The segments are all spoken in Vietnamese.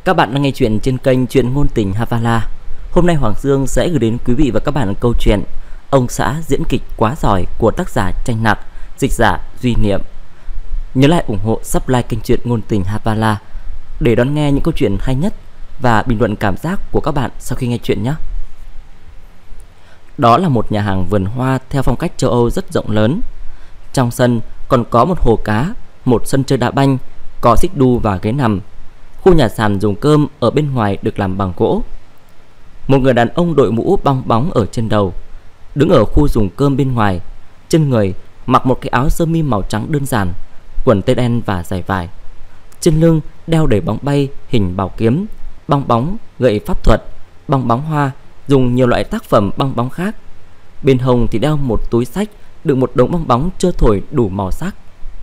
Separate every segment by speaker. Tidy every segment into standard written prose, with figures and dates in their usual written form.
Speaker 1: Các bạn đang nghe chuyện trên kênh Chuyện Ngôn Tình Havala. Hôm nay Hoàng Dương sẽ gửi đến quý vị và các bạn câu chuyện Ông xã diễn kịch quá giỏi của tác giả Tranh Nặc, dịch giả Duy Niệm. Nhớ lại ủng hộ subscribe kênh Chuyện Ngôn Tình Havala để đón nghe những câu chuyện hay nhất và bình luận cảm giác của các bạn sau khi nghe chuyện nhé. Đó là một nhà hàng vườn hoa theo phong cách châu Âu rất rộng lớn. Trong sân còn có một hồ cá, một sân chơi đá banh, có xích đu và ghế nằm. Khu nhà sàn dùng cơm ở bên ngoài được làm bằng gỗ. Một người đàn ông đội mũ bong bóng ở trên đầu, đứng ở khu dùng cơm bên ngoài. Trên người mặc một cái áo sơ mi màu trắng đơn giản, quần tây đen và giày vải. Trên lưng đeo đầy bóng bay hình bảo kiếm, bong bóng, gậy pháp thuật, bong bóng hoa, dùng nhiều loại tác phẩm bong bóng khác. Bên hông thì đeo một túi xách đựng một đống bong bóng trơ thổi đủ màu sắc.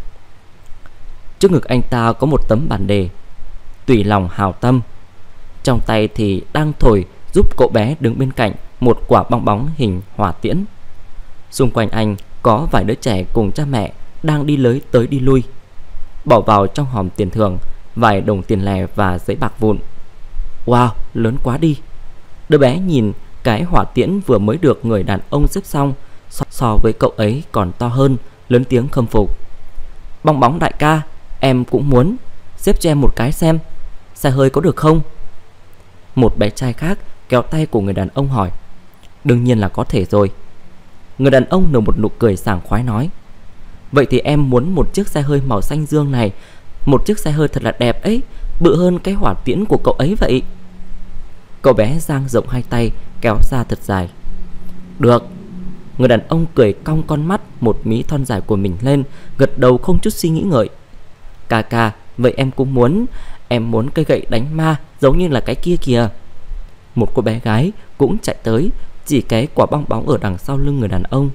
Speaker 1: Trước ngực anh ta có một tấm bản đề Tùy lòng hào tâm. Trong tay thì đang thổi giúp cậu bé đứng bên cạnh một quả bong bóng hình hỏa tiễn. Xung quanh anh có vài đứa trẻ cùng cha mẹ đang đi lới tới đi lui. Bỏ vào trong hòm tiền thưởng vài đồng tiền lẻ và giấy bạc vụn. Wow, lớn quá đi. Đứa bé nhìn cái hỏa tiễn vừa mới được người đàn ông xếp xong, so với cậu ấy còn to hơn, lớn tiếng khâm phục. Bong bóng đại ca, em cũng muốn. Xếp cho em một cái xem. Xe hơi có được không? Một bé trai khác kéo tay của người đàn ông hỏi. Đương nhiên là có thể rồi. Người đàn ông nở một nụ cười sảng khoái nói. Vậy thì em muốn một chiếc xe hơi màu xanh dương này. Một chiếc xe hơi thật là đẹp ấy, bự hơn cái hỏa tiễn của cậu ấy vậy. Cậu bé dang rộng hai tay kéo ra thật dài. Được. Người đàn ông cười cong con mắt một mí thon dài của mình lên, gật đầu không chút suy nghĩ ngợi. Ca, vậy em cũng muốn. Em muốn cây gậy đánh ma giống như là cái kia kìa. Một cô bé gái cũng chạy tới, chỉ cái quả bong bóng ở đằng sau lưng người đàn ông.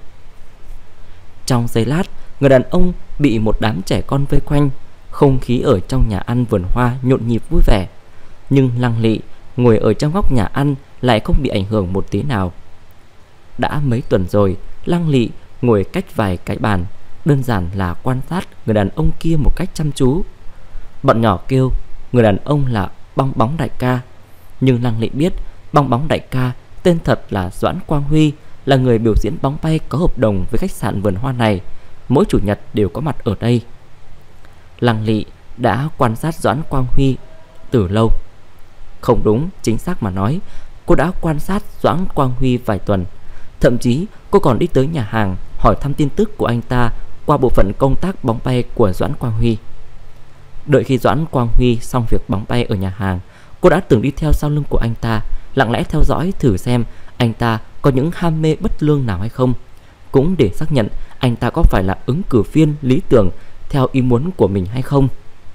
Speaker 1: Trong giây lát, người đàn ông bị một đám trẻ con vây quanh. Không khí ở trong nhà ăn vườn hoa nhộn nhịp vui vẻ. Nhưng Lăng Lị ngồi ở trong góc nhà ăn lại không bị ảnh hưởng một tí nào. Đã mấy tuần rồi, Lăng Lị ngồi cách vài cái bàn, đơn giản là quan sát người đàn ông kia một cách chăm chú. Bọn nhỏ kêu người đàn ông là bong bóng đại ca, nhưng Lăng Lị biết bong bóng đại ca tên thật là Doãn Quang Huy, là người biểu diễn bóng bay có hợp đồng với khách sạn vườn hoa này, mỗi chủ nhật đều có mặt ở đây. Lăng Lị đã quan sát Doãn Quang Huy từ lâu. Không đúng, chính xác mà nói, cô đã quan sát Doãn Quang Huy vài tuần. Thậm chí cô còn đi tới nhà hàng hỏi thăm tin tức của anh ta qua bộ phận công tác bóng bay của Doãn Quang Huy. Đợi khi Doãn Quang Huy xong việc bóng bay ở nhà hàng, cô đã từng đi theo sau lưng của anh ta, lặng lẽ theo dõi thử xem anh ta có những ham mê bất lương nào hay không, cũng để xác nhận anh ta có phải là ứng cử viên lý tưởng theo ý muốn của mình hay không.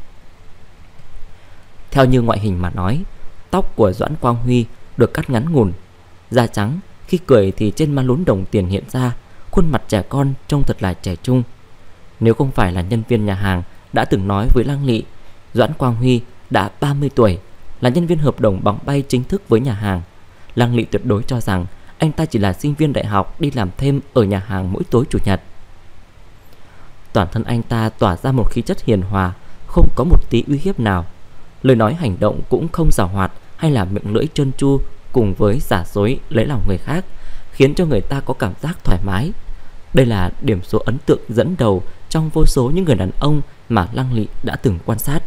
Speaker 1: Theo như ngoại hình mà nói, tóc của Doãn Quang Huy được cắt ngắn ngủn, da trắng, khi cười thì trên má lún đồng tiền hiện ra, khuôn mặt trẻ con trông thật là trẻ trung. Nếu không phải là nhân viên nhà hàng đã từng nói với Lăng Lị, Doãn Quang Huy đã 30 tuổi, là nhân viên hợp đồng bóng bay chính thức với nhà hàng, Lăng Lị tuyệt đối cho rằng anh ta chỉ là sinh viên đại học đi làm thêm ở nhà hàng mỗi tối chủ nhật. Toàn thân anh ta tỏa ra một khí chất hiền hòa, không có một tí uy hiếp nào. Lời nói hành động cũng không giàu hoạt hay là miệng lưỡi trơn tru cùng với giả dối lấy lòng người khác, khiến cho người ta có cảm giác thoải mái. Đây là điểm số ấn tượng dẫn đầu trong vô số những người đàn ông mà Lăng Lị đã từng quan sát.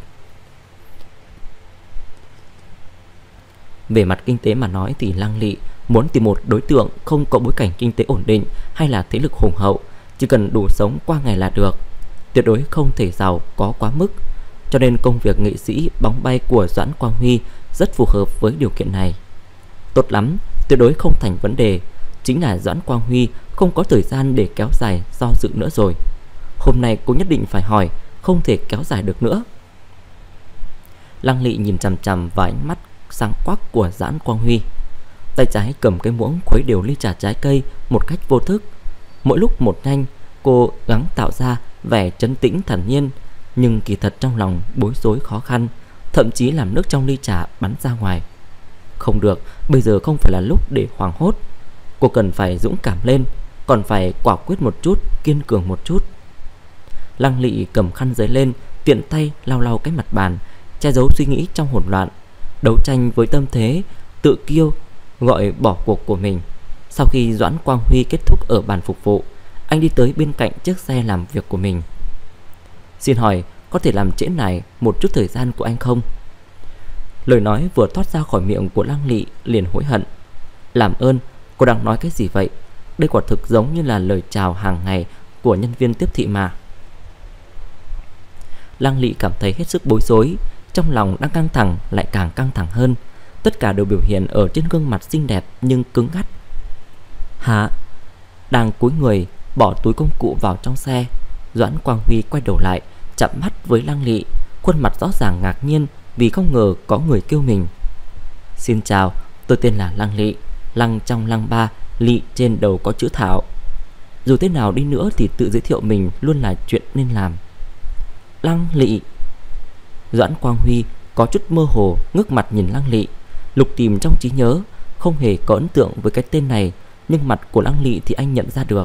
Speaker 1: Về mặt kinh tế mà nói thì Lăng Lị muốn tìm một đối tượng không có bối cảnh kinh tế ổn định hay là thế lực hùng hậu, chỉ cần đủ sống qua ngày là được, tuyệt đối không thể giàu có quá mức. Cho nên công việc nghệ sĩ bóng bay của Doãn Quang Huy rất phù hợp với điều kiện này. Tốt lắm, tuyệt đối không thành vấn đề. Chính là Doãn Quang Huy không có thời gian để kéo dài do dự nữa rồi. Hôm nay cô nhất định phải hỏi, không thể kéo dài được nữa. Lăng Lị nhìn chằm chằm vào ánh mắt sáng quắc của Doãn Quang Huy. Tay trái cầm cái muỗng khuấy đều ly trà trái cây một cách vô thức. Mỗi lúc một nhanh, cô gắng tạo ra vẻ trấn tĩnh thản nhiên, nhưng kỳ thật trong lòng bối rối khó khăn, thậm chí làm nước trong ly trà bắn ra ngoài. Không được, bây giờ không phải là lúc để hoảng hốt. Cô cần phải dũng cảm lên, còn phải quả quyết một chút, kiên cường một chút. Lăng Lị cầm khăn giấy lên, tiện tay lau lau cái mặt bàn, che giấu suy nghĩ trong hỗn loạn. đấu tranh với tâm thế tự kiêu gọi bỏ cuộc của mình. Sau khi Doãn Quang Huy kết thúc ở bàn phục vụ, anh đi tới bên cạnh chiếc xe làm việc của mình. Xin hỏi có thể làm trễ nải một chút thời gian của anh không? Lời nói vừa thoát ra khỏi miệng của Lăng Lị liền hối hận. Làm ơn, cô đang nói cái gì vậy? Đây quả thực giống như là lời chào hàng ngày của nhân viên tiếp thị mà. Lăng Lị cảm thấy hết sức bối rối, trong lòng đang căng thẳng lại càng căng thẳng hơn. Tất cả đều biểu hiện ở trên gương mặt xinh đẹp nhưng cứng ngắt. Hả? Đang cúi người bỏ túi công cụ vào trong xe, Doãn Quang Huy quay đầu lại, chạm mắt với Lăng Lị, khuôn mặt rõ ràng ngạc nhiên vì không ngờ có người kêu mình. Xin chào, tôi tên là Lăng Lị, Lăng trong Lăng Ba, Lị trên đầu có chữ Thảo. Dù thế nào đi nữa thì tự giới thiệu mình luôn là chuyện nên làm. Lăng Lị. Doãn Quang Huy có chút mơ hồ ngước mặt nhìn Lăng Lị, lục tìm trong trí nhớ, không hề có ấn tượng với cái tên này, nhưng mặt của Lăng Lị thì anh nhận ra được.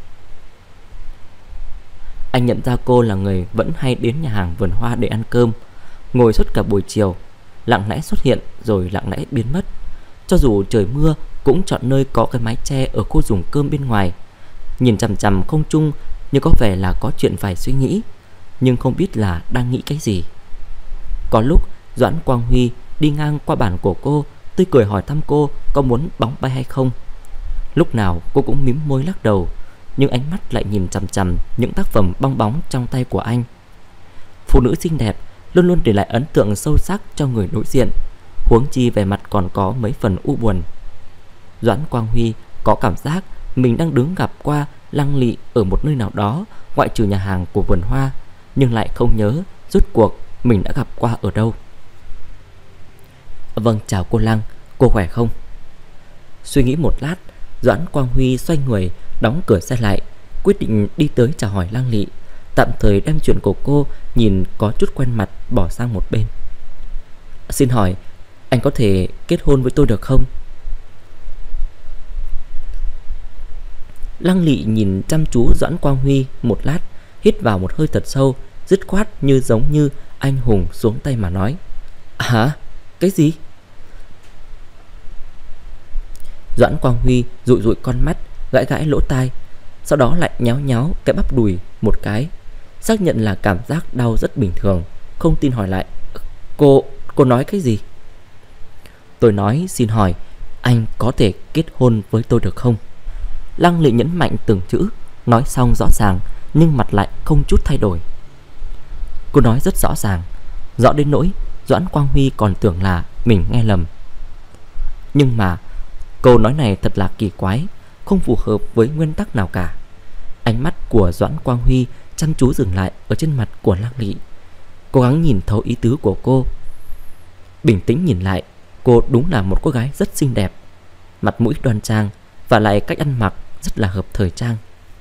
Speaker 1: Anh nhận ra cô là người vẫn hay đến nhà hàng Vườn Hoa để ăn cơm, ngồi suốt cả buổi chiều, lặng lẽ xuất hiện rồi lặng lẽ biến mất. Cho dù trời mưa cũng chọn nơi có cái mái che ở khu dùng cơm bên ngoài, nhìn chằm chằm không trung như có vẻ là có chuyện phải suy nghĩ, nhưng không biết là đang nghĩ cái gì. Có lúc Doãn Quang Huy đi ngang qua bàn của cô, tươi cười hỏi thăm cô có muốn bóng bay hay không. Lúc nào cô cũng mím môi lắc đầu, nhưng ánh mắt lại nhìn chằm chằm những tác phẩm bong bóng trong tay của anh. Phụ nữ xinh đẹp luôn luôn để lại ấn tượng sâu sắc cho người đối diện, huống chi vẻ mặt còn có mấy phần u buồn. Doãn Quang Huy có cảm giác mình đang đứng gặp qua Lăng Lị ở một nơi nào đó ngoại trừ nhà hàng của Vườn Hoa, nhưng lại không nhớ rốt cuộc mình đã gặp qua ở đâu. Vâng, chào cô Lăng, cô khỏe không? Suy nghĩ một lát, Doãn Quang Huy xoay người đóng cửa xe lại, quyết định đi tới chào hỏi Lăng Lị, tạm thời đem chuyện của cô nhìn có chút quen mặt bỏ sang một bên. Xin hỏi anh có thể kết hôn với tôi được không? Lăng Lị nhìn chăm chú Doãn Quang Huy một lát, hít vào một hơi thật sâu, dứt khoát như giống như anh hùng xuống tay mà nói. Hả? Cái gì? Doãn Quang Huy dụi dụi con mắt, gãi gãi lỗ tai, sau đó lại nhéo nhéo cái bắp đùi một cái, xác nhận là cảm giác đau rất bình thường, không tin hỏi lại. Cô nói cái gì? Tôi nói xin hỏi anh có thể kết hôn với tôi được không? Lăng Lị nhấn mạnh từng chữ, nói xong rõ ràng nhưng mặt lại không chút thay đổi. Cô nói rất rõ ràng, rõ đến nỗi Doãn Quang Huy còn tưởng là mình nghe lầm. Nhưng mà câu nói này thật là kỳ quái, không phù hợp với nguyên tắc nào cả. Ánh mắt của Doãn Quang Huy chăm chú dừng lại ở trên mặt của Lăng Lị, cố gắng nhìn thấu ý tứ của cô. Bình tĩnh nhìn lại, cô đúng là một cô gái rất xinh đẹp, mặt mũi đoan trang và lại cách ăn mặc rất là hợp thời trang.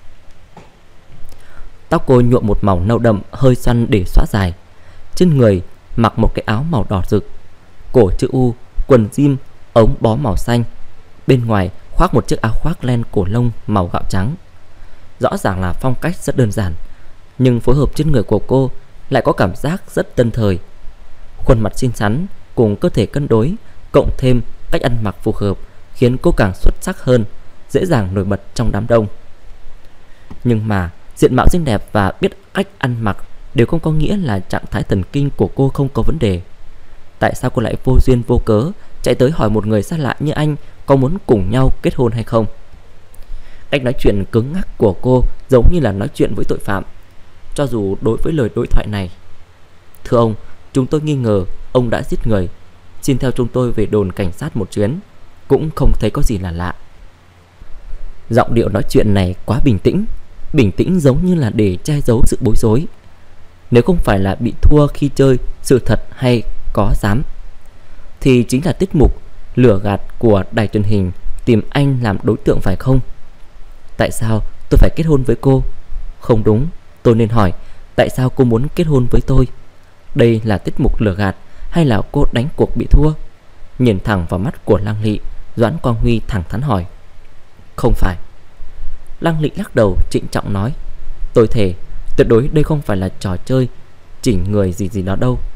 Speaker 1: Tóc cô nhuộm một màu nâu đậm hơi xoăn để xõa dài, trên người mặc một cái áo màu đỏ rực, cổ chữ U, quần jean, ống bó màu xanh, bên ngoài khoác một chiếc áo khoác len cổ lông màu gạo trắng. Rõ ràng là phong cách rất đơn giản, nhưng phối hợp trên người của cô lại có cảm giác rất tân thời. Khuôn mặt xinh xắn cùng cơ thể cân đối, cộng thêm cách ăn mặc phù hợp, khiến cô càng xuất sắc hơn, dễ dàng nổi bật trong đám đông. Nhưng mà diện mạo xinh đẹp và biết cách ăn mặc đều không có nghĩa là trạng thái thần kinh của cô không có vấn đề. Tại sao cô lại vô duyên vô cớ chạy tới hỏi một người xa lạ như anh có muốn cùng nhau kết hôn hay không? Cách nói chuyện cứng ngắc của cô giống như là nói chuyện với tội phạm. Cho dù đối với lời đối thoại này: thưa ông, chúng tôi nghi ngờ ông đã giết người, xin theo chúng tôi về đồn cảnh sát một chuyến, cũng không thấy có gì là lạ. Giọng điệu nói chuyện này quá bình tĩnh giống như là để che giấu sự bối rối. Nếu không phải là bị thua khi chơi sự thật hay có dám, thì chính là tiết mục lừa gạt của đài truyền hình tìm anh làm đối tượng phải không? Tại sao tôi phải kết hôn với cô? Không đúng, tôi nên hỏi tại sao cô muốn kết hôn với tôi? Đây là tiết mục lừa gạt hay là cô đánh cuộc bị thua? Nhìn thẳng vào mắt của Lăng Lị, Doãn Quang Huy thẳng thắn hỏi. Không phải. Lăng Lị lắc đầu trịnh trọng nói. Tôi thề tuyệt đối đây không phải là trò chơi chỉnh người gì đó đâu.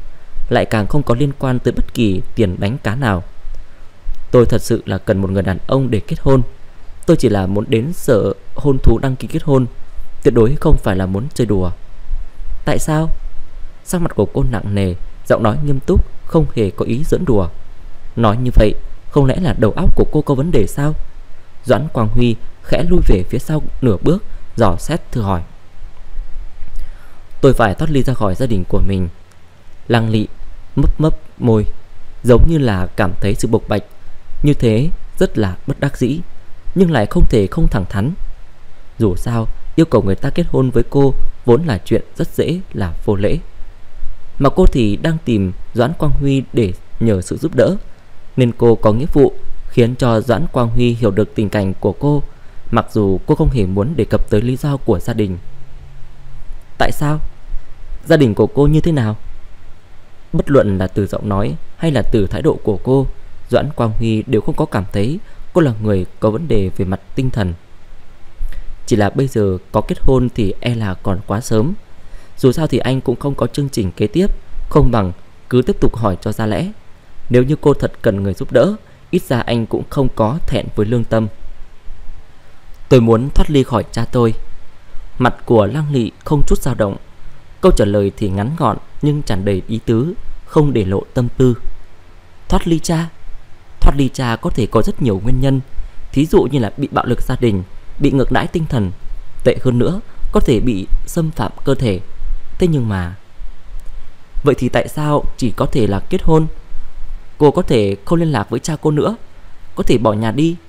Speaker 1: lại càng không có liên quan tới bất kỳ tiền đánh cá nào. Tôi thật sự là cần một người đàn ông để kết hôn. Tôi chỉ là muốn đến sở hôn thú đăng ký kết hôn, tuyệt đối không phải là muốn chơi đùa. Tại sao? Sắc mặt của cô nặng nề, giọng nói nghiêm túc, không hề có ý giỡn đùa. Nói như vậy, không lẽ là đầu óc của cô có vấn đề sao? Doãn Quang Huy khẽ lui về phía sau nửa bước, dò xét thử hỏi. Tôi phải thoát ly ra khỏi gia đình của mình. Lăng Lị mấp mấp môi, giống như là cảm thấy sự bộc bạch như thế rất là bất đắc dĩ, nhưng lại không thể không thẳng thắn. Dù sao, yêu cầu người ta kết hôn với cô vốn là chuyện rất dễ là vô lễ, mà cô thì đang tìm Doãn Quang Huy để nhờ sự giúp đỡ, nên cô có nghĩa vụ khiến cho Doãn Quang Huy hiểu được tình cảnh của cô, mặc dù cô không hề muốn đề cập tới lý do của gia đình. Tại sao? Gia đình của cô như thế nào? Bất luận là từ giọng nói hay là từ thái độ của cô, Doãn Quang Huy đều không có cảm thấy cô là người có vấn đề về mặt tinh thần. Chỉ là bây giờ có kết hôn thì e là còn quá sớm. Dù sao thì anh cũng không có chương trình kế tiếp, không bằng cứ tiếp tục hỏi cho ra lẽ. Nếu như cô thật cần người giúp đỡ, ít ra anh cũng không có thẹn với lương tâm. Tôi muốn thoát ly khỏi cha tôi. Mặt của Lăng Lị không chút dao động. Câu trả lời thì ngắn gọn nhưng tràn đầy ý tứ, không để lộ tâm tư. Thoát ly cha? Thoát ly cha có thể có rất nhiều nguyên nhân. Thí dụ như là bị bạo lực gia đình, bị ngược đãi tinh thần, tệ hơn nữa có thể bị xâm phạm cơ thể. Thế nhưng mà... Vậy thì tại sao chỉ có thể là kết hôn? Cô có thể không liên lạc với cha cô nữa, có thể bỏ nhà đi,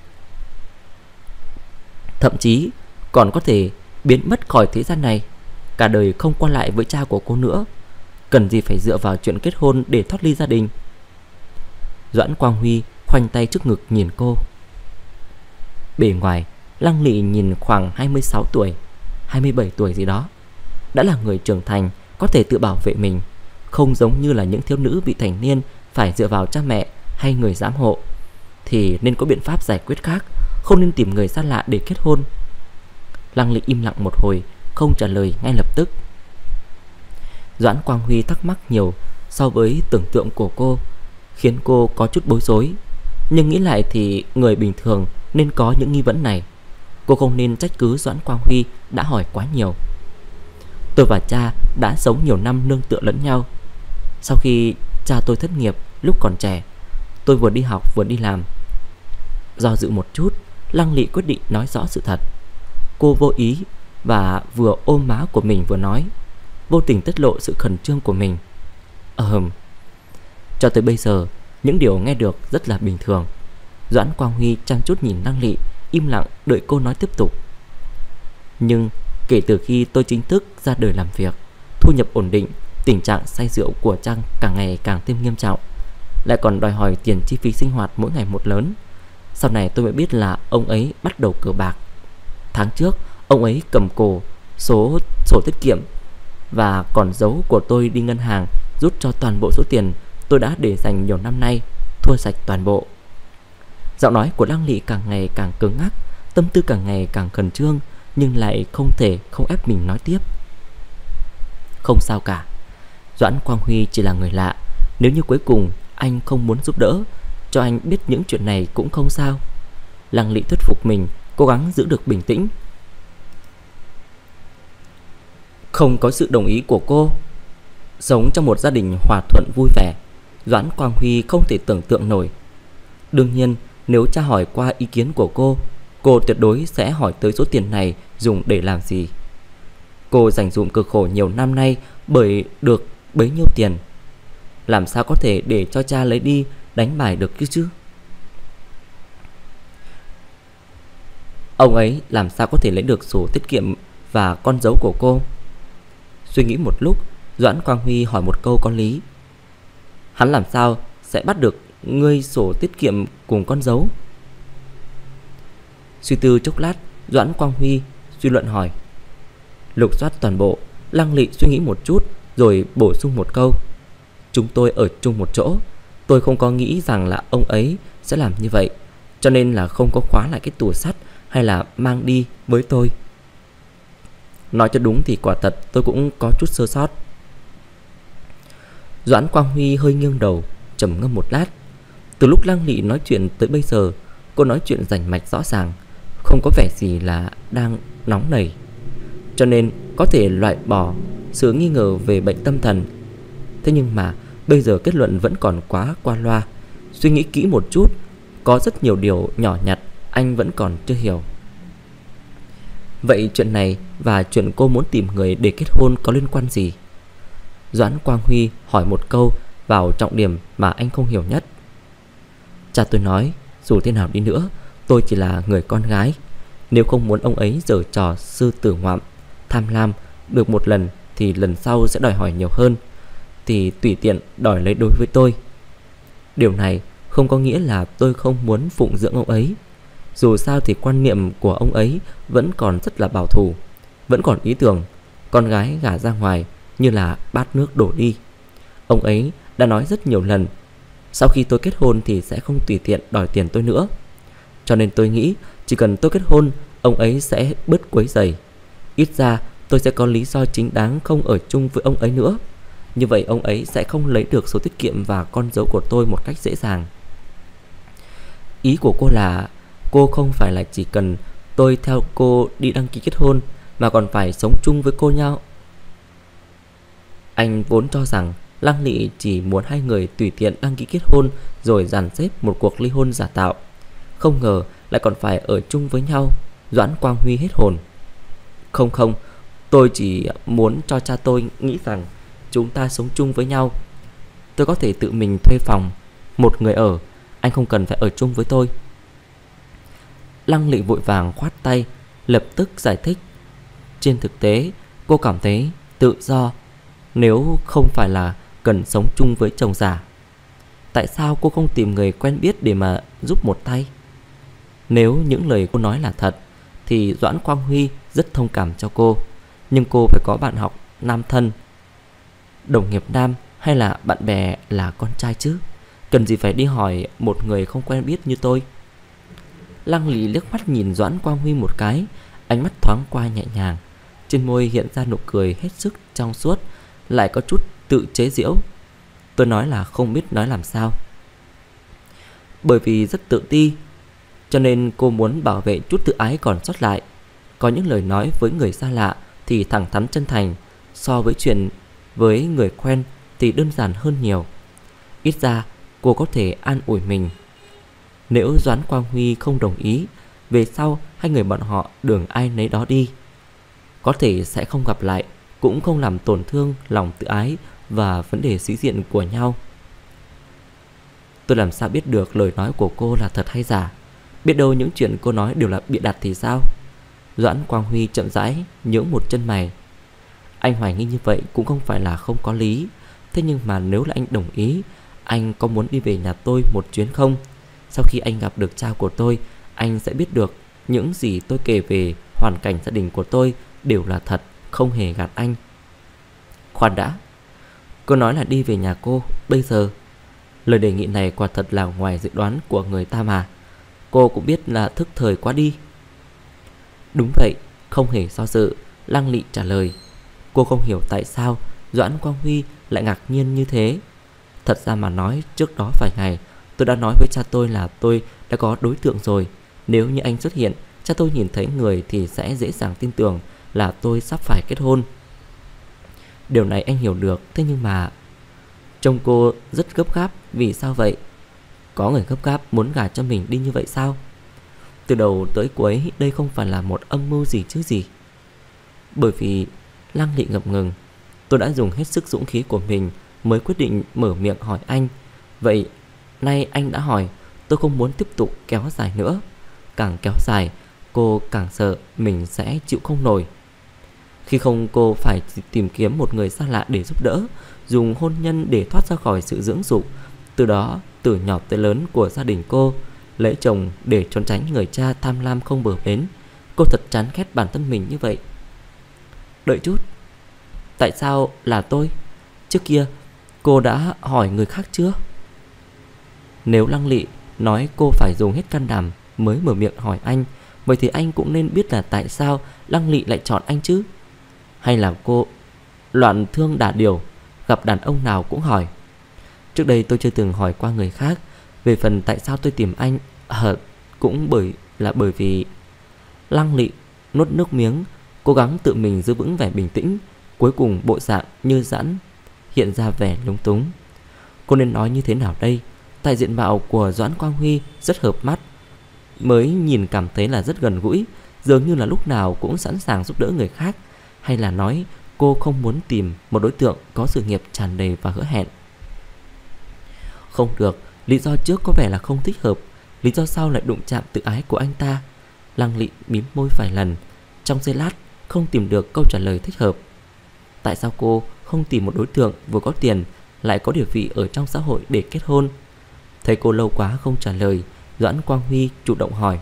Speaker 1: thậm chí còn có thể biến mất khỏi thế gian này, cả đời không qua lại với cha của cô nữa. Cần gì phải dựa vào chuyện kết hôn để thoát ly gia đình? Doãn Quang Huy khoanh tay trước ngực nhìn cô. Bề ngoài Lăng Lị nhìn khoảng 26 tuổi, 27 tuổi gì đó, đã là người trưởng thành, có thể tự bảo vệ mình, không giống như là những thiếu nữ vị thành niên phải dựa vào cha mẹ hay người giám hộ. Thì nên có biện pháp giải quyết khác, không nên tìm người xa lạ để kết hôn. Lăng Lị im lặng một hồi, không trả lời ngay lập tức. Doãn Quang Huy thắc mắc nhiều so với tưởng tượng của cô, khiến cô có chút bối rối. Nhưng nghĩ lại thì người bình thường nên có những nghi vấn này. Cô không nên trách cứ Doãn Quang Huy đã hỏi quá nhiều. Tôi và cha đã sống nhiều năm nương tựa lẫn nhau. Sau khi cha tôi thất nghiệp lúc còn trẻ, tôi vừa đi học vừa đi làm. Do dự một chút, Lăng Lị quyết định nói rõ sự thật. Cô vô ý và vừa ôm má của mình vừa nói, vô tình tiết lộ sự khẩn trương của mình. Cho tới bây giờ, những điều nghe được rất là bình thường. Doãn Quang Huy chăm chút nhìn Lăng Lị, im lặng đợi cô nói tiếp tục. Nhưng kể từ khi tôi chính thức ra đời làm việc, thu nhập ổn định, tình trạng say rượu của Trăng càng ngày càng thêm nghiêm trọng, lại còn đòi hỏi tiền chi phí sinh hoạt mỗi ngày một lớn. Sau này tôi mới biết là ông ấy bắt đầu cờ bạc. Tháng trước, ông ấy cầm cổ sổ tiết kiệm và còn giấu của tôi đi ngân hàng, rút cho toàn bộ số tiền tôi đã để dành nhiều năm nay, thua sạch toàn bộ. Giọng nói của Lăng Lị càng ngày càng cứng ngắc, tâm tư càng ngày càng khẩn trương, nhưng lại không thể không ép mình nói tiếp. Không sao cả, Doãn Quang Huy chỉ là người lạ. Nếu như cuối cùng anh không muốn giúp đỡ, cho anh biết những chuyện này cũng không sao. Lăng Lị thuyết phục mình, cố gắng giữ được bình tĩnh. Không có sự đồng ý của cô, sống trong một gia đình hòa thuận vui vẻ, Doãn Quang Huy không thể tưởng tượng nổi. Đương nhiên, nếu cha hỏi qua ý kiến của cô tuyệt đối sẽ hỏi tới số tiền này dùng để làm gì. Cô dành dụm cực khổ nhiều năm nay bởi được bấy nhiêu tiền, làm sao có thể để cho cha lấy đi đánh bài được chứ? Ông ấy làm sao có thể lấy được sổ tiết kiệm và con dấu của cô? Suy nghĩ một lúc, Doãn Quang Huy hỏi một câu có lý. Hắn làm sao sẽ bắt được ngươi sổ tiết kiệm cùng con dấu? Suy tư chốc lát, Doãn Quang Huy suy luận hỏi. Lục soát toàn bộ. Lăng Lị suy nghĩ một chút rồi bổ sung một câu. Chúng tôi ở chung một chỗ, tôi không có nghĩ rằng là ông ấy sẽ làm như vậy, cho nên là không có khóa lại cái tủ sắt hay là mang đi với tôi. Nói cho đúng thì quả thật tôi cũng có chút sơ sót. Doãn Quang Huy hơi nghiêng đầu, trầm ngâm một lát. Từ lúc Lăng Lị nói chuyện tới bây giờ, cô nói chuyện rành mạch rõ ràng, không có vẻ gì là đang nóng nảy, cho nên có thể loại bỏ sự nghi ngờ về bệnh tâm thần. Thế nhưng mà bây giờ kết luận vẫn còn quá qua loa. Suy nghĩ kỹ một chút, có rất nhiều điều nhỏ nhặt anh vẫn còn chưa hiểu. Vậy chuyện này và chuyện cô muốn tìm người để kết hôn có liên quan gì? Doãn Quang Huy hỏi một câu vào trọng điểm mà anh không hiểu nhất. Cha tôi nói dù thế nào đi nữa, tôi chỉ là người con gái. Nếu không muốn ông ấy giở trò sư tử ngoạm, tham lam được một lần thì lần sau sẽ đòi hỏi nhiều hơn, thì tùy tiện đòi lấy đối với tôi. Điều này không có nghĩa là tôi không muốn phụng dưỡng ông ấy. Dù sao thì quan niệm của ông ấy vẫn còn rất là bảo thủ, vẫn còn ý tưởng con gái gả ra ngoài như là bát nước đổ đi. Ông ấy đã nói rất nhiều lần, sau khi tôi kết hôn thì sẽ không tùy tiện đòi tiền tôi nữa. Cho nên tôi nghĩ chỉ cần tôi kết hôn, ông ấy sẽ bớt quấy rầy. Ít ra tôi sẽ có lý do chính đáng không ở chung với ông ấy nữa. Như vậy ông ấy sẽ không lấy được số tiết kiệm và con dấu của tôi một cách dễ dàng. Ý của cô là cô không phải là chỉ cần tôi theo cô đi đăng ký kết hôn, mà còn phải sống chung với cô nhau. Anh vốn cho rằng Lăng Lị chỉ muốn hai người tùy tiện đăng ký kết hôn rồi dàn xếp một cuộc ly hôn giả tạo. Không ngờ lại còn phải ở chung với nhau. Doãn Quang Huy hết hồn. Không, tôi chỉ muốn cho cha tôi nghĩ rằng chúng ta sống chung với nhau. Tôi có thể tự mình thuê phòng, một người ở. Anh không cần phải ở chung với tôi. Lăng Lị vội vàng khoát tay, lập tức giải thích. Trên thực tế cô cảm thấy tự do, nếu không phải là cần sống chung với chồng già. Tại sao cô không tìm người quen biết để mà giúp một tay? Nếu những lời cô nói là thật thì Doãn Quang Huy rất thông cảm cho cô. Nhưng cô phải có bạn học nam thân, đồng nghiệp nam, hay là bạn bè là con trai chứ. Cần gì phải đi hỏi một người không quen biết như tôi. Lăng Lị liếc mắt nhìn Doãn Quang Huy một cái, ánh mắt thoáng qua nhẹ nhàng, trên môi hiện ra nụ cười hết sức trong suốt, lại có chút tự chế giễu. Tôi nói là không biết nói làm sao. Bởi vì rất tự ti, cho nên cô muốn bảo vệ chút tự ái còn sót lại. Có những lời nói với người xa lạ thì thẳng thắn chân thành, so với chuyện với người quen thì đơn giản hơn nhiều. Ít ra cô có thể an ủi mình. Nếu Doãn Quang Huy không đồng ý, về sau hai người bọn họ đường ai nấy đó đi. Có thể sẽ không gặp lại, cũng không làm tổn thương lòng tự ái và vấn đề sĩ diện của nhau. Tôi làm sao biết được lời nói của cô là thật hay giả? Biết đâu những chuyện cô nói đều là bịa đặt thì sao? Doãn Quang Huy chậm rãi nhướng một chân mày. Anh hoài nghi như vậy cũng không phải là không có lý. Thế nhưng mà nếu là anh đồng ý, anh có muốn đi về nhà tôi một chuyến không? Sau khi anh gặp được cha của tôi, anh sẽ biết được những gì tôi kể về hoàn cảnh gia đình của tôi đều là thật, không hề gạt anh. Khoan đã, cô nói là đi về nhà cô bây giờ. Lời đề nghị này quả thật là ngoài dự đoán của người ta mà. Cô cũng biết là thức thời quá đi. Đúng vậy, không hề do dự, Lăng Lị trả lời. Cô không hiểu tại sao Doãn Quang Huy lại ngạc nhiên như thế. Thật ra mà nói, trước đó vài ngày tôi đã nói với cha tôi là tôi đã có đối tượng rồi. Nếu như anh xuất hiện, cha tôi nhìn thấy người thì sẽ dễ dàng tin tưởng là tôi sắp phải kết hôn. Điều này anh hiểu được. Thế nhưng mà trông cô rất gấp gáp. Vì sao vậy? Có người gấp gáp muốn gả cho mình đi như vậy sao? Từ đầu tới cuối đây không phải là một âm mưu gì chứ gì. Bởi vì Lăng Lị ngập ngừng. Tôi đã dùng hết sức dũng khí của mình mới quyết định mở miệng hỏi anh. Vậy nay anh đã hỏi, tôi không muốn tiếp tục kéo dài nữa. Càng kéo dài, cô càng sợ mình sẽ chịu không nổi. Khi không, cô phải tìm kiếm một người xa lạ để giúp đỡ, dùng hôn nhân để thoát ra khỏi sự dưỡng dục. Từ đó, từ nhỏ tới lớn của gia đình cô, lấy chồng để trốn tránh người cha tham lam không bờ bến. Cô thật chán ghét bản thân mình như vậy. Đợi chút, tại sao là tôi? Trước kia cô đã hỏi người khác chưa? Nếu Lăng Lị nói cô phải dùng hết can đảm mới mở miệng hỏi anh, vậy thì anh cũng nên biết là tại sao Lăng Lị lại chọn anh chứ. Hay là cô loạn thương đả điều, gặp đàn ông nào cũng hỏi. Trước đây tôi chưa từng hỏi qua người khác. Về phần tại sao tôi tìm anh, cũng bởi vì Lăng Lị nuốt nước miếng, cố gắng tự mình giữ vững vẻ bình tĩnh. Cuối cùng bộ dạng như giãn hiện ra vẻ lúng túng. Cô nên nói như thế nào đây? Tại diện mạo của Doãn Quang Huy rất hợp mắt, mới nhìn cảm thấy là rất gần gũi, dường như là lúc nào cũng sẵn sàng giúp đỡ người khác. Hay là nói cô không muốn tìm một đối tượng có sự nghiệp tràn đầy và hứa hẹn? Không được, lý do trước có vẻ là không thích hợp, lý do sau lại đụng chạm tự ái của anh ta. Lăng Lị mím môi vài lần, trong giây lát không tìm được câu trả lời thích hợp. Tại sao cô không tìm một đối tượng vừa có tiền lại có địa vị ở trong xã hội để kết hôn? Thấy cô lâu quá không trả lời, Doãn Quang Huy chủ động hỏi.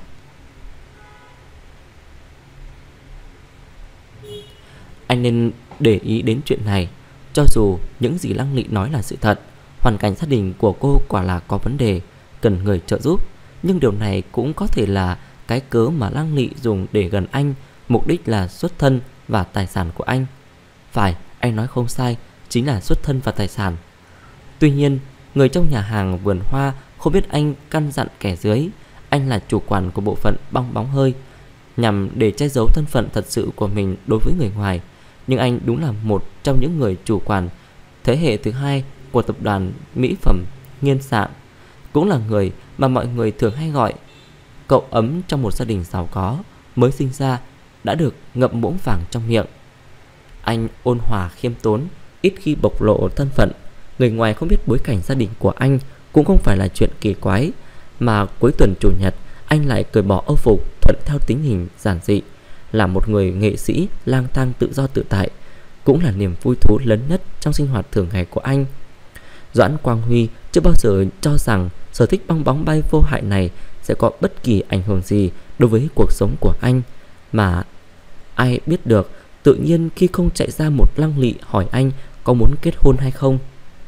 Speaker 1: Anh nên để ý đến chuyện này. Cho dù những gì Lăng Lị nói là sự thật, hoàn cảnh gia đình của cô quả là có vấn đề, cần người trợ giúp, nhưng điều này cũng có thể là cái cớ mà Lăng Lị dùng để gần anh, mục đích là xuất thân và tài sản của anh. Phải, anh nói không sai, chính là xuất thân và tài sản. Tuy nhiên, người trong nhà hàng vườn hoa không biết anh căn dặn kẻ dưới anh là chủ quản của bộ phận bong bóng hơi, nhằm để che giấu thân phận thật sự của mình đối với người ngoài. Nhưng anh đúng là một trong những người chủ quản thế hệ thứ hai của tập đoàn mỹ phẩm Nghiên Sạn, cũng là người mà mọi người thường hay gọi cậu ấm trong một gia đình giàu có, mới sinh ra đã được ngậm muỗng vàng trong miệng. Anh ôn hòa khiêm tốn, ít khi bộc lộ thân phận. Người ngoài không biết bối cảnh gia đình của anh cũng không phải là chuyện kỳ quái. Mà cuối tuần chủ nhật, anh lại cởi bỏ âu phục, thuận theo tính hình giản dị, là một người nghệ sĩ lang thang tự do tự tại, cũng là niềm vui thú lớn nhất trong sinh hoạt thường ngày của anh. Doãn Quang Huy chưa bao giờ cho rằng sở thích bong bóng bay vô hại này sẽ có bất kỳ ảnh hưởng gì đối với cuộc sống của anh. Mà ai biết được, tự nhiên khi không chạy ra một Lăng Lị hỏi anh có muốn kết hôn hay không.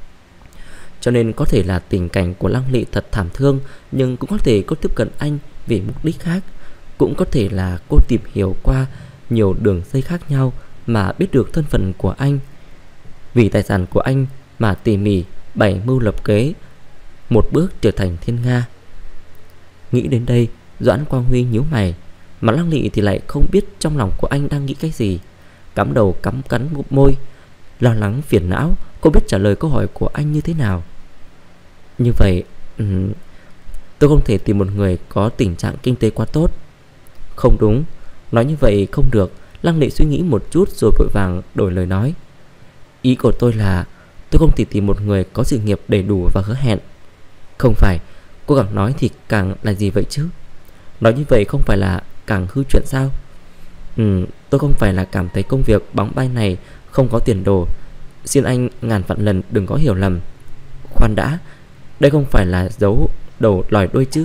Speaker 1: Cho nên có thể là tình cảnh của Lăng Lị thật thảm thương, nhưng cũng có thể cô tiếp cận anh vì mục đích khác. Cũng có thể là cô tìm hiểu qua nhiều đường dây khác nhau mà biết được thân phận của anh, vì tài sản của anh mà tỉ mỉ bày mưu lập kế, một bước trở thành thiên nga. Nghĩ đến đây, Doãn Quang Huy nhíu mày, mà Lăng Lị thì lại không biết trong lòng của anh đang nghĩ cái gì. Cắm đầu cắm cắn môi, lo lắng phiền não, cô biết trả lời câu hỏi của anh như thế nào. Như vậy, tôi không thể tìm một người có tình trạng kinh tế quá tốt. Không đúng, nói như vậy không được. Lăng Lị suy nghĩ một chút rồi vội vàng đổi lời nói. Ý của tôi là tôi không thể tìm một người có sự nghiệp đầy đủ và hứa hẹn. Không phải, cô càng nói thì càng là gì vậy chứ? Nói như vậy không phải là càng hư chuyện sao? Tôi không phải là cảm thấy công việc bóng bay này không có tiền đồ. Xin anh ngàn vạn lần đừng có hiểu lầm. Khoan đã, đây không phải là giấu đầu lòi đuôi chứ?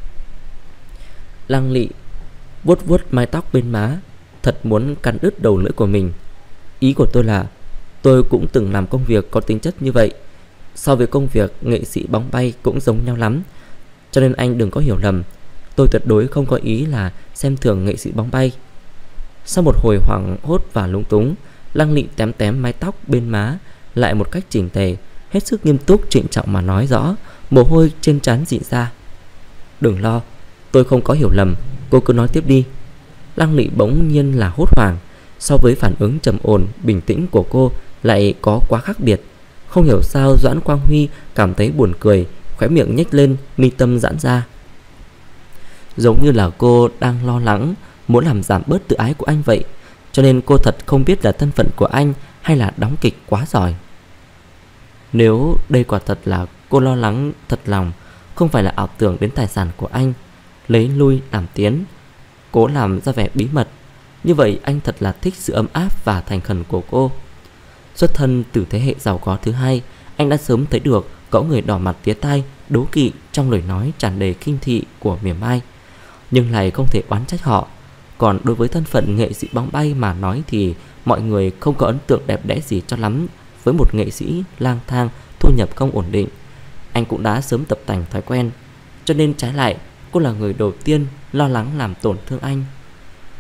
Speaker 1: Lăng Lị vuốt vuốt mái tóc bên má, thật muốn cắn đứt đầu lưỡi của mình. Ý của tôi là tôi cũng từng làm công việc có tính chất như vậy. So với công việc nghệ sĩ bóng bay cũng giống nhau lắm. Cho nên anh đừng có hiểu lầm, tôi tuyệt đối không có ý là xem thường nghệ sĩ bóng bay. Sau một hồi hoảng hốt và lúng túng, Lăng Lị tém tém mái tóc bên má lại một cách chỉnh tề, hết sức nghiêm túc trịnh trọng mà nói rõ, mồ hôi trên trán rỉ ra. Đừng lo, tôi không có hiểu lầm, cô cứ nói tiếp đi. Lăng Lị bỗng nhiên là hốt hoảng. So với phản ứng trầm ổn bình tĩnh của cô lại có quá khác biệt. Không hiểu sao Doãn Quang Huy cảm thấy buồn cười, khóe miệng nhếch lên, mi tâm giãn ra, giống như là cô đang lo lắng, muốn làm giảm bớt tự ái của anh vậy. Cho nên cô thật không biết là thân phận của anh hay là đóng kịch quá giỏi. Nếu đây quả thật là cô lo lắng thật lòng, không phải là ảo tưởng đến tài sản của anh, lấy lui làm tiến, cố làm ra vẻ bí mật, như vậy anh thật là thích sự ấm áp và thành khẩn của cô. Xuất thân từ thế hệ giàu có thứ hai, anh đã sớm thấy được có người đỏ mặt tía tai, đố kỵ trong lời nói tràn đầy khinh thị của mỉa mai, nhưng lại không thể oán trách họ. Còn đối với thân phận nghệ sĩ bóng bay mà nói thì mọi người không có ấn tượng đẹp đẽ gì cho lắm với một nghệ sĩ lang thang, thu nhập không ổn định. Anh cũng đã sớm tập tành thói quen, cho nên trái lại cô là người đầu tiên lo lắng làm tổn thương anh.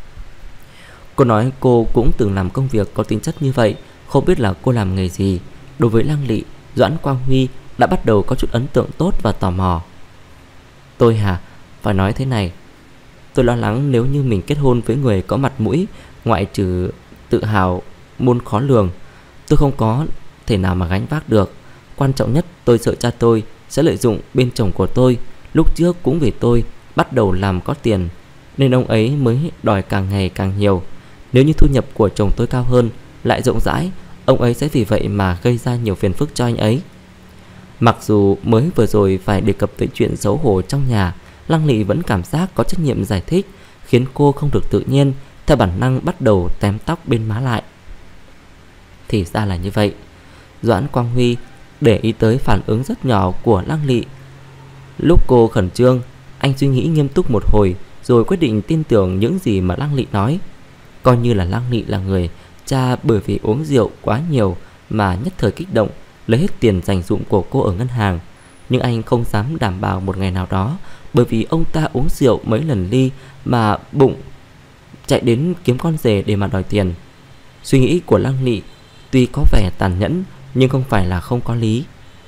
Speaker 1: Cô nói cô cũng từng làm công việc có tính chất như vậy, không biết là cô làm nghề gì. Đối với Lăng Lị, Doãn Quang Huy đã bắt đầu có chút ấn tượng tốt và tò mò. Tôi hả? Phải nói thế này, tôi lo lắng nếu như mình kết hôn với người có mặt mũi, ngoại trừ tự hào muôn khó lường, tôi không có thể nào mà gánh vác được. Quan trọng nhất, tôi sợ cha tôi sẽ lợi dụng bên chồng của tôi. Lúc trước cũng vì tôi bắt đầu làm có tiền nên ông ấy mới đòi càng ngày càng nhiều. Nếu như thu nhập của chồng tôi cao hơn, lại rộng rãi, ông ấy sẽ vì vậy mà gây ra nhiều phiền phức cho anh ấy. Mặc dù mới vừa rồi phải đề cập tới chuyện xấu hổ trong nhà, Lăng Lị vẫn cảm giác có trách nhiệm giải thích, khiến cô không được tự nhiên, theo bản năng bắt đầu tém tóc bên má lại. Thì ra là như vậy. Doãn Quang Huy để ý tới phản ứng rất nhỏ của Lăng Lị. Lúc cô khẩn trương, anh suy nghĩ nghiêm túc một hồi, rồi quyết định tin tưởng những gì mà Lăng Lị nói. Coi như là Lăng Lị là người cha bởi vì uống rượu quá nhiều mà nhất thời kích động, lấy hết tiền dành dụm của cô ở ngân hàng. Nhưng anh không dám đảm bảo một ngày nào đó, bởi vì ông ta uống rượu mấy lần ly mà bụng chạy đến kiếm con rể để mà đòi tiền. Suy nghĩ của Lăng Lị tuy có vẻ tàn nhẫn nhưng không phải là không có lý.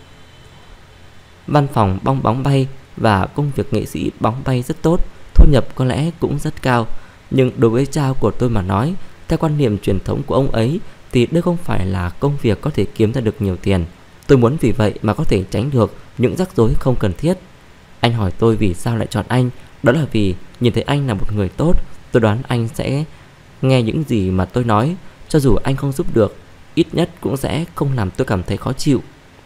Speaker 1: Văn phòng bong bóng bay và công việc nghệ sĩ bóng bay rất tốt, thu nhập có lẽ cũng rất cao. Nhưng đối với cha của tôi mà nói, theo quan niệm truyền thống của ông ấy, thì đây không phải là công việc có thể kiếm ra được nhiều tiền. Tôi muốn vì vậy mà có thể tránh được những rắc rối không cần thiết. Anh hỏi tôi vì sao lại chọn anh, đó là vì nhìn thấy anh là một người tốt. Tôi đoán anh sẽ nghe những gì mà tôi nói, cho dù anh không giúp được, ít nhất cũng sẽ không làm tôi cảm thấy khó chịu.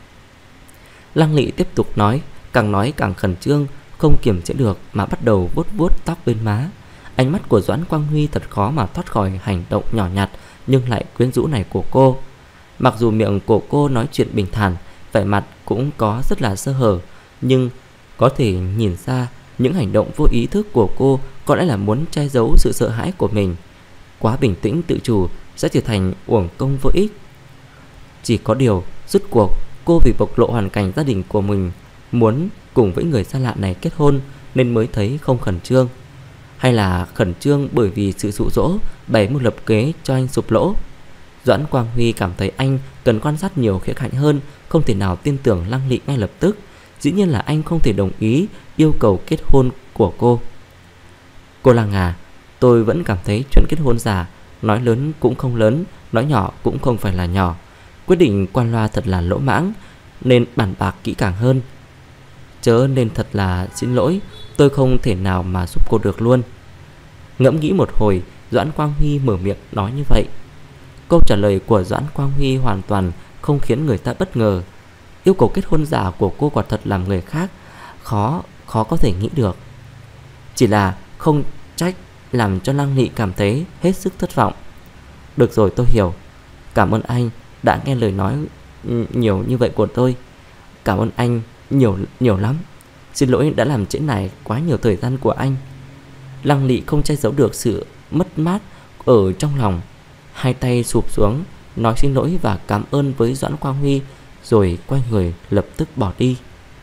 Speaker 1: Lăng Lị tiếp tục nói càng khẩn trương, không kiềm chế được mà bắt đầu vuốt vuốt tóc bên má. Ánh mắt của Doãn Quang Huy thật khó mà thoát khỏi hành động nhỏ nhặt nhưng lại quyến rũ này của cô. Mặc dù miệng của cô nói chuyện bình thản, vẻ mặt cũng có rất là sơ hở, nhưng có thể nhìn ra những hành động vô ý thức của cô có lẽ là muốn che giấu sự sợ hãi của mình. Quá bình tĩnh tự chủ sẽ trở thành uổng công vô ích. Chỉ có điều, rốt cuộc cô vì bộc lộ hoàn cảnh gia đình của mình, muốn cùng với người xa lạ này kết hôn nên mới thấy không khẩn trương. Hay là khẩn trương bởi vì sự dụ dỗ bày mưu lập kế cho anh sụp lỗ? Doãn Quang Huy cảm thấy anh cần quan sát nhiều khía cạnh hơn, không thể nào tin tưởng Lăng Lị ngay lập tức. Dĩ nhiên là anh không thể đồng ý yêu cầu kết hôn của cô. Cô Lăng à, tôi vẫn cảm thấy chuyện kết hôn giả, nói lớn cũng không lớn, nói nhỏ cũng không phải là nhỏ. Quyết định quan loa thật là lỗ mãng, nên bàn bạc kỹ càng hơn. Chớ nên thật là xin lỗi, tôi không thể nào mà giúp cô được luôn. Ngẫm nghĩ một hồi, Doãn Quang Huy mở miệng nói như vậy. Câu trả lời của Doãn Quang Huy hoàn toàn không khiến người ta bất ngờ. Yêu cầu kết hôn giả của cô quả thật làm người khác khó có thể nghĩ được. Chỉ là không trách làm cho Lăng Lị cảm thấy hết sức thất vọng. Được rồi, tôi hiểu. Cảm ơn anh đã nghe lời nói nhiều như vậy của tôi. Cảm ơn anh nhiều lắm. Xin lỗi đã làm trễ nải quá nhiều thời gian của anh. Lăng Lị không che giấu được sự mất mát ở trong lòng, hai tay sụp xuống nói xin lỗi và cảm ơn với Doãn Quang Huy, rồi quay người lập tức bỏ đi.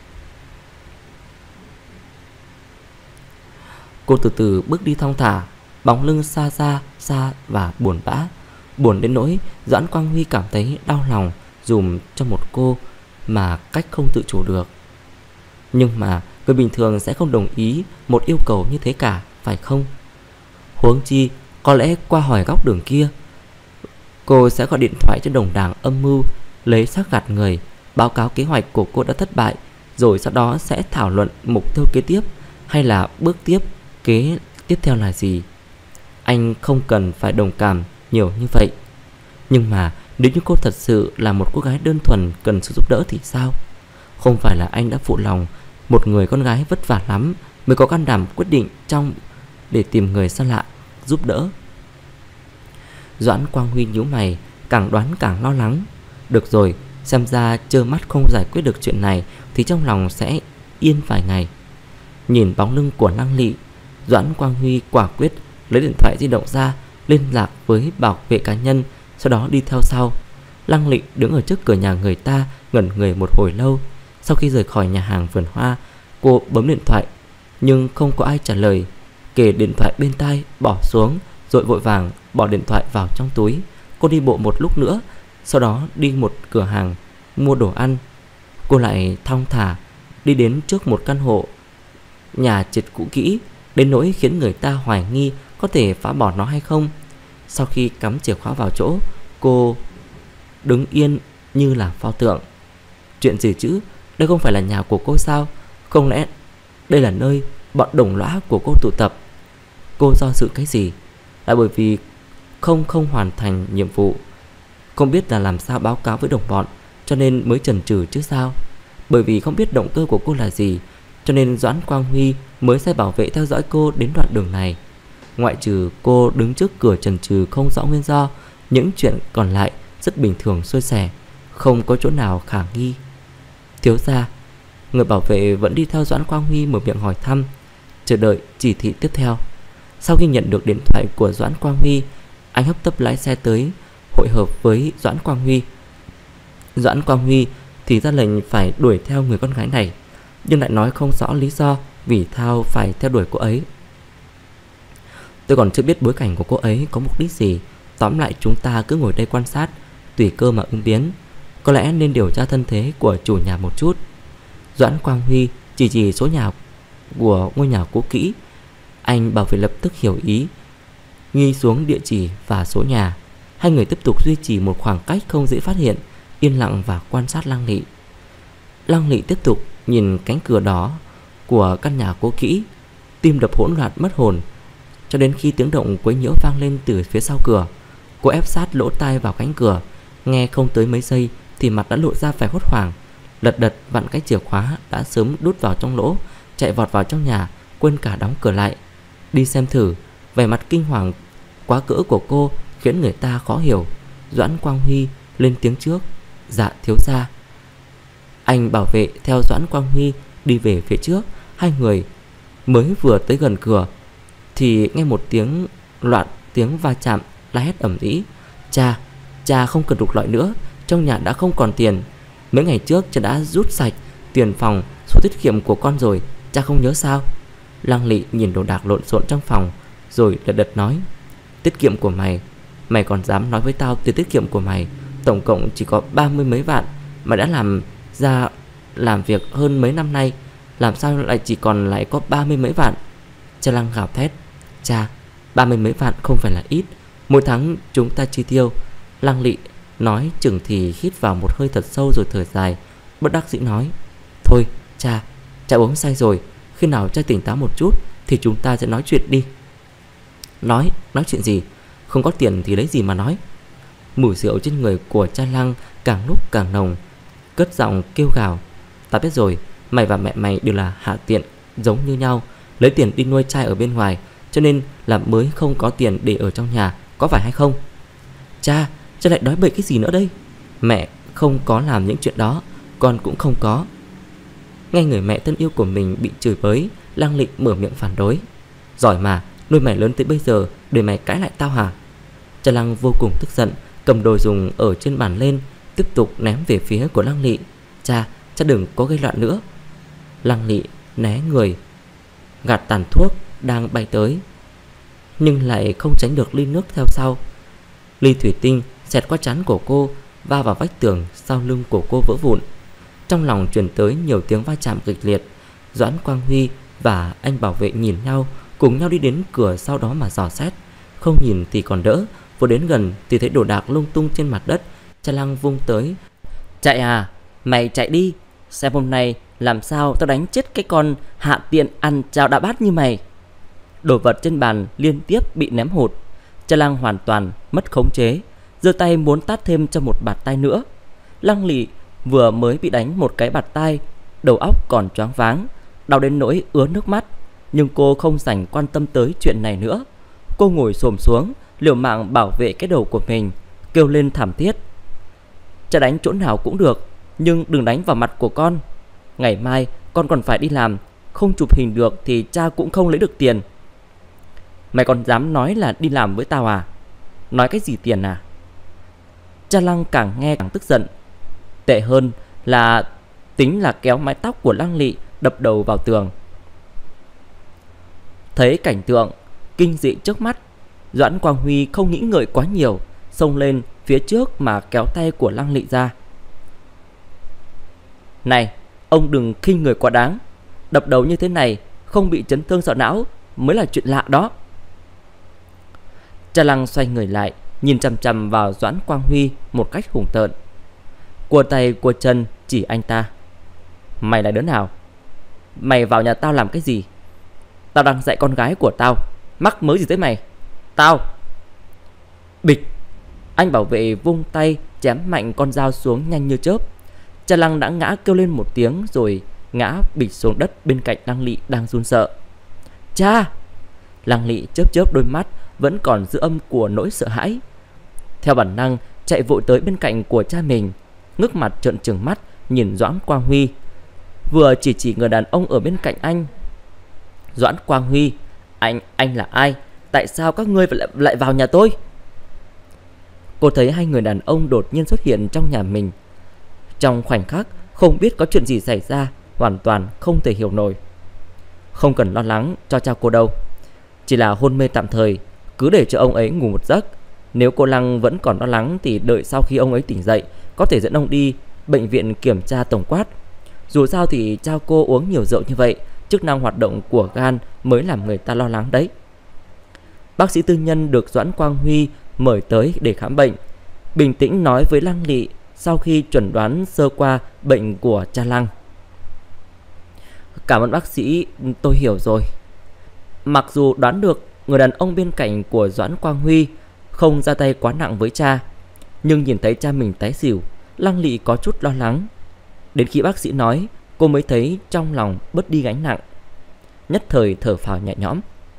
Speaker 1: Cô từ từ bước đi thong thả, bóng lưng xa và buồn bã. Buồn đến nỗi Doãn Quang Huy cảm thấy đau lòng dùm cho một cô mà cách không tự chủ được. Nhưng mà người bình thường sẽ không đồng ý một yêu cầu như thế cả, phải không? Huống chi có lẽ qua hỏi góc đường kia, cô sẽ gọi điện thoại cho đồng đảng âm mưu, lấy xác gạt người, báo cáo kế hoạch của cô đã thất bại, rồi sau đó sẽ thảo luận mục tiêu kế tiếp, hay là bước kế tiếp theo là gì. Anh không cần phải đồng cảm nhiều như vậy. Nhưng mà nếu như cô thật sự là một cô gái đơn thuần cần sự giúp đỡ thì sao? Không phải là anh đã phụ lòng một người con gái vất vả lắm mới có can đảm quyết định để tìm người xa lạ giúp đỡ. Doãn Quang Huy nhíu mày, càng đoán càng lo lắng. Được rồi, xem ra trơ mắt không giải quyết được chuyện này thì trong lòng sẽ yên vài ngày. Nhìn bóng lưng của Lăng Lị, Doãn Quang Huy quả quyết lấy điện thoại di động ra, liên lạc với bảo vệ cá nhân, sau đó đi theo sau. Lăng Lị đứng ở trước cửa nhà người ta ngẩn người một hồi lâu. Sau khi rời khỏi nhà hàng vườn hoa, cô bấm điện thoại nhưng không có ai trả lời. Kề điện thoại bên tai bỏ xuống, rồi vội vàng bỏ điện thoại vào trong túi. Cô đi bộ một lúc nữa, sau đó đi một cửa hàng mua đồ ăn. Cô lại thong thả đi đến trước một căn hộ nhà trệt cũ kỹ đến nỗi khiến người ta hoài nghi có thể phá bỏ nó hay không. Sau khi cắm chìa khóa vào chỗ, cô đứng yên như là pho tượng. Chuyện gì chứ? Đây không phải là nhà của cô sao? Không lẽ đây là nơi bọn đồng lõa của cô tụ tập? Cô do dự cái gì? Là bởi vì không hoàn thành nhiệm vụ, không biết là làm sao báo cáo với đồng bọn, cho nên mới chần chừ chứ sao? Bởi vì không biết động cơ của cô là gì, cho nên Doãn Quang Huy mới sai bảo vệ theo dõi cô đến đoạn đường này. Ngoại trừ cô đứng trước cửa chần chừ không rõ nguyên do, những chuyện còn lại rất bình thường xuôi xẻ, không có chỗ nào khả nghi. Thiếu gia, người bảo vệ vẫn đi theo Doãn Quang Huy mở miệng hỏi thăm, chờ đợi chỉ thị tiếp theo. Sau khi nhận được điện thoại của Doãn Quang Huy, anh hấp tấp lái xe tới hội hợp với Doãn Quang Huy. Doãn Quang Huy thì ra lệnh phải đuổi theo người con gái này, nhưng lại nói không rõ lý do vì sao phải theo đuổi cô ấy. Tôi còn chưa biết bối cảnh của cô ấy có mục đích gì. Tóm lại chúng ta cứ ngồi đây quan sát, tùy cơ mà ứng biến. Có lẽ nên điều tra thân thế của chủ nhà một chút. Doãn Quang Huy chỉ số nhà của ngôi nhà cũ kỹ. Anh bảo vệ lập tức hiểu ý, ghi xuống địa chỉ và số nhà. Hai người tiếp tục duy trì một khoảng cách không dễ phát hiện, yên lặng và quan sát Lăng Lị. Lăng Lị tiếp tục nhìn cánh cửa đỏ của căn nhà cũ kỹ, tim đập hỗn loạn mất hồn. Cho đến khi tiếng động quấy nhiễu vang lên từ phía sau cửa, cô ép sát lỗ tai vào cánh cửa. Nghe không tới mấy giây thì mặt đã lộ ra vẻ hốt hoảng. Lật đật vặn cái chìa khóa đã sớm đút vào trong lỗ, chạy vọt vào trong nhà, quên cả đóng cửa lại. Đi xem thử. Vẻ mặt kinh hoàng quá cỡ của cô khiến người ta khó hiểu. Doãn Quang Huy lên tiếng trước: "Dạ thiếu gia." Anh bảo vệ theo Doãn Quang Huy đi về phía trước. Hai người mới vừa tới gần cửa thì nghe một tiếng loạn tiếng va chạm, la hét ầm ĩ: Cha không cần lục lọi nữa, trong nhà đã không còn tiền. Mấy ngày trước cha đã rút sạch tiền phòng, sổ tiết kiệm của con rồi, cha không nhớ sao?" Lăng Lị nhìn đồ đạc lộn xộn trong phòng rồi lật đật nói: "Tiết kiệm của mày? Mày còn dám nói với tao tiền tiết kiệm của mày tổng cộng chỉ có 30 mấy vạn, mà đã làm việc hơn mấy năm nay, làm sao lại chỉ còn lại có 30 mấy vạn?" Cha Lăng gào thét: "Cha, 30 mấy vạn không phải là ít, mỗi tháng chúng ta chi tiêu." Lăng Lị nói chừng thì hít vào một hơi thật sâu rồi thở dài, bất đắc dĩ nói: "Thôi cha uống say rồi, khi nào cha tỉnh táo một chút thì chúng ta sẽ nói chuyện đi." Nói chuyện gì? Không có tiền thì lấy gì mà nói? Mùi rượu trên người của cha Lăng càng lúc càng nồng, cất giọng kêu gào: "Ta biết rồi, mày và mẹ mày đều là hạ tiện giống như nhau, lấy tiền đi nuôi trai ở bên ngoài, cho nên là mới không có tiền để ở trong nhà, có phải hay không?" Cha lại nói bậy cái gì nữa đây? Mẹ không có làm những chuyện đó, con cũng không có. Nghe người mẹ thân yêu của mình bị chửi bới, Lăng Lị mở miệng phản đối: "Giỏi mà, nuôi mày lớn tới bây giờ để mày cãi lại tao hả?" Cha Lăng vô cùng tức giận, cầm đồ dùng ở trên bàn lên, tiếp tục ném về phía của Lăng Lị: Cha đừng có gây loạn nữa." Lăng Lị né người, gạt tàn thuốc đang bay tới, nhưng lại không tránh được ly nước theo sau. Ly thủy tinh xẹt qua trán của cô, va vào vách tường sau lưng của cô vỡ vụn. Trong lòng truyền tới nhiều tiếng va chạm kịch liệt. Doãn Quang Huy và anh bảo vệ nhìn nhau, cùng nhau đi đến cửa sau đó mà dò xét. Không nhìn thì còn đỡ, vừa đến gần thì thấy đồ đạc lung tung trên mặt đất. Cha Lăng vung tới: "Chạy à? Mày chạy đi, xem hôm nay làm sao tao đánh chết cái con hạ tiện ăn cháo đá bát như mày." Đồ vật trên bàn liên tiếp bị ném hụt. Cha Lăng hoàn toàn mất khống chế, giơ tay muốn tát thêm cho một bạt tai nữa. Lăng Lị vừa mới bị đánh một cái bạt tai, đầu óc còn choáng váng, đau đến nỗi ứa nước mắt. Nhưng cô không dành quan tâm tới chuyện này nữa. Cô ngồi xổm xuống, liều mạng bảo vệ cái đầu của mình, kêu lên thảm thiết: "Cha đánh chỗ nào cũng được, nhưng đừng đánh vào mặt của con. Ngày mai con còn phải đi làm, không chụp hình được thì cha cũng không lấy được tiền." "Mày còn dám nói là đi làm với tao à? Nói cái gì tiền à?" Cha Lăng càng nghe càng tức giận. Tệ hơn là tính là kéo mái tóc của Lăng Lị đập đầu vào tường. Thấy cảnh tượng kinh dị trước mắt, Doãn Quang Huy không nghĩ ngợi quá nhiều, xông lên phía trước mà kéo tay của Lăng Lị ra. Này, ông đừng khinh người quá đáng. Đập đầu như thế này không bị chấn thương sọ não mới là chuyện lạ đó. Cha Lăng xoay người lại, nhìn chằm chằm vào Doãn Quang Huy một cách hùng tợn. Cua tay cua chân chỉ anh ta. Mày là đứa nào? Mày vào nhà tao làm cái gì? Tao đang dạy con gái của tao, mắc mớ gì tới mày? Tao. Bịch. Anh bảo vệ vung tay chém mạnh con dao xuống nhanh như chớp. Cha Lăng đã ngã kêu lên một tiếng rồi ngã bịch xuống đất bên cạnh Lăng Lị đang run sợ. Cha! Lăng Lị chớp chớp đôi mắt vẫn còn dư âm của nỗi sợ hãi. Theo bản năng chạy vội tới bên cạnh của cha mình, ngước mặt trợn trừng mắt nhìn Doãn Quang Huy, vừa chỉ người đàn ông ở bên cạnh anh. Doãn Quang Huy, anh là ai? Tại sao các ngươi lại vào nhà tôi? Cô thấy hai người đàn ông đột nhiên xuất hiện trong nhà mình. Trong khoảnh khắc không biết có chuyện gì xảy ra, hoàn toàn không thể hiểu nổi. Không cần lo lắng cho cha cô đâu, chỉ là hôn mê tạm thời, cứ để cho ông ấy ngủ một giấc. Nếu cô Lăng vẫn còn lo lắng thì đợi sau khi ông ấy tỉnh dậy có thể dẫn ông đi bệnh viện kiểm tra tổng quát. Dù sao thì cha cô uống nhiều rượu như vậy, chức năng hoạt động của gan mới làm người ta lo lắng đấy. Bác sĩ tư nhân được Doãn Quang Huy mời tới để khám bệnh, bình tĩnh nói với Lăng Lị sau khi chuẩn đoán sơ qua bệnh của cha Lăng. Cảm ơn bác sĩ, tôi hiểu rồi. Mặc dù đoán được người đàn ông bên cạnh của Doãn Quang Huy không ra tay quá nặng với cha, nhưng nhìn thấy cha mình tái xỉu, Lăng Lị có chút lo lắng. Đến khi bác sĩ nói, cô mới thấy trong lòng bớt đi gánh nặng, nhất thời thở phào nhẹ nhõm.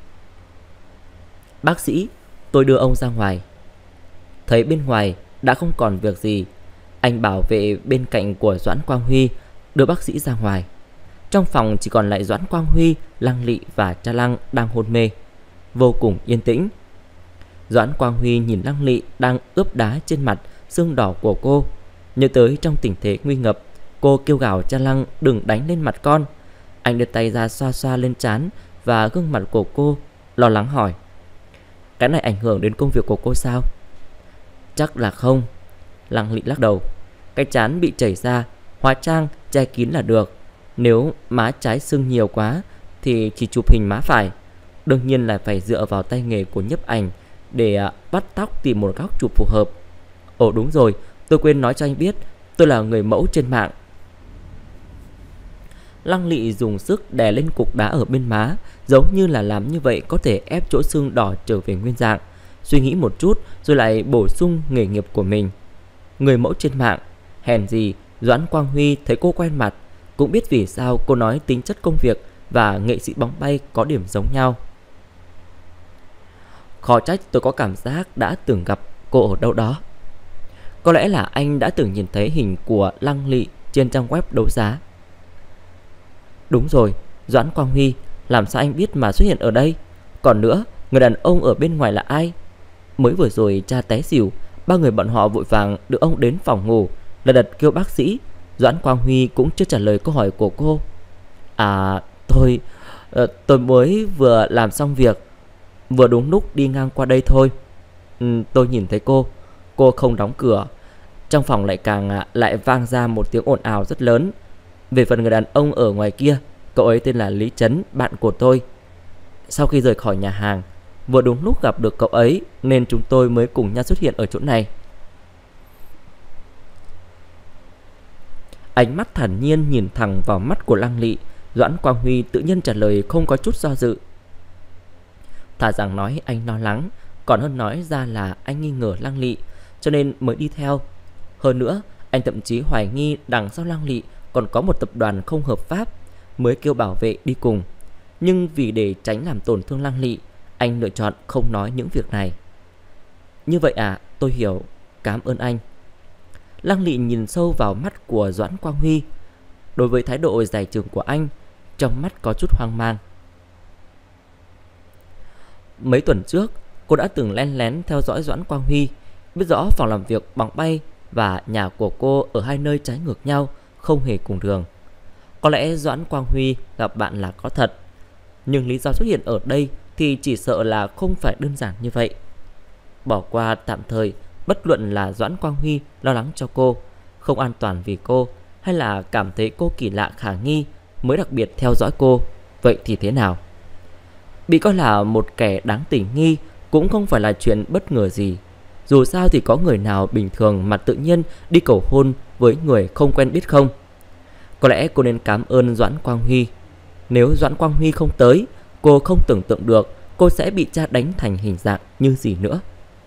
Speaker 1: Bác sĩ, tôi đưa ông ra ngoài. Thấy bên ngoài đã không còn việc gì, anh bảo vệ bên cạnh của Doãn Quang Huy đưa bác sĩ ra ngoài. Trong phòng chỉ còn lại Doãn Quang Huy, Lăng Lị và cha Lăng đang hôn mê, vô cùng yên tĩnh. Doãn Quang Huy nhìn Lăng Lị đang ướp đá trên mặt xương đỏ của cô, nhớ tới trong tình thế nguy ngập, cô kêu gào cha Lăng đừng đánh lên mặt con. Anh đưa tay ra xoa xoa lên trán và gương mặt của cô, lo lắng hỏi: cái này ảnh hưởng đến công việc của cô sao? Chắc là không. Lăng Lị lắc đầu. Cái trán bị chảy ra, hóa trang che kín là được. Nếu má trái sưng nhiều quá thì chỉ chụp hình má phải. Đương nhiên là phải dựa vào tay nghề của nhiếp ảnh để bắt tóc tìm một góc chụp phù hợp. Ồ đúng rồi, tôi quên nói cho anh biết, tôi là người mẫu trên mạng. Lăng Lị dùng sức đè lên cục đá ở bên má, giống như là làm như vậy có thể ép chỗ xương đỏ trở về nguyên dạng. Suy nghĩ một chút rồi lại bổ sung nghề nghiệp của mình. Người mẫu trên mạng. Hèn gì Doãn Quang Huy thấy cô quen mặt, cũng biết vì sao cô nói tính chất công việc và nghệ sĩ bóng bay có điểm giống nhau. Khó trách tôi có cảm giác đã từng gặp cô ở đâu đó. Có lẽ là anh đã từng nhìn thấy hình của Lăng Lị trên trang web đấu giá. Đúng rồi, Doãn Quang Huy, làm sao anh biết mà xuất hiện ở đây? Còn nữa, người đàn ông ở bên ngoài là ai? Mới vừa rồi cha té xỉu, ba người bọn họ vội vàng đưa ông đến phòng ngủ, lật đật kêu bác sĩ. Doãn Quang Huy cũng chưa trả lời câu hỏi của cô. À, tôi mới vừa làm xong việc, vừa đúng lúc đi ngang qua đây thôi. Tôi nhìn thấy cô không đóng cửa. Trong phòng lại vang ra một tiếng ồn ào rất lớn. Về phần người đàn ông ở ngoài kia, cậu ấy tên là Lý Trấn, bạn của tôi. Sau khi rời khỏi nhà hàng, vừa đúng lúc gặp được cậu ấy nên chúng tôi mới cùng nhau xuất hiện ở chỗ này. Ánh mắt thản nhiên nhìn thẳng vào mắt của Lăng Lị, Doãn Quang Huy tự nhiên trả lời không có chút do dự. Thà rằng nói anh lo lắng, còn hơn nói ra là anh nghi ngờ Lăng Lị, cho nên mới đi theo. Hơn nữa, anh thậm chí hoài nghi đằng sau Lăng Lị còn có một tập đoàn không hợp pháp, mới kêu bảo vệ đi cùng. Nhưng vì để tránh làm tổn thương Lăng Lị, anh lựa chọn không nói những việc này. Như vậy à, tôi hiểu, cảm ơn anh. Lăng Lị nhìn sâu vào mắt của Doãn Quang Huy. Đối với thái độ giải trường của anh, trong mắt có chút hoang mang. Mấy tuần trước, cô đã từng len lén theo dõi Doãn Quang Huy, biết rõ phòng làm việc bóng bay và nhà của cô ở hai nơi trái ngược nhau, không hề cùng đường. Có lẽ Doãn Quang Huy gặp bạn là có thật, nhưng lý do xuất hiện ở đây thì chỉ sợ là không phải đơn giản như vậy. Bỏ qua tạm thời, bất luận là Doãn Quang Huy lo lắng cho cô, không an toàn vì cô, hay là cảm thấy cô kỳ lạ khả nghi mới đặc biệt theo dõi cô? Vậy thì thế nào? Bị coi là một kẻ đáng tình nghi cũng không phải là chuyện bất ngờ gì. Dù sao thì có người nào bình thường mà tự nhiên đi cầu hôn với người không quen biết không? Có lẽ cô nên cảm ơn Doãn Quang Huy. Nếu Doãn Quang Huy không tới, cô không tưởng tượng được cô sẽ bị cha đánh thành hình dạng như gì nữa.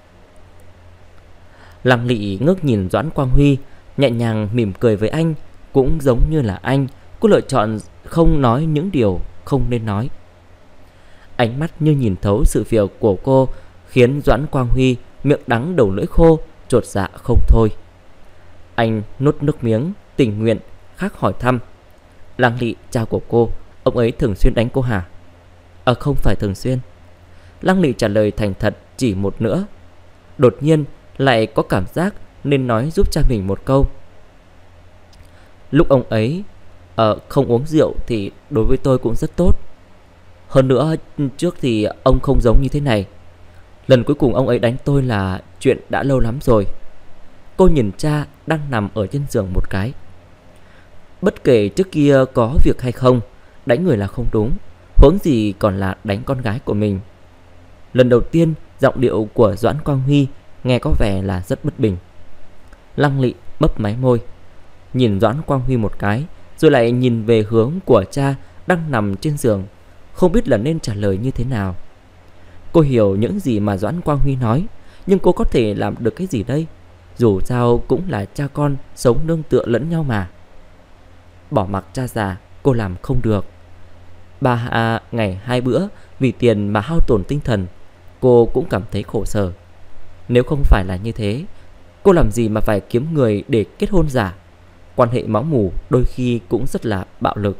Speaker 1: Lăng Lị ngước nhìn Doãn Quang Huy, nhẹ nhàng mỉm cười với anh. Cũng giống như là anh, cô lựa chọn không nói những điều không nên nói. Ánh mắt như nhìn thấu sự việc của cô khiến Doãn Quang Huy miệng đắng đầu lưỡi khô, chột dạ không thôi. Anh nuốt nước miếng, tình nguyện khác hỏi thăm: Lăng Lị, cha của cô, ông ấy thường xuyên đánh cô hả? Không phải thường xuyên. Lăng Lị trả lời thành thật chỉ một nữa. Đột nhiên lại có cảm giác nên nói giúp cha mình một câu. Lúc ông ấy không uống rượu thì đối với tôi cũng rất tốt. Hơn nữa trước thì ông không giống như thế này. Lần cuối cùng ông ấy đánh tôi là chuyện đã lâu lắm rồi. Cô nhìn cha đang nằm ở trên giường một cái. Bất kể trước kia có việc hay không, đánh người là không đúng, huống gì còn là đánh con gái của mình. Lần đầu tiên giọng điệu của Doãn Quang Huy nghe có vẻ là rất bất bình. Lăng Lị mấp máy môi, nhìn Doãn Quang Huy một cái, rồi lại nhìn về hướng của cha đang nằm trên giường, không biết là nên trả lời như thế nào. Cô hiểu những gì mà Doãn Quang Huy nói, nhưng cô có thể làm được cái gì đây? Dù sao cũng là cha con sống nương tựa lẫn nhau mà. Bỏ mặc cha già cô làm không được. Bà Hạ ngày 2 bữa vì tiền mà hao tổn tinh thần, cô cũng cảm thấy khổ sở. Nếu không phải là như thế, cô làm gì mà phải kiếm người để kết hôn giả? Quan hệ máu mủ đôi khi cũng rất là bạo lực.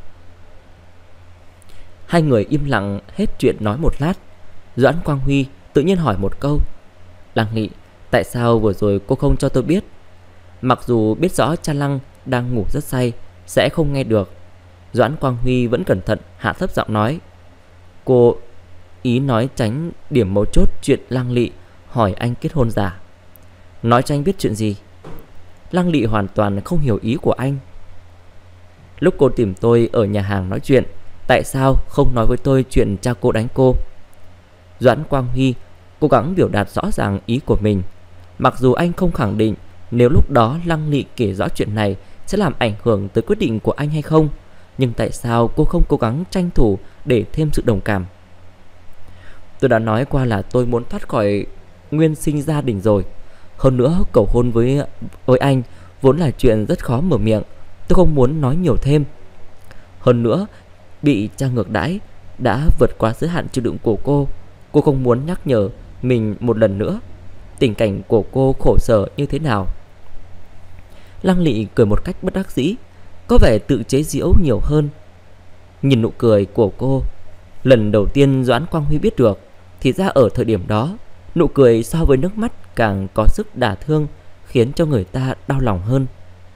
Speaker 1: Hai người im lặng hết chuyện nói một lát. Doãn Quang Huy tự nhiên hỏi một câu: Lăng Nghị, tại sao vừa rồi cô không cho tôi biết? Mặc dù biết rõ cha Lăng đang ngủ rất say, sẽ không nghe được, Doãn Quang Huy vẫn cẩn thận hạ thấp giọng nói: Cô ý nói tránh điểm mấu chốt chuyện Lăng Lị hỏi anh kết hôn giả. Nói cho anh biết chuyện gì? Lăng Lị hoàn toàn không hiểu ý của anh. Lúc cô tìm tôi ở nhà hàng nói chuyện, tại sao không nói với tôi chuyện cha cô đánh cô? Doãn Quang Huy cố gắng biểu đạt rõ ràng ý của mình. Mặc dù anh không khẳng định nếu lúc đó Lăng Lị kể rõ chuyện này sẽ làm ảnh hưởng tới quyết định của anh hay không, nhưng tại sao cô không cố gắng tranh thủ để thêm sự đồng cảm? Tôi đã nói qua là tôi muốn thoát khỏi nguyên sinh gia đình rồi. Hơn nữa cầu hôn với anh vốn là chuyện rất khó mở miệng. Tôi không muốn nói nhiều thêm. Hơn nữa bị cha ngược đãi đã vượt quá giới hạn chịu đựng của cô. Cô không muốn nhắc nhở mình một lần nữa tình cảnh của cô khổ sở như thế nào. Lăng Lị cười một cách bất đắc dĩ, có vẻ tự chế giễu nhiều hơn. Nhìn nụ cười của cô, lần đầu tiên Doãn Quang Huy biết được, thì ra ở thời điểm đó, nụ cười so với nước mắt càng có sức đả thương, khiến cho người ta đau lòng hơn.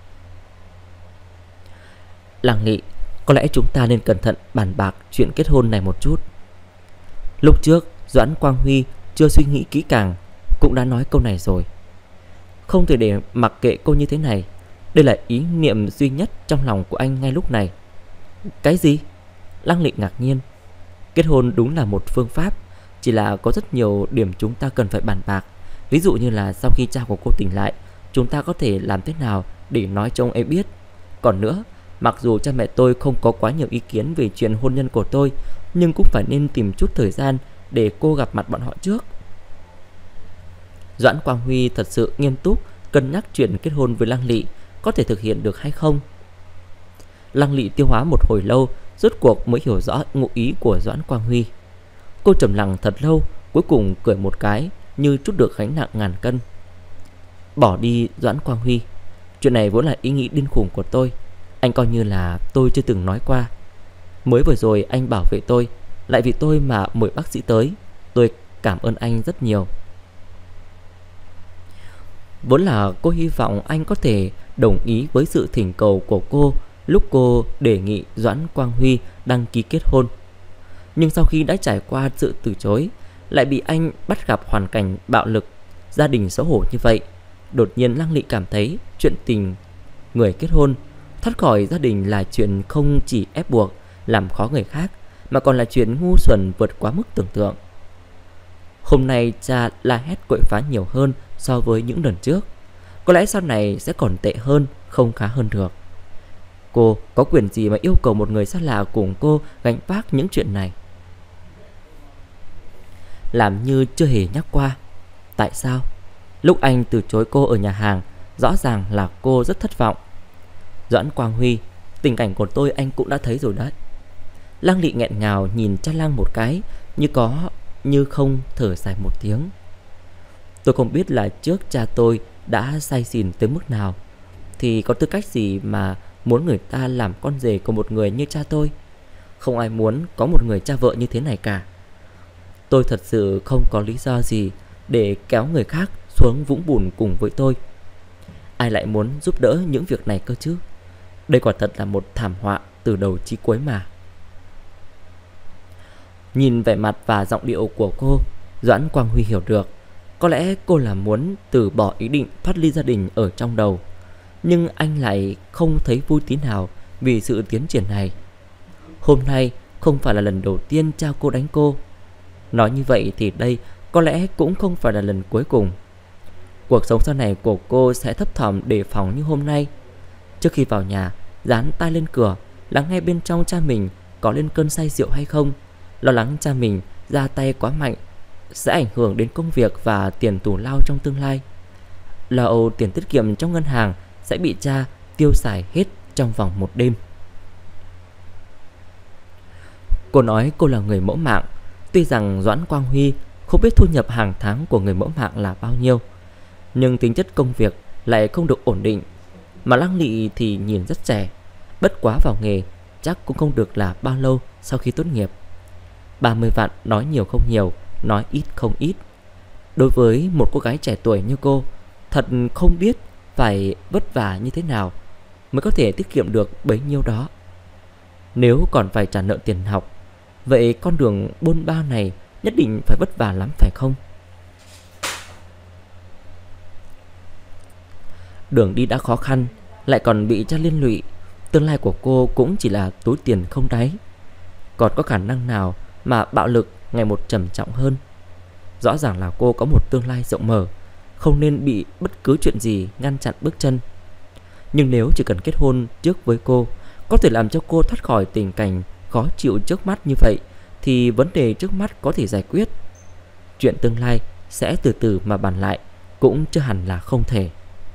Speaker 1: Lăng Lị, có lẽ chúng ta nên cẩn thận bàn bạc chuyện kết hôn này một chút. Lúc trước Doãn Quang Huy chưa suy nghĩ kỹ càng cũng đã nói câu này rồi. Không thể để mặc kệ cô như thế này. Đây là ý niệm duy nhất trong lòng của anh ngay lúc này. Cái gì? Lăng Lị ngạc nhiên. Kết hôn đúng là một phương pháp, chỉ là có rất nhiều điểm chúng ta cần phải bàn bạc. Ví dụ như là sau khi cha của cô tỉnh lại, chúng ta có thể làm thế nào để nói cho ông ấy biết. Còn nữa, mặc dù cha mẹ tôi không có quá nhiều ý kiến về chuyện hôn nhân của tôi, nhưng cũng phải nên tìm chút thời gian để cô gặp mặt bọn họ trước. Doãn Quang Huy thật sự nghiêm túc cân nhắc chuyện kết hôn với Lăng Lị có thể thực hiện được hay không. Lăng Lị tiêu hóa một hồi lâu, rốt cuộc mới hiểu rõ ngụ ý của Doãn Quang Huy. Cô trầm lặng thật lâu, cuối cùng cười một cái như trút được gánh nặng ngàn cân. Bỏ đi Doãn Quang Huy, chuyện này vốn là ý nghĩ điên khùng của tôi. Anh coi như là tôi chưa từng nói qua. Mới vừa rồi anh bảo vệ tôi, lại vì tôi mà mời bác sĩ tới. Tôi cảm ơn anh rất nhiều. Vốn là cô hy vọng anh có thể đồng ý với sự thỉnh cầu của cô lúc cô đề nghị Doãn Quang Huy đăng ký kết hôn. Nhưng sau khi đã trải qua sự từ chối, lại bị anh bắt gặp hoàn cảnh bạo lực, gia đình xấu hổ như vậy, đột nhiên Lăng Lị cảm thấy chuyện tình người kết hôn Thoát khỏi gia đình là chuyện không chỉ ép buộc, làm khó người khác, mà còn là chuyện ngu xuẩn vượt quá mức tưởng tượng. Hôm nay cha la hét quậy phá nhiều hơn so với những lần trước. Có lẽ sau này sẽ còn tệ hơn, không khá hơn được. Cô có quyền gì mà yêu cầu một người xa lạ cùng cô gánh vác những chuyện này? Làm như chưa hề nhắc qua. Tại sao? Lúc anh từ chối cô ở nhà hàng, rõ ràng là cô rất thất vọng. Doãn Quang Huy, tình cảnh của tôi anh cũng đã thấy rồi đấy. Lăng Lị nghẹn ngào nhìn cha Lăng một cái, như có như không thở dài một tiếng. Tôi không biết là trước cha tôi đã say xỉn tới mức nào, thì có tư cách gì mà muốn người ta làm con rể của một người như cha tôi. Không ai muốn có một người cha vợ như thế này cả. Tôi thật sự không có lý do gì để kéo người khác xuống vũng bùn cùng với tôi. Ai lại muốn giúp đỡ những việc này cơ chứ? Đây quả thật là một thảm họa từ đầu chí cuối mà. Nhìn vẻ mặt và giọng điệu của cô, Doãn Quang Huy hiểu được. Có lẽ cô là muốn từ bỏ ý định thoát ly gia đình ở trong đầu. Nhưng anh lại không thấy vui tí nào vì sự tiến triển này. Hôm nay không phải là lần đầu tiên cha cô đánh cô. Nói như vậy thì đây có lẽ cũng không phải là lần cuối cùng. Cuộc sống sau này của cô sẽ thấp thỏm đề phòng như hôm nay. Trước khi vào nhà, dán tai lên cửa, lắng nghe bên trong cha mình có lên cơn say rượu hay không. Lo lắng cha mình ra tay quá mạnh sẽ ảnh hưởng đến công việc và tiền tù lao trong tương lai. Lo âu tiền tiết kiệm trong ngân hàng sẽ bị cha tiêu xài hết trong vòng một đêm. Cô nói cô là người mẫu mạng. Tuy rằng Doãn Quang Huy không biết thu nhập hàng tháng của người mẫu mạng là bao nhiêu, nhưng tính chất công việc lại không được ổn định. Mà Lăng Lị thì nhìn rất trẻ, bất quá vào nghề chắc cũng không được là bao lâu sau khi tốt nghiệp. 30 vạn nói nhiều không nhiều, nói ít không ít. Đối với một cô gái trẻ tuổi như cô, thật không biết phải vất vả như thế nào mới có thể tiết kiệm được bấy nhiêu đó. Nếu còn phải trả nợ tiền học, vậy con đường bôn ba này nhất định phải vất vả lắm phải không? Đường đi đã khó khăn, lại còn bị cha liên lụy. Tương lai của cô cũng chỉ là túi tiền không đáy. Còn có khả năng nào mà bạo lực ngày một trầm trọng hơn? Rõ ràng là cô có một tương lai rộng mở, không nên bị bất cứ chuyện gì ngăn chặn bước chân. Nhưng nếu chỉ cần kết hôn trước với cô có thể làm cho cô thoát khỏi tình cảnh khó chịu trước mắt như vậy, thì vấn đề trước mắt có thể giải quyết. Chuyện tương lai sẽ từ từ mà bàn lại, cũng chưa hẳn là không thể.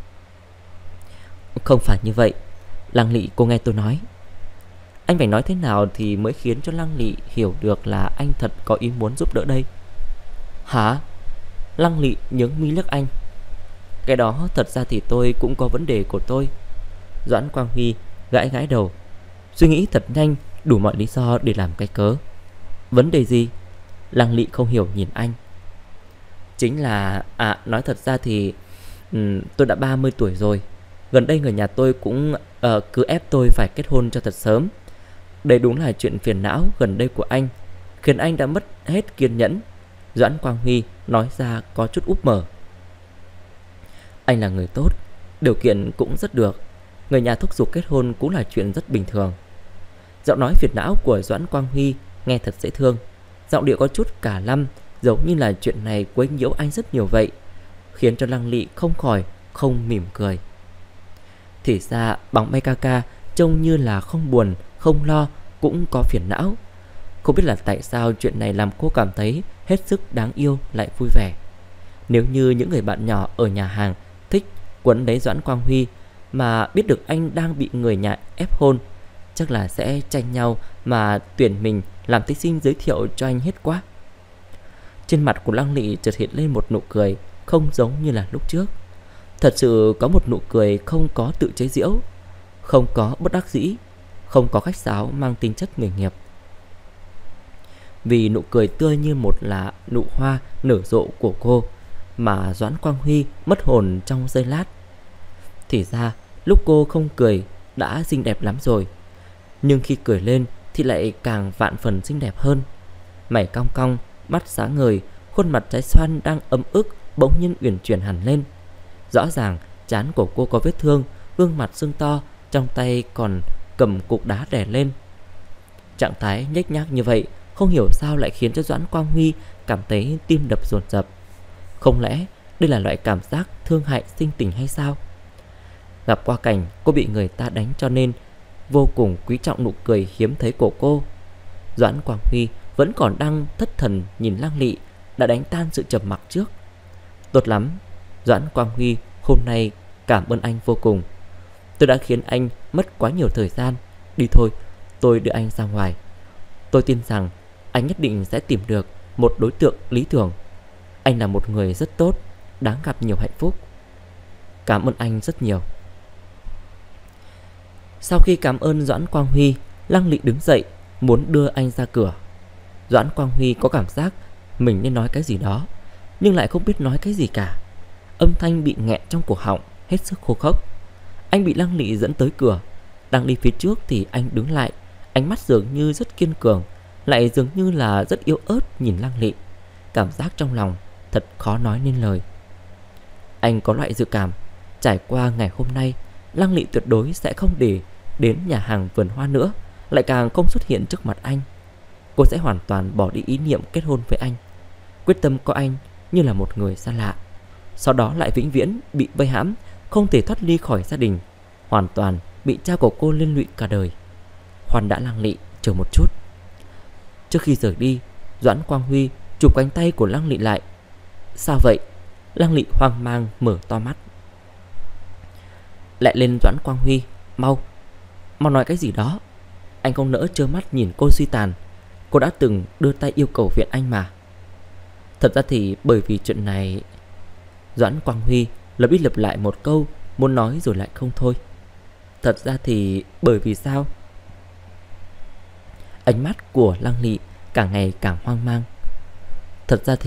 Speaker 1: Không phải như vậy. Lăng Lị, cô nghe tôi nói. Anh phải nói thế nào thì mới khiến cho Lăng Lị hiểu được là anh thật có ý muốn giúp đỡ đây? Hả? Lăng Lị nhướng mi liếc anh. Cái đó thật ra thì tôi cũng có vấn đề của tôi. Doãn Quang Huy gãi gãi đầu, suy nghĩ thật nhanh, đủ mọi lý do để làm cái cớ. Vấn đề gì? Lăng Lị không hiểu nhìn anh. Chính là nói thật ra thì tôi đã 30 tuổi rồi. Gần đây người nhà tôi cũng cứ ép tôi phải kết hôn cho thật sớm. Đây đúng là chuyện phiền não gần đây của anh, khiến anh đã mất hết kiên nhẫn. Doãn Quang Huy nói ra có chút úp mở. Anh là người tốt, điều kiện cũng rất được, người nhà thúc giục kết hôn cũng là chuyện rất bình thường. Giọng nói phiền não của Doãn Quang Huy nghe thật dễ thương, giọng điệu có chút cả lăm, giống như là chuyện này quấy nhiễu anh rất nhiều vậy, khiến cho Lăng Lị không khỏi không mỉm cười. Thì ra bóng bay ca ca trông như là không buồn, không lo, cũng có phiền não. Không biết là tại sao chuyện này làm cô cảm thấy hết sức đáng yêu lại vui vẻ. Nếu như những người bạn nhỏ ở nhà hàng thích quấn lấy Doãn Quang Huy mà biết được anh đang bị người nhà ép hôn, chắc là sẽ tranh nhau mà tuyển mình làm thí sinh giới thiệu cho anh hết quá. Trên mặt của Lăng Lị chợt hiện lên một nụ cười không giống như là lúc trước. Thật sự có một nụ cười không có tự chế giễu, không có bất đắc dĩ, không có khách sáo mang tính chất nghề nghiệp. Vì nụ cười tươi như một là nụ hoa nở rộ của cô mà Doãn Quang Huy mất hồn trong giây lát. Thì ra lúc cô không cười đã xinh đẹp lắm rồi, nhưng khi cười lên thì lại càng vạn phần xinh đẹp hơn. Mày cong cong, mắt sáng ngời, khuôn mặt trái xoan đang ấm ức bỗng nhiên uyển chuyển hẳn lên. Rõ ràng trán của cô có vết thương, gương mặt sưng to, trong tay còn cầm cục đá đè lên. Trạng thái nhếch nhác như vậy không hiểu sao lại khiến cho Doãn Quang Huy cảm thấy tim đập dồn dập. Không lẽ đây là loại cảm giác thương hại sinh tình hay sao? Gặp qua cảnh cô bị người ta đánh cho nên vô cùng quý trọng nụ cười hiếm thấy của cô. Doãn Quang Huy vẫn còn đang thất thần nhìn Lăng Lị đã đánh tan sự trầm mặc trước. Tốt lắm, Doãn Quang Huy, hôm nay cảm ơn anh vô cùng. Tôi đã khiến anh mất quá nhiều thời gian. Đi thôi, tôi đưa anh ra ngoài. Tôi tin rằng anh nhất định sẽ tìm được một đối tượng lý tưởng. Anh là một người rất tốt, đáng gặp nhiều hạnh phúc. Cảm ơn anh rất nhiều. Sau khi cảm ơn Doãn Quang Huy, Lăng Lị đứng dậy muốn đưa anh ra cửa. Doãn Quang Huy có cảm giác mình nên nói cái gì đó, nhưng lại không biết nói cái gì cả. Âm thanh bị nghẹn trong cổ họng, hết sức khô khốc. Anh bị Lăng Lị dẫn tới cửa. Đang đi phía trước thì anh đứng lại, ánh mắt dường như rất kiên cường, lại dường như là rất yếu ớt nhìn Lăng Lị. Cảm giác trong lòng thật khó nói nên lời. Anh có loại dự cảm trải qua ngày hôm nay, Lăng Lị tuyệt đối sẽ không để đến nhà hàng vườn hoa nữa, lại càng không xuất hiện trước mặt anh. Cô sẽ hoàn toàn bỏ đi ý niệm kết hôn với anh, quyết tâm coi anh như là một người xa lạ, sau đó lại vĩnh viễn bị vây hãm, không thể thoát ly khỏi gia đình, hoàn toàn bị cha của cô liên lụy cả đời. Khoan đã Lăng Lị, chờ một chút. Trước khi rời đi, Doãn Quang Huy chụp cánh tay của Lăng Lị lại. Sao vậy? Lăng Lị hoang mang mở to mắt. Lại lên Doãn Quang Huy, mau nói cái gì đó. Anh không nỡ trơ mắt nhìn cô suy tàn. Cô đã từng đưa tay yêu cầu viện anh mà. Thật ra thì bởi vì chuyện này. Doãn Quang Huy lặp đi lặp lại một câu, muốn nói rồi lại không thôi. Thật ra thì bởi vì sao? Ánh mắt của Lăng Lị càng ngày càng hoang mang. Thật ra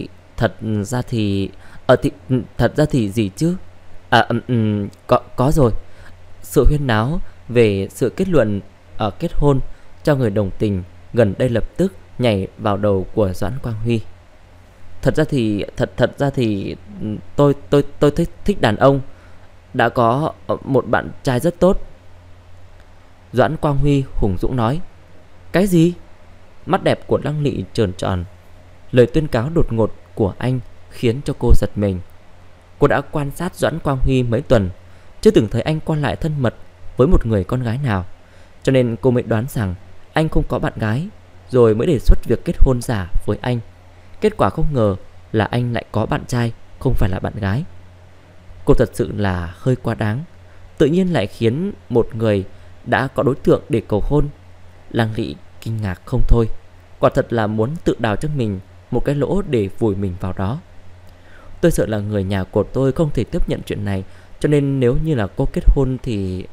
Speaker 1: thì gì chứ? Có rồi. Sự huyên náo về sự kết luận kết hôn cho người đồng tình gần đây lập tức nhảy vào đầu của Doãn Quang Huy. Thật ra thì tôi thích đàn ông, đã có một bạn trai rất tốt. Doãn Quang Huy hùng dũng nói. Cái gì? Mắt đẹp của Lăng Lị tròn tròn. Lời tuyên cáo đột ngột của anh khiến cho cô giật mình. Cô đã quan sát Doãn Quang Huy mấy tuần, chưa từng thấy anh qua lại thân mật với một người con gái nào, cho nên cô mới đoán rằng anh không có bạn gái, rồi mới đề xuất việc kết hôn giả với anh. Kết quả không ngờ là anh lại có bạn trai, không phải là bạn gái. Cô thật sự là hơi quá đáng, tự nhiên lại khiến một người đã có đối tượng để cầu hôn. Lăng Lị kinh ngạc không thôi, quả thật là muốn tự đào cho mình một cái lỗ để vùi mình vào đó. Tôi sợ là người nhà của tôi không thể tiếp nhận chuyện này, cho nên nếu như là cô kết hôn thì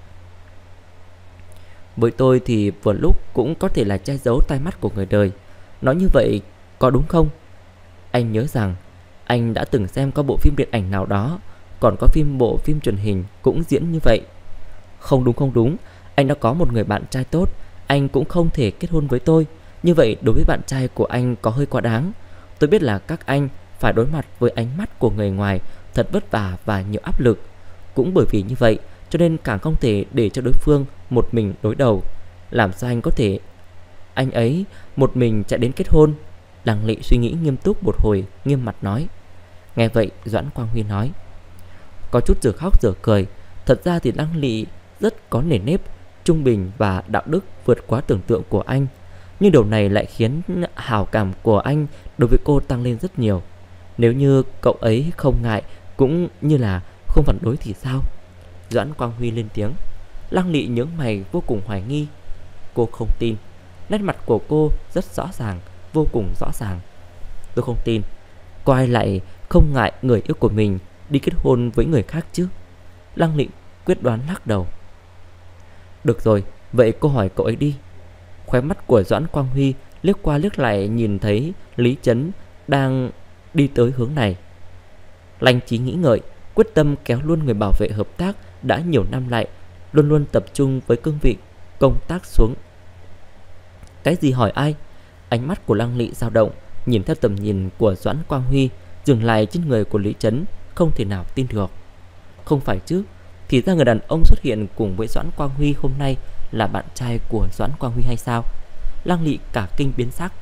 Speaker 1: với tôi thì vừa lúc cũng có thể là che giấu tai mắt của người đời. Nói như vậy có đúng không? Anh nhớ rằng anh đã từng xem có bộ phim điện ảnh nào đó, còn có bộ phim truyền hình cũng diễn như vậy. Không đúng, anh đã có một người bạn trai tốt, anh cũng không thể kết hôn với tôi. Như vậy đối với bạn trai của anh có hơi quá đáng. Tôi biết là các anh phải đối mặt với ánh mắt của người ngoài thật vất vả và nhiều áp lực. Cũng bởi vì như vậy cho nên càng không thể để cho đối phương một mình đối đầu. Làm sao anh có thể anh ấy một mình chạy đến kết hôn? Lăng Lị suy nghĩ nghiêm túc một hồi, nghiêm mặt nói. Nghe vậy Doãn Quang Huy nói, có chút giờ khóc giờ cười. Thật ra thì Lăng Lị rất có nề nếp, trung bình và đạo đức vượt quá tưởng tượng của anh. Nhưng điều này lại khiến hảo cảm của anh đối với cô tăng lên rất nhiều. Nếu như cậu ấy không ngại cũng như là không phản đối thì sao? Doãn Quang Huy lên tiếng. Lăng Lị nhướng mày vô cùng hoài nghi. Cô không tin. Nét mặt của cô rất rõ ràng, vô cùng rõ ràng. Tôi không tin. Có ai lại không ngại người yêu của mình đi kết hôn với người khác chứ? Lăng Lị quyết đoán lắc đầu. Được rồi, vậy cô hỏi cậu ấy đi. Khóe mắt của Doãn Quang Huy liếc qua liếc lại nhìn thấy Lý Chấn đang đi tới hướng này. Lanh trí nghĩ ngợi, quyết tâm kéo luôn người bảo vệ hợp tác đã nhiều năm lại, luôn luôn tập trung với cương vị công tác xuống. Cái gì hỏi ai? Ánh mắt của Lăng Lị dao động, nhìn theo tầm nhìn của Doãn Quang Huy, dừng lại trên người của Lý Chấn, không thể nào tin được. Không phải chứ? Thì ra người đàn ông xuất hiện cùng với Doãn Quang Huy hôm nay là bạn trai của Doãn Quang Huy hay sao? Lăng Lị cả kinh biến sắc.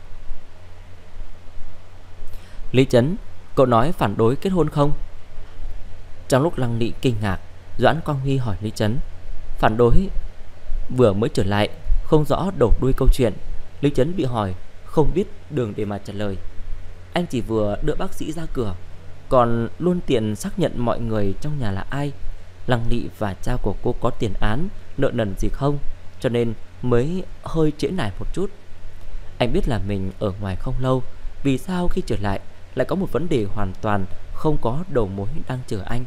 Speaker 1: Lý Chấn, cậu nói phản đối kết hôn không? Trong lúc Lăng Lị kinh ngạc, Doãn Quang Huy hỏi Lý Chấn. Phản đối? Vừa mới trở lại, không rõ đầu đuôi câu chuyện. Lý Chấn bị hỏi, không biết đường để mà trả lời. Anh chỉ vừa đưa bác sĩ ra cửa, còn luôn tiện xác nhận mọi người trong nhà là ai. Lăng Lị và cha của cô có tiền án, nợ nần gì không, cho nên mới hơi trễ nải một chút. Anh biết là mình ở ngoài không lâu, vì sao khi trở lại lại có một vấn đề hoàn toàn không có đầu mối đang chờ anh.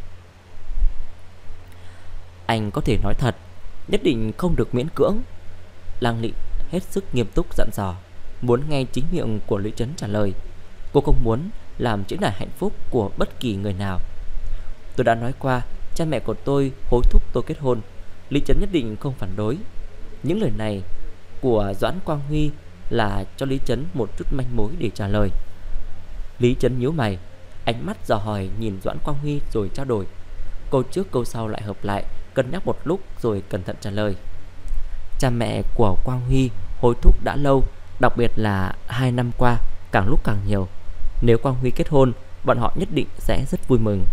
Speaker 1: Anh có thể nói thật, nhất định không được miễn cưỡng. Lăng Lị hết sức nghiêm túc dặn dò, muốn nghe chính miệng của Lý Chấn trả lời. Cô không muốn làm trễ nải hạnh phúc của bất kỳ người nào. Tôi đã nói qua, cha mẹ của tôi hối thúc tôi kết hôn. Lý Chấn nhất định không phản đối. Những lời này của Doãn Quang Huy là cho Lý Chấn một chút manh mối để trả lời. Lý Chấn nhíu mày, ánh mắt dò hỏi nhìn Doãn Quang Huy rồi trao đổi. Câu trước câu sau lại hợp lại, cân nhắc một lúc rồi cẩn thận trả lời. Cha mẹ của Quang Huy hối thúc đã lâu, đặc biệt là 2 năm qua càng lúc càng nhiều. Nếu Quang Huy kết hôn, bọn họ nhất định sẽ rất vui mừng.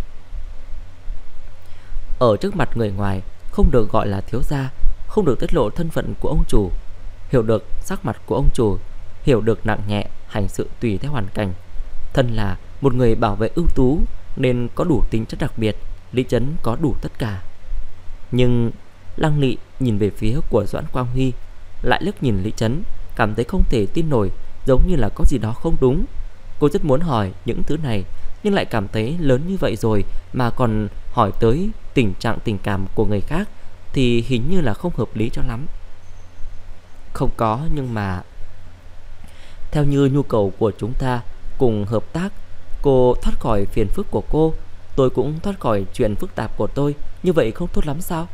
Speaker 1: Ở trước mặt người ngoài không được gọi là thiếu gia, không được tiết lộ thân phận của ông chủ, hiểu được sắc mặt của ông chủ, hiểu được nặng nhẹ, hành sự tùy theo hoàn cảnh. Thân là một người bảo vệ ưu tú nên có đủ tính chất đặc biệt. Lý Chấn có đủ tất cả. Nhưng Lăng Lị nhìn về phía của Doãn Quang Huy, lại liếc nhìn Lý Chấn, cảm thấy không thể tin nổi, giống như là có gì đó không đúng. Cô rất muốn hỏi những thứ này, nhưng lại cảm thấy lớn như vậy rồi mà còn hỏi tới tình trạng tình cảm của người khác thì hình như là không hợp lý cho lắm. Không có, nhưng mà theo như nhu cầu của chúng ta cùng hợp tác, cô thoát khỏi phiền phức của cô, tôi cũng thoát khỏi chuyện phức tạp của tôi, như vậy không tốt lắm sao?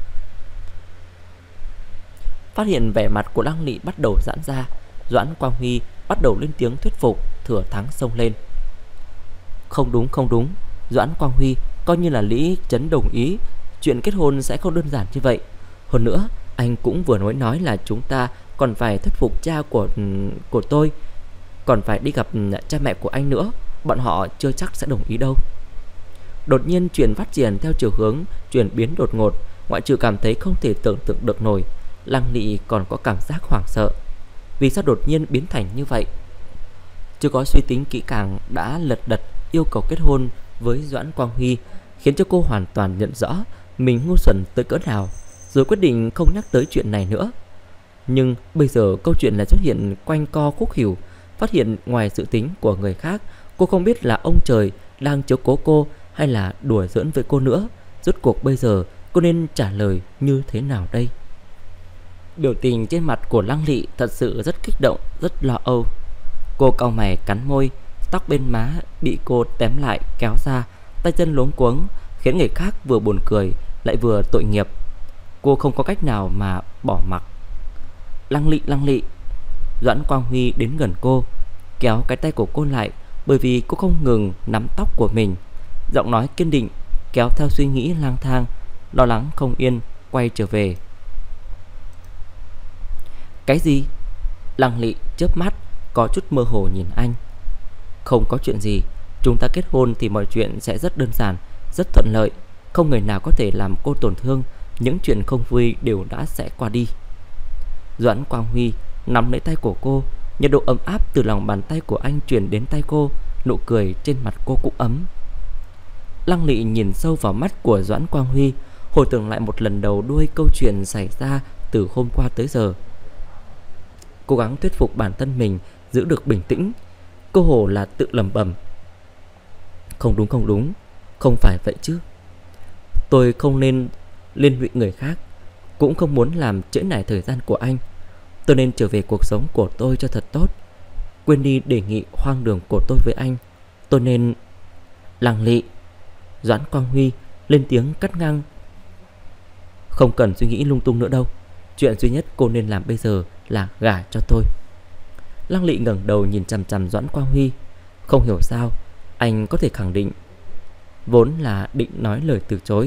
Speaker 1: Phát hiện vẻ mặt của Lăng Lị bắt đầu giãn ra, Doãn Quang Huy bắt đầu lên tiếng thuyết phục, thừa thắng xông lên. Không đúng, không đúng, Doãn Quang Huy, coi như là Lý Chấn đồng ý, chuyện kết hôn sẽ không đơn giản như vậy. Hơn nữa, anh cũng vừa nói là chúng ta còn phải thuyết phục cha của tôi, còn phải đi gặp cha mẹ của anh nữa, bọn họ chưa chắc sẽ đồng ý đâu. Đột nhiên chuyện phát triển theo chiều hướng chuyển biến đột ngột, ngoại trừ cảm thấy không thể tưởng tượng được nổi, Lăng Lị còn có cảm giác hoảng sợ. Vì sao đột nhiên biến thành như vậy? Chưa có suy tính kỹ càng đã lật đật yêu cầu kết hôn với Doãn Quang Huy, khiến cho cô hoàn toàn nhận rõ mình ngu xuẩn tới cỡ nào, rồi quyết định không nhắc tới chuyện này nữa. Nhưng bây giờ câu chuyện lại xuất hiện quanh co khúc khỉu, phát hiện ngoài dự tính của người khác. Cô không biết là ông trời đang chiếu cố cô hay là đùa giỡn với cô nữa. Rốt cuộc bây giờ cô nên trả lời như thế nào đây? Biểu tình trên mặt của Lăng Lị thật sự rất kích động, rất lo âu. Cô cau mày cắn môi, tóc bên má bị cô tém lại kéo ra, tay chân luống cuống, khiến người khác vừa buồn cười lại vừa tội nghiệp. Cô không có cách nào mà bỏ mặc. Lăng Lị, Lăng Lị. Doãn Quang Huy đến gần cô, kéo cái tay của cô lại, bởi vì cô không ngừng nắm tóc của mình. Giọng nói kiên định kéo theo suy nghĩ lang thang, lo lắng không yên quay trở về. Cái gì? Lăng Lị chớp mắt, có chút mơ hồ nhìn anh. Không có chuyện gì, chúng ta kết hôn thì mọi chuyện sẽ rất đơn giản, rất thuận lợi, không người nào có thể làm cô tổn thương, những chuyện không vui đều đã sẽ qua đi. Doãn Quang Huy nắm lấy tay của cô, nhiệt độ ấm áp từ lòng bàn tay của anh truyền đến tay cô, nụ cười trên mặt cô cũng ấm. Lăng Lị nhìn sâu vào mắt của Doãn Quang Huy, hồi tưởng lại một lần đầu đuôi câu chuyện xảy ra từ hôm qua tới giờ. Cố gắng thuyết phục bản thân mình giữ được bình tĩnh. Cô hồ là tự lẩm bẩm. Không đúng, không đúng, không phải vậy chứ. Tôi không nên liên lụy người khác, cũng không muốn làm trễ nải thời gian của anh. Tôi nên trở về cuộc sống của tôi cho thật tốt, quên đi đề nghị hoang đường của tôi với anh. Tôi nên... Lăng Lị. Doãn Quang Huy lên tiếng cắt ngang. Không cần suy nghĩ lung tung nữa đâu, chuyện duy nhất cô nên làm bây giờ là gả cho tôi. Lăng Lị ngẩng đầu nhìn chằm chằm Doãn Quang Huy. Không hiểu sao anh có thể khẳng định. Vốn là định nói lời từ chối,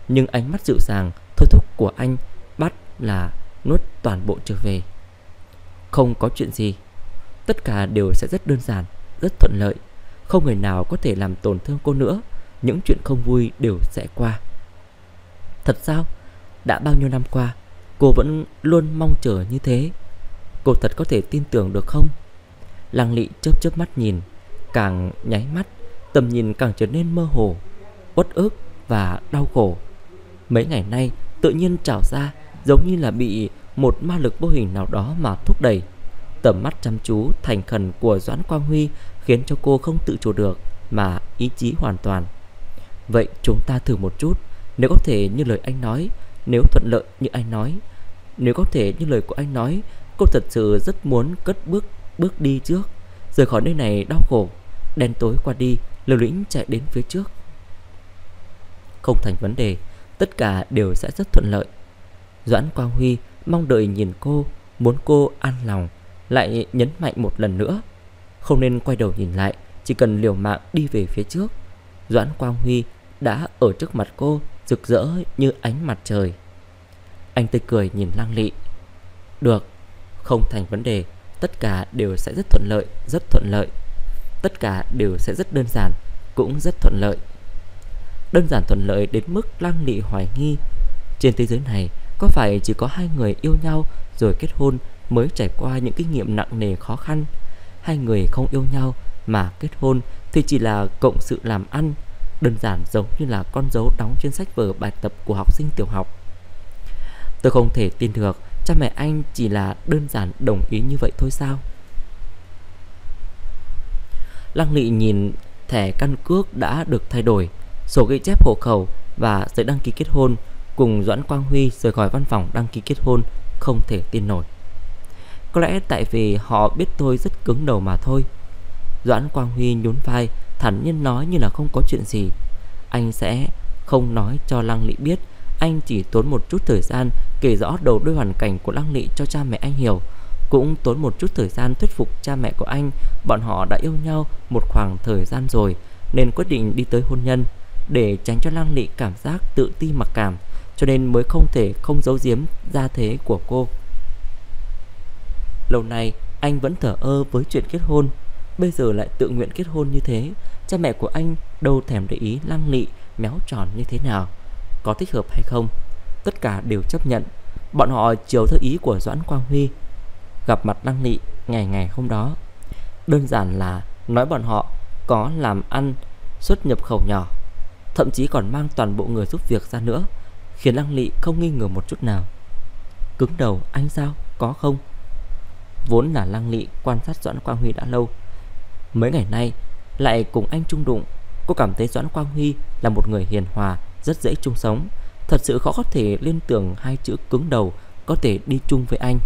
Speaker 1: nhưng ánh mắt dịu dàng thôi thúc của anh bắt là nuốt toàn bộ trở về. Không có chuyện gì, tất cả đều sẽ rất đơn giản, rất thuận lợi. Không người nào có thể làm tổn thương cô nữa. Những chuyện không vui đều sẽ qua. Thật sao? Đã bao nhiêu năm qua cô vẫn luôn mong chờ như thế. Cô thật có thể tin tưởng được không? Lăng Lị chớp chớp mắt nhìn, càng nháy mắt tầm nhìn càng trở nên mơ hồ, uất ức và đau khổ. Mấy ngày nay tự nhiên trào ra, giống như là bị một ma lực vô hình nào đó mà thúc đẩy. Tầm mắt chăm chú thành khẩn của Doãn Quang Huy khiến cho cô không tự chủ được mà ý chí hoàn toàn. Vậy chúng ta thử một chút. Nếu có thể như lời anh nói, nếu thuận lợi như anh nói, nếu có thể như lời của anh nói, cô thật sự rất muốn cất bước đi trước, rời khỏi nơi này đau khổ. Đen tối qua đi, liều lĩnh chạy đến phía trước. Không thành vấn đề, tất cả đều sẽ rất thuận lợi. Doãn Quang Huy mong đợi nhìn cô, muốn cô an lòng, lại nhấn mạnh một lần nữa, không nên quay đầu nhìn lại, chỉ cần liều mạng đi về phía trước. Doãn Quang Huy đã ở trước mặt cô, rực rỡ như ánh mặt trời. Anh tươi cười nhìn Lăng Lị. Được, không thành vấn đề, tất cả đều sẽ rất thuận lợi, rất thuận lợi. Tất cả đều sẽ rất đơn giản, cũng rất thuận lợi. Đơn giản thuận lợi đến mức Lăng Lị hoài nghi, trên thế giới này có phải chỉ có hai người yêu nhau rồi kết hôn mới trải qua những kinh nghiệm nặng nề khó khăn? Hai người không yêu nhau mà kết hôn thì chỉ là cộng sự làm ăn, đơn giản giống như là con dấu đóng trên sách vở bài tập của học sinh tiểu học. Tôi không thể tin được cha mẹ anh chỉ là đơn giản đồng ý như vậy thôi sao? Lăng Lị nhìn thẻ căn cước đã được thay đổi, sổ ghi chép hộ khẩu và giấy đăng ký kết hôn, cùng Doãn Quang Huy rời khỏi văn phòng đăng ký kết hôn, không thể tin nổi. Có lẽ tại vì họ biết tôi rất cứng đầu mà thôi. Doãn Quang Huy nhún vai, thản nhiên nói như là không có chuyện gì. Anh sẽ không nói cho Lăng Lị biết. Anh chỉ tốn một chút thời gian kể rõ đầu đuôi hoàn cảnh của Lăng Lị cho cha mẹ anh hiểu, cũng tốn một chút thời gian thuyết phục cha mẹ của anh. Bọn họ đã yêu nhau một khoảng thời gian rồi nên quyết định đi tới hôn nhân. Để tránh cho Lăng Lị cảm giác tự ti mặc cảm, cho nên mới không thể không giấu giếm gia thế của cô. Lâu nay anh vẫn thờ ơ với chuyện kết hôn, bây giờ lại tự nguyện kết hôn như thế. Cha mẹ của anh đâu thèm để ý Lăng Lị méo tròn như thế nào, có thích hợp hay không, tất cả đều chấp nhận. Bọn họ chiều theo ý của Doãn Quang Huy. Gặp mặt Lăng Lị ngày hôm đó, đơn giản là nói bọn họ có làm ăn xuất nhập khẩu nhỏ, thậm chí còn mang toàn bộ người giúp việc ra nữa, khiến Lăng Lị không nghi ngờ một chút nào. Cứng đầu anh sao? Có không? Vốn là Lăng Lị quan sát Doãn Quang Huy đã lâu, mấy ngày nay lại cùng anh chung đụng, cô cảm thấy Doãn Quang Huy là một người hiền hòa, rất dễ chung sống. Thật sự khó có thể liên tưởng hai chữ cứng đầu có thể đi chung với anh.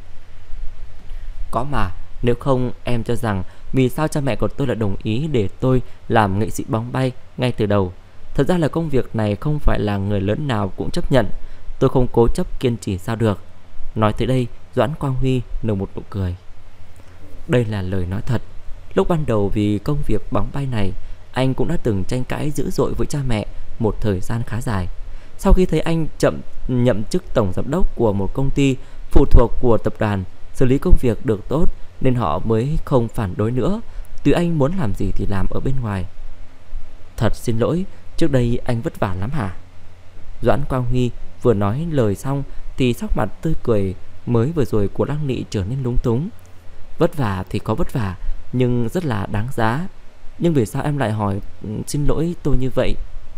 Speaker 1: Có mà, nếu không em cho rằng vì sao cha mẹ của tôi lại đồng ý để tôi làm nghệ sĩ bóng bay ngay từ đầu. Thật ra là công việc này không phải là người lớn nào cũng chấp nhận. Tôi không cố chấp kiên trì sao được. Nói tới đây, Doãn Quang Huy nở một nụ cười. Đây là lời nói thật. Lúc ban đầu vì công việc bóng bay này, anh cũng đã từng tranh cãi dữ dội với cha mẹ một thời gian khá dài. Sau khi thấy anh nhậm chức tổng giám đốc của một công ty phụ thuộc của tập đoàn, xử lý công việc được tốt, nên họ mới không phản đối nữa. Tùy anh muốn làm gì thì làm ở bên ngoài. Thật xin lỗi, trước đây anh vất vả lắm hả? Doãn Quang Huy vừa nói lời xong thì sắc mặt tươi cười mới vừa rồi của Lăng Lị trở nên lúng túng. Vất vả thì có vất vả, nhưng rất là đáng giá. Nhưng vì sao em lại hỏi xin lỗi tôi như vậy?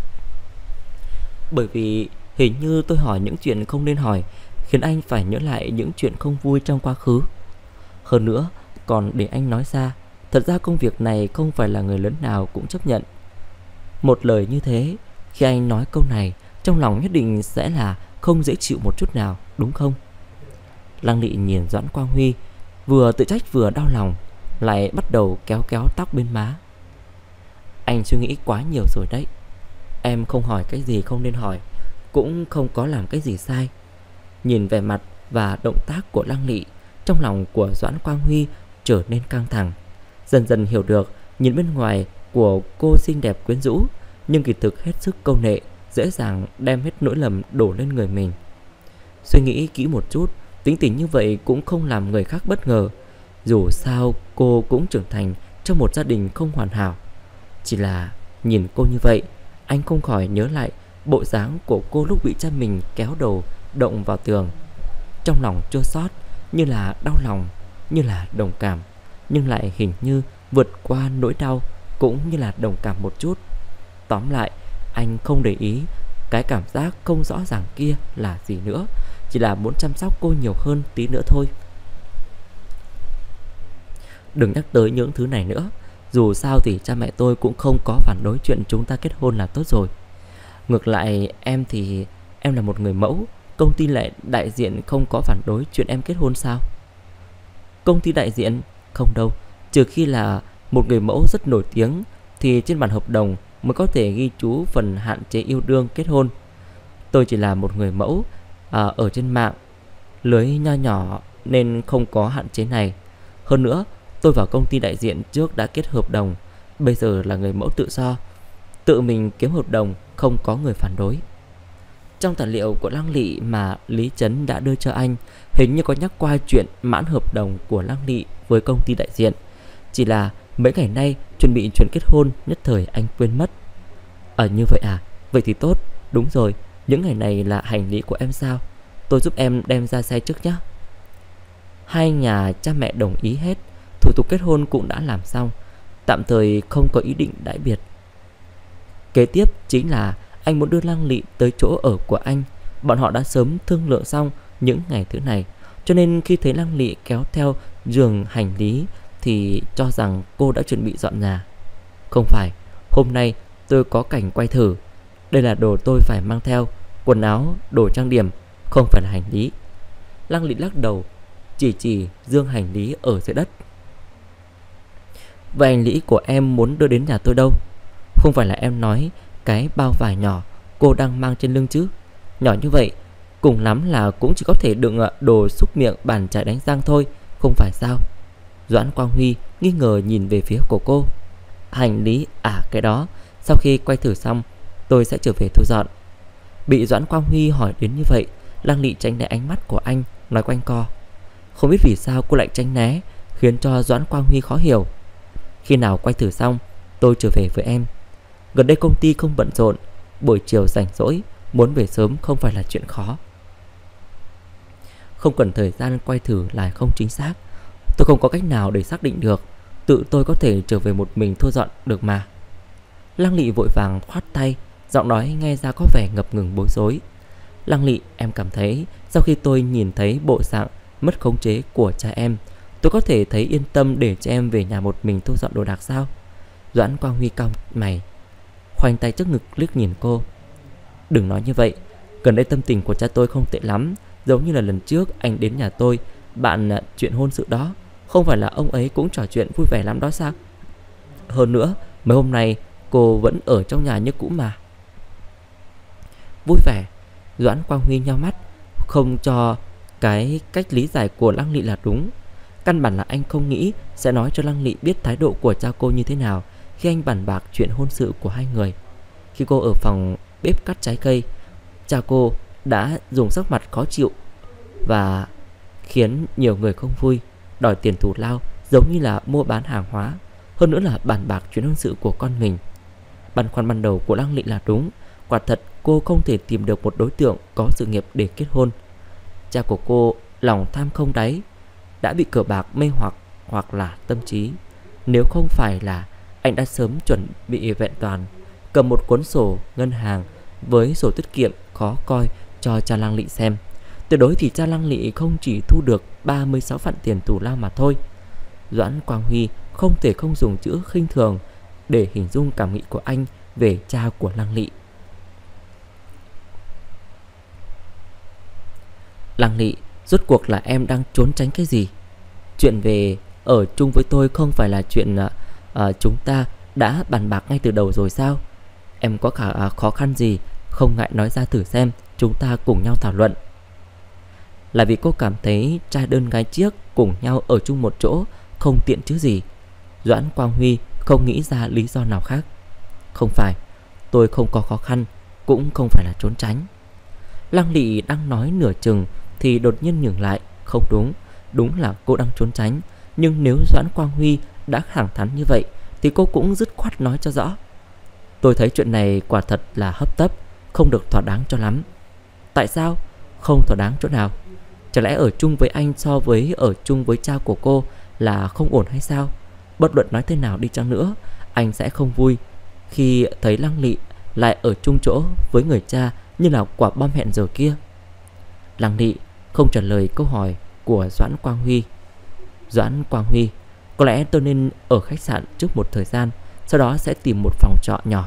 Speaker 1: Bởi vì hình như tôi hỏi những chuyện không nên hỏi, khiến anh phải nhớ lại những chuyện không vui trong quá khứ. Hơn nữa, còn để anh nói ra, thật ra công việc này không phải là người lớn nào cũng chấp nhận. Một lời như thế, khi anh nói câu này, trong lòng nhất định sẽ là không dễ chịu một chút nào, đúng không? Lăng Lị nhìn Doãn Quang Huy, vừa tự trách vừa đau lòng, lại bắt đầu kéo tóc bên má. Anh suy nghĩ quá nhiều rồi đấy. Em không hỏi cái gì không nên hỏi, cũng không có làm cái gì sai. Nhìn vẻ mặt và động tác của Lăng Lị, trong lòng của Doãn Quang Huy trở nên căng thẳng. Dần dần hiểu được, nhìn bên ngoài của cô xinh đẹp quyến rũ, nhưng kỳ thực hết sức câu nệ, dễ dàng đem hết nỗi lầm đổ lên người mình. Suy nghĩ kỹ một chút, tính tình như vậy cũng không làm người khác bất ngờ. Dù sao cô cũng trưởng thành trong một gia đình không hoàn hảo. Chỉ là nhìn cô như vậy, anh không khỏi nhớ lại bộ dáng của cô lúc bị cha mình kéo đầu động vào tường. Trong lòng chua xót, như là đau lòng, như là đồng cảm, nhưng lại hình như vượt qua nỗi đau, cũng như là đồng cảm một chút. Tóm lại, anh không để ý cái cảm giác không rõ ràng kia là gì nữa, chỉ là muốn chăm sóc cô nhiều hơn tí nữa thôi. Đừng nhắc tới những thứ này nữa. Dù sao thì cha mẹ tôi cũng không có phản đối chuyện chúng ta kết hôn là tốt rồi. Ngược lại em thì em là một người mẫu, công ty lại đại diện không có phản đối chuyện em kết hôn sao? Công ty đại diện? Không đâu, trừ khi là một người mẫu rất nổi tiếng thì trên bản hợp đồng mới có thể ghi chú phần hạn chế yêu đương kết hôn. Tôi chỉ là một người mẫu ở trên mạng lưới nho nhỏ nên không có hạn chế này. Hơn nữa, tôi vào công ty đại diện trước đã kết hợp đồng, bây giờ là người mẫu tự do, tự mình kiếm hợp đồng, không có người phản đối. Trong tài liệu của Lăng Lị mà Lý Trấn đã đưa cho anh, hình như có nhắc qua chuyện mãn hợp đồng của Lăng Lị với công ty đại diện. Chỉ là mấy ngày nay chuẩn bị chuyện kết hôn, nhất thời anh quên mất. Như vậy à? Vậy thì tốt. Đúng rồi, những ngày này là hành lý của em sao? Tôi giúp em đem ra xe trước nhé. Hai nhà cha mẹ đồng ý hết, thủ tục kết hôn cũng đã làm xong, tạm thời không có ý định đãi biệt. Kế tiếp chính là anh muốn đưa Lăng Lị tới chỗ ở của anh. Bọn họ đã sớm thương lượng xong những ngày thứ này, cho nên khi thấy Lăng Lị kéo theo giường hành lý thì cho rằng cô đã chuẩn bị dọn nhà. Không phải, hôm nay tôi có cảnh quay thử. Đây là đồ tôi phải mang theo, quần áo, đồ trang điểm, không phải là hành lý. Lăng Lị lắc đầu, chỉ giường hành lý ở dưới đất. Vậy hành lý của em muốn đưa đến nhà tôi đâu? Không phải là em nói cái bao vải nhỏ cô đang mang trên lưng chứ? Nhỏ như vậy, cùng lắm là cũng chỉ có thể đựng đồ xúc miệng, bàn chải đánh răng thôi, không phải sao? Doãn Quang Huy nghi ngờ nhìn về phía của cô. Hành lý à? Cái đó sau khi quay thử xong tôi sẽ trở về thu dọn. Bị Doãn Quang Huy hỏi đến như vậy, Lăng Lị tránh né ánh mắt của anh, nói quanh co. Không biết vì sao cô lại tránh né, khiến cho Doãn Quang Huy khó hiểu. Khi nào quay thử xong tôi trở về với em. Gần đây công ty không bận rộn, buổi chiều rảnh rỗi, muốn về sớm không phải là chuyện khó. Không cần thời gian quay thử là không chính xác. Tôi không có cách nào để xác định được, tự tôi có thể trở về một mình thu dọn được mà. Lăng Lị vội vàng khoát tay, giọng nói nghe ra có vẻ ngập ngừng bối rối. Lăng Lị, em cảm thấy sau khi tôi nhìn thấy bộ dạng mất khống chế của cha em, tôi có thể thấy yên tâm để cho em về nhà một mình thu dọn đồ đạc sao? Doãn Quang Huy cau mày, khoanh tay trước ngực liếc nhìn cô. Đừng nói như vậy, gần đây tâm tình của cha tôi không tệ lắm, giống như là lần trước anh đến nhà tôi bạn chuyện hôn sự đó. Không phải là ông ấy cũng trò chuyện vui vẻ lắm đó sao? Hơn nữa, mấy hôm nay cô vẫn ở trong nhà như cũ mà. Vui vẻ? Doãn Quang Huy nheo mắt, không cho cái cách lý giải của Lăng Lị là đúng. Căn bản là anh không nghĩ sẽ nói cho Lăng Lị biết thái độ của cha cô như thế nào khi anh bàn bạc chuyện hôn sự của hai người. Khi cô ở phòng bếp cắt trái cây, cha cô đã dùng sắc mặt khó chịu và khiến nhiều người không vui, đòi tiền thù lao giống như là mua bán hàng hóa, hơn nữa là bàn bạc chuyện hôn sự của con mình. Băn khoăn ban đầu của Lăng Lị là đúng, quả thật cô không thể tìm được một đối tượng có sự nghiệp để kết hôn. Cha của cô lòng tham không đáy, đã bị cờ bạc mê hoặc là tâm trí. Nếu không phải là anh đã sớm chuẩn bị vẹn toàn, cầm một cuốn sổ ngân hàng với sổ tiết kiệm khó coi cho cha Lăng Lị xem, tuyệt đối thì cha Lăng Lị không chỉ thu được 36 vạn tiền thù lao mà thôi. Doãn Quang Huy không thể không dùng chữ khinh thường để hình dung cảm nghĩ của anh về cha của Lăng Lị. Lăng Lị, rốt cuộc là em đang trốn tránh cái gì? Chuyện về ở chung với tôi không phải là chuyện chúng ta đã bàn bạc ngay từ đầu rồi sao? Em có khó khăn gì không ngại nói ra thử xem, chúng ta cùng nhau thảo luận. Là vì cô cảm thấy trai đơn gái chiếc cùng nhau ở chung một chỗ không tiện chứ gì? Doãn Quang Huy không nghĩ ra lý do nào khác. Không phải, tôi không có khó khăn, cũng không phải là trốn tránh. Lăng Lị đang nói nửa chừng thì đột nhiên ngừng lại. Không đúng, đúng là cô đang trốn tránh. Nhưng nếu Doãn Quang Huy đã thẳng thắn như vậy thì cô cũng dứt khoát nói cho rõ. Tôi thấy chuyện này quả thật là hấp tấp, không được thỏa đáng cho lắm. Tại sao? Không thỏa đáng chỗ nào? Chẳng lẽ ở chung với anh so với ở chung với cha của cô là không ổn hay sao? Bất luận nói thế nào đi chăng nữa, anh sẽ không vui khi thấy Lăng Lị lại ở chung chỗ với người cha như là quả bom hẹn giờ kia. Lăng Lị không trả lời câu hỏi của Doãn Quang Huy. Doãn Quang Huy, có lẽ tôi nên ở khách sạn trước một thời gian, sau đó sẽ tìm một phòng trọ nhỏ.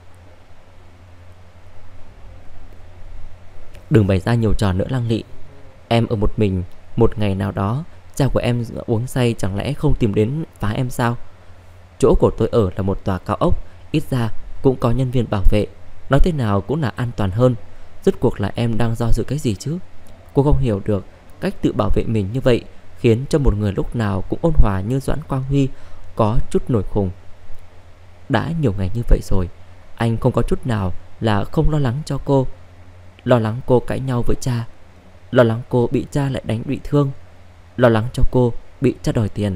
Speaker 1: Đừng bày ra nhiều trò nữa Lăng Lị. Em ở một mình, một ngày nào đó cha của em uống say chẳng lẽ không tìm đến phá em sao? Chỗ của tôi ở là một tòa cao ốc, ít ra cũng có nhân viên bảo vệ, nói thế nào cũng là an toàn hơn. Rốt cuộc là em đang do dự cái gì chứ? Cô không hiểu được cách tự bảo vệ mình như vậy khiến cho một người lúc nào cũng ôn hòa như Doãn Quang Huy có chút nổi khùng. Đã nhiều ngày như vậy rồi, anh không có chút nào là không lo lắng cho cô. Lo lắng cô cãi nhau với cha, lo lắng cô bị cha lại đánh bị thương, lo lắng cho cô bị cha đòi tiền.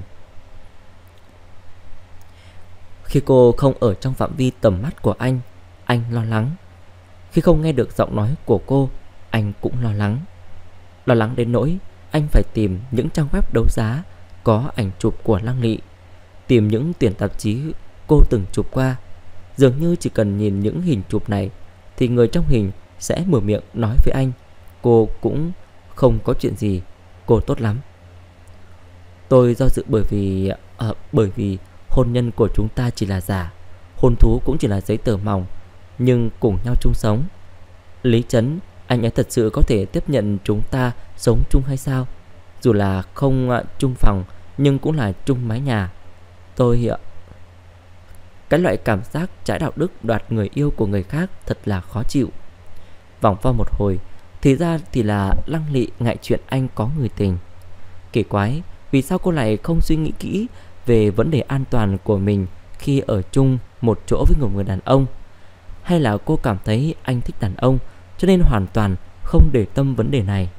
Speaker 1: Khi cô không ở trong phạm vi tầm mắt của anh lo lắng. Khi không nghe được giọng nói của cô, anh cũng lo lắng. Lo lắng đến nỗi anh phải tìm những trang web đấu giá có ảnh chụp của Lăng Lị, tìm những tuyển tạp chí cô từng chụp qua. Dường như chỉ cần nhìn những hình chụp này thì người trong hình sẽ mở miệng nói với anh cô cũng không có chuyện gì, cô tốt lắm. Tôi do dự bởi vì hôn nhân của chúng ta chỉ là giả, hôn thú cũng chỉ là giấy tờ mỏng, nhưng cùng nhau chung sống. Lý Trấn, anh ấy thật sự có thể tiếp nhận chúng ta sống chung hay sao? Dù là không chung phòng nhưng cũng là chung mái nhà. Cái loại cảm giác trái đạo đức đoạt người yêu của người khác thật là khó chịu. Vòng vo một hồi, thì ra thì là Lăng Lị ngại chuyện anh có người tình. Kỳ quái, vì sao cô lại không suy nghĩ kỹ về vấn đề an toàn của mình khi ở chung một chỗ với một người đàn ông? Hay là cô cảm thấy anh thích đàn ông cho nên hoàn toàn không để tâm vấn đề này?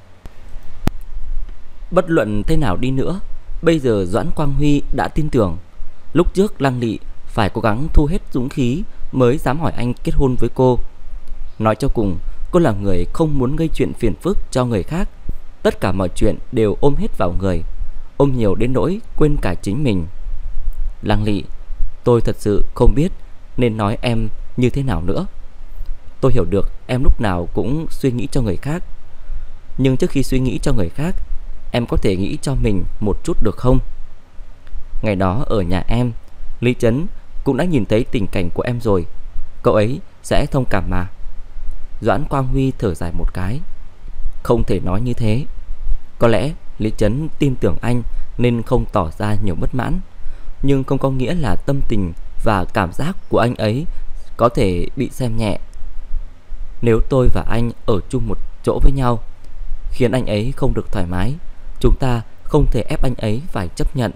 Speaker 1: Bất luận thế nào đi nữa, bây giờ Doãn Quang Huy đã tin tưởng. Lúc trước Lăng Lị phải cố gắng thu hết dũng khí mới dám hỏi anh kết hôn với cô. Nói cho cùng, cô là người không muốn gây chuyện phiền phức cho người khác. Tất cả mọi chuyện đều ôm hết vào người, ôm nhiều đến nỗi quên cả chính mình. Lăng Lị, tôi thật sự không biết nên nói em như thế nào nữa. Tôi hiểu được em lúc nào cũng suy nghĩ cho người khác, nhưng trước khi suy nghĩ cho người khác, em có thể nghĩ cho mình một chút được không? Ngày đó ở nhà em, Lý Trấn cũng đã nhìn thấy tình cảnh của em rồi, cậu ấy sẽ thông cảm mà. Doãn Quang Huy thở dài một cái. Không thể nói như thế. Có lẽ Lý Trấn tin tưởng anh nên không tỏ ra nhiều bất mãn, nhưng không có nghĩa là tâm tình và cảm giác của anh ấy có thể bị xem nhẹ. Nếu tôi và anh ở chung một chỗ với nhau khiến anh ấy không được thoải mái, chúng ta không thể ép anh ấy phải chấp nhận.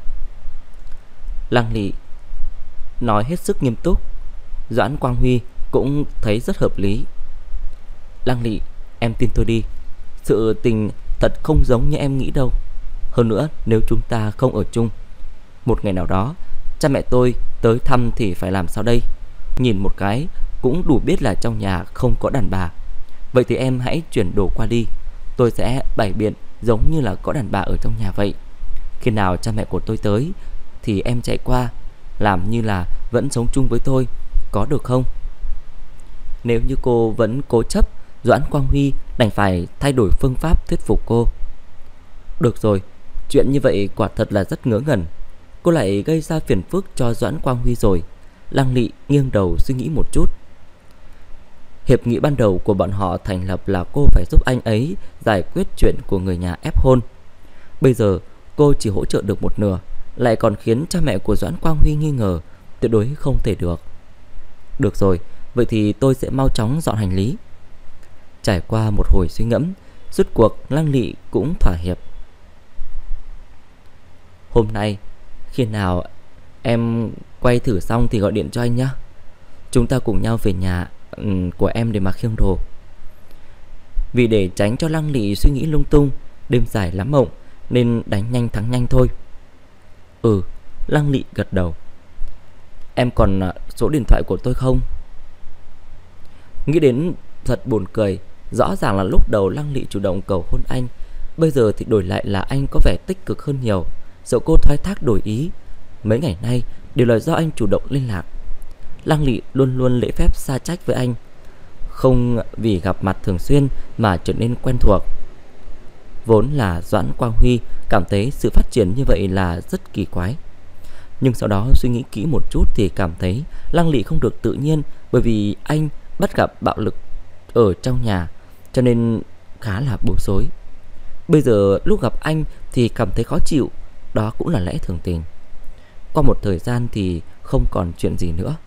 Speaker 1: Lăng Lị nói hết sức nghiêm túc. Doãn Quang Huy cũng thấy rất hợp lý. Lăng Lị, em tin tôi đi, sự tình thật không giống như em nghĩ đâu. Hơn nữa, nếu chúng ta không ở chung, một ngày nào đó cha mẹ tôi tới thăm thì phải làm sao đây? Nhìn một cái cũng đủ biết là trong nhà không có đàn bà. Vậy thì em hãy chuyển đồ qua đi, tôi sẽ bày biện giống như là có đàn bà ở trong nhà vậy. Khi nào cha mẹ của tôi tới thì em chạy qua, làm như là vẫn sống chung với tôi, có được không? Nếu như cô vẫn cố chấp, Doãn Quang Huy đành phải thay đổi phương pháp thuyết phục cô. Được rồi, chuyện như vậy quả thật là rất ngớ ngẩn. Cô lại gây ra phiền phức cho Doãn Quang Huy rồi. Lăng Lị nghiêng đầu suy nghĩ một chút. Hiệp nghị ban đầu của bọn họ thành lập là cô phải giúp anh ấy giải quyết chuyện của người nhà ép hôn. Bây giờ cô chỉ hỗ trợ được một nửa, lại còn khiến cha mẹ của Doãn Quang Huy nghi ngờ, tuyệt đối không thể được. Được rồi, vậy thì tôi sẽ mau chóng dọn hành lý. Trải qua một hồi suy ngẫm, rốt cuộc Lăng Lị cũng thỏa hiệp. Hôm nay, khi nào em quay thử xong thì gọi điện cho anh nhé. Chúng ta cùng nhau về nhà của em để mà khiêng đồ. Vì để tránh cho Lăng Lị suy nghĩ lung tung, đêm dài lắm mộng, nên đánh nhanh thắng nhanh thôi. Ừ, Lăng Lị gật đầu. Em còn số điện thoại của tôi không? Nghĩ đến thật buồn cười. Rõ ràng là lúc đầu Lăng Lị chủ động cầu hôn anh, bây giờ thì đổi lại là anh có vẻ tích cực hơn nhiều. Sợ cô thoái thác đổi ý. Mấy ngày nay đều là do anh chủ động liên lạc. Lăng Lị luôn luôn lễ phép xa trách với anh, không vì gặp mặt thường xuyên mà trở nên quen thuộc. Vốn là Doãn Quang Huy cảm thấy sự phát triển như vậy là rất kỳ quái, nhưng sau đó suy nghĩ kỹ một chút thì cảm thấy Lăng Lị không được tự nhiên, bởi vì anh bắt gặp bạo lực ở trong nhà, cho nên khá là bối rối. Bây giờ lúc gặp anh thì cảm thấy khó chịu, đó cũng là lẽ thường tình. Qua một thời gian thì không còn chuyện gì nữa.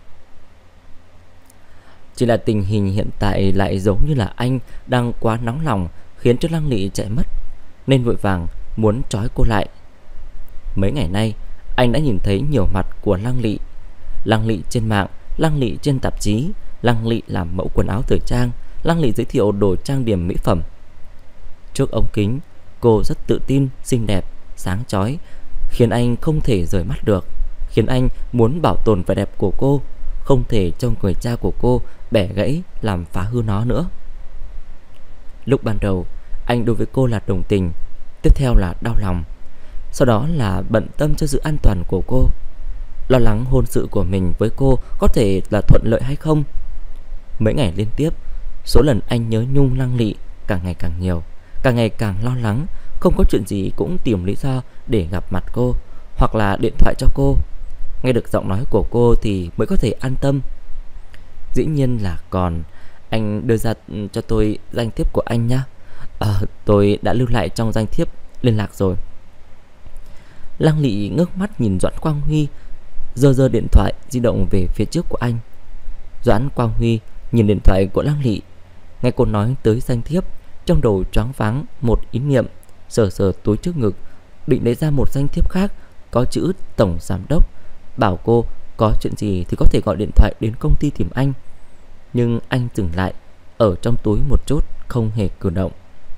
Speaker 1: Chỉ là tình hình hiện tại lại giống như là anh đang quá nóng lòng, khiến cho Lăng Lị chạy mất, nên vội vàng muốn trói cô lại. Mấy ngày nay anh đã nhìn thấy nhiều mặt của Lăng Lị. Lăng Lị trên mạng, Lăng Lị trên tạp chí, Lăng Lị làm mẫu quần áo thời trang, Lăng Lị giới thiệu đồ trang điểm mỹ phẩm. Trước ống kính, cô rất tự tin, xinh đẹp, sáng chói, khiến anh không thể rời mắt được, khiến anh muốn bảo tồn vẻ đẹp của cô, không thể trông người cha của cô bẻ gãy làm phá hư nó nữa. Lúc ban đầu, anh đối với cô là đồng tình, tiếp theo là đau lòng, sau đó là bận tâm cho sự an toàn của cô, lo lắng hôn sự của mình với cô có thể là thuận lợi hay không. Mấy ngày liên tiếp, số lần anh nhớ nhung Lăng Lị càng ngày càng nhiều, càng ngày càng lo lắng, không có chuyện gì cũng tìm lý do để gặp mặt cô, hoặc là điện thoại cho cô. Nghe được giọng nói của cô thì mới có thể an tâm. Dĩ nhiên là còn anh đưa ra cho tôi danh thiếp của anh nhá. Tôi đã lưu lại trong danh thiếp liên lạc rồi. Lăng Lị ngước mắt nhìn Doãn Quang Huy, giơ điện thoại di động về phía trước của anh. Doãn Quang Huy nhìn điện thoại của Lăng Lị, nghe cô nói tới danh thiếp, trong đầu choáng váng một ý niệm, sờ túi trước ngực, định lấy ra một danh thiếp khác có chữ tổng giám đốc, bảo cô có chuyện gì thì có thể gọi điện thoại đến công ty tìm anh. Nhưng anh dừng lại, ở trong túi một chút, không hề cử động.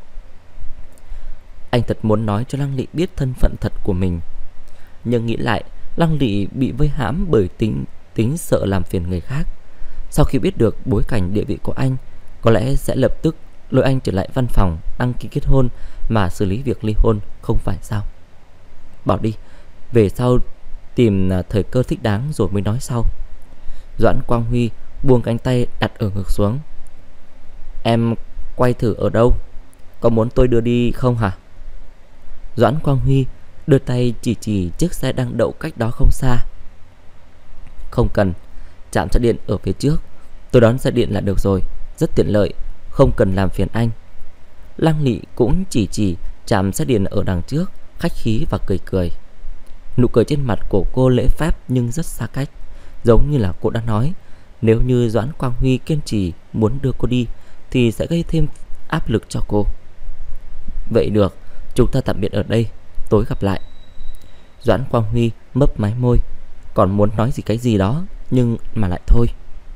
Speaker 1: Anh thật muốn nói cho Lăng Lị biết thân phận thật của mình, nhưng nghĩ lại, Lăng Lị bị vây hãm bởi tính sợ làm phiền người khác. Sau khi biết được bối cảnh địa vị của anh, có lẽ sẽ lập tức lôi anh trở lại văn phòng đăng ký kết hôn mà xử lý việc ly hôn, không phải sao? Bỏ đi, về sau tìm thời cơ thích đáng rồi mới nói sau. Doãn Quang Huy buông cánh tay đặt ở ngực xuống. Em quay thử ở đâu? Có muốn tôi đưa đi không hả? Doãn Quang Huy đưa tay chỉ chiếc xe đang đậu cách đó không xa. Không cần, trạm xe điện ở phía trước, tôi đón xe điện là được rồi, rất tiện lợi, không cần làm phiền anh. Lăng Lị cũng chỉ trạm xe điện ở đằng trước, khách khí và cười. Nụ cười trên mặt của cô lễ phép nhưng rất xa cách, giống như là cô đã nói, nếu như Doãn Quang Huy kiên trì muốn đưa cô đi thì sẽ gây thêm áp lực cho cô. Vậy được, chúng ta tạm biệt ở đây, tối gặp lại. Doãn Quang Huy mấp máy môi, còn muốn nói gì cái gì đó, nhưng mà lại thôi.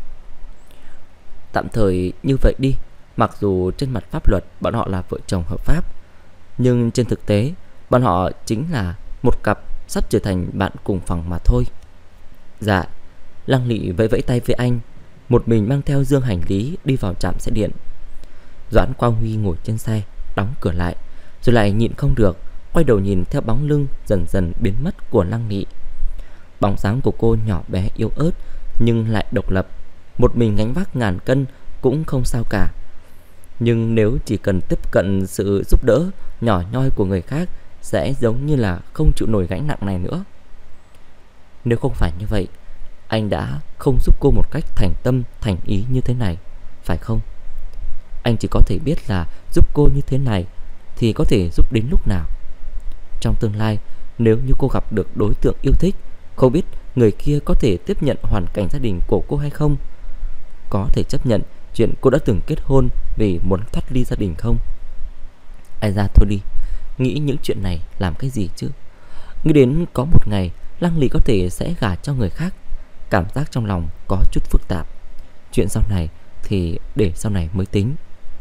Speaker 1: Tạm thời như vậy đi. Mặc dù trên mặt pháp luật bọn họ là vợ chồng hợp pháp, nhưng trên thực tế bọn họ chính là một cặp sắp trở thành bạn cùng phòng mà thôi. Dạ. Lăng Lị vẫy tay với anh, một mình mang theo dương hành lý đi vào trạm xe điện. Doãn Quang Huy ngồi trên xe, đóng cửa lại, rồi lại nhịn không được, quay đầu nhìn theo bóng lưng dần dần biến mất của Lăng Lị. Bóng dáng của cô nhỏ bé yếu ớt nhưng lại độc lập, một mình gánh vác ngàn cân cũng không sao cả. Nhưng nếu chỉ cần tiếp cận sự giúp đỡ nhỏ nhoi của người khác, sẽ giống như là không chịu nổi gánh nặng này nữa. Nếu không phải như vậy, anh đã không giúp cô một cách thành tâm thành ý như thế này, phải không? Anh chỉ có thể biết là giúp cô như thế này thì có thể giúp đến lúc nào. Trong tương lai, nếu như cô gặp được đối tượng yêu thích, không biết người kia có thể tiếp nhận hoàn cảnh gia đình của cô hay không? Có thể chấp nhận chuyện cô đã từng kết hôn vì muốn thoát ly gia đình không? Ai ra thôi đi, nghĩ những chuyện này làm cái gì chứ? Nghĩ đến có một ngày Lăng Lị có thể sẽ gả cho người khác, cảm giác trong lòng có chút phức tạp. Chuyện sau này thì để sau này mới tính.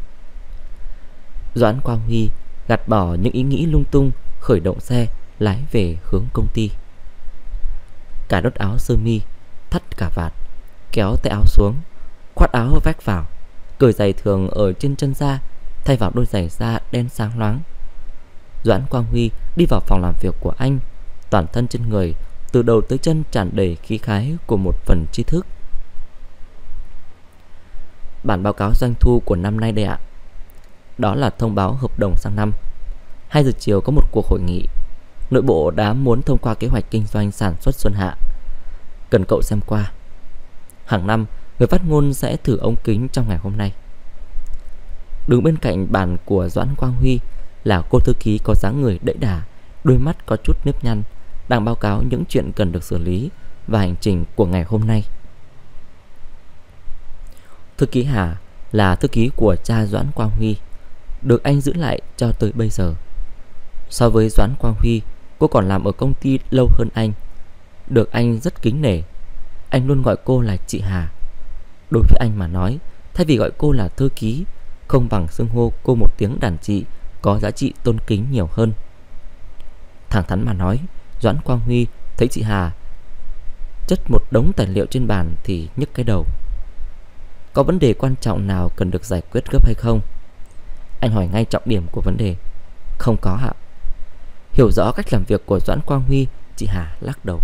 Speaker 1: Doãn Quang Huy gạt bỏ những ý nghĩ lung tung, khởi động xe lái về hướng công ty. Cả đốt áo sơ mi, thắt cà vạt, kéo tay áo xuống, khoác áo vác vào, cởi giày thường ở trên chân ra, thay vào đôi giày da đen sáng loáng. Doãn Quang Huy đi vào phòng làm việc của anh, toàn thân trên người từ đầu tới chân tràn đầy khí khái của một phần tri thức. Bản báo cáo doanh thu của năm nay đây ạ. Đó là thông báo hợp đồng sang năm. 2 giờ chiều có một cuộc hội nghị. Nội bộ đã muốn thông qua kế hoạch kinh doanh sản xuất xuân hạ. Cần cậu xem qua. Hàng năm, người phát ngôn sẽ thử ống kính trong ngày hôm nay. Đứng bên cạnh bàn của Doãn Quang Huy là cô thư ký có dáng người đẫy đà, đôi mắt có chút nếp nhăn, đang báo cáo những chuyện cần được xử lý và hành trình của ngày hôm nay. Thư ký Hà là thư ký của cha Doãn Quang Huy, được anh giữ lại cho tới bây giờ. So với Doãn Quang Huy, cô còn làm ở công ty lâu hơn anh, được anh rất kính nể. Anh luôn gọi cô là chị Hà. Đối với anh mà nói, thay vì gọi cô là thư ký, không bằng xưng hô cô một tiếng đàn chị có giá trị tôn kính nhiều hơn. Thẳng thắn mà nói, Doãn Quang Huy thấy chị Hà chất một đống tài liệu trên bàn thì nhức cái đầu. Có vấn đề quan trọng nào cần được giải quyết gấp hay không? Anh hỏi ngay trọng điểm của vấn đề. Không có ạ. Hiểu rõ cách làm việc của Doãn Quang Huy, chị Hà lắc đầu.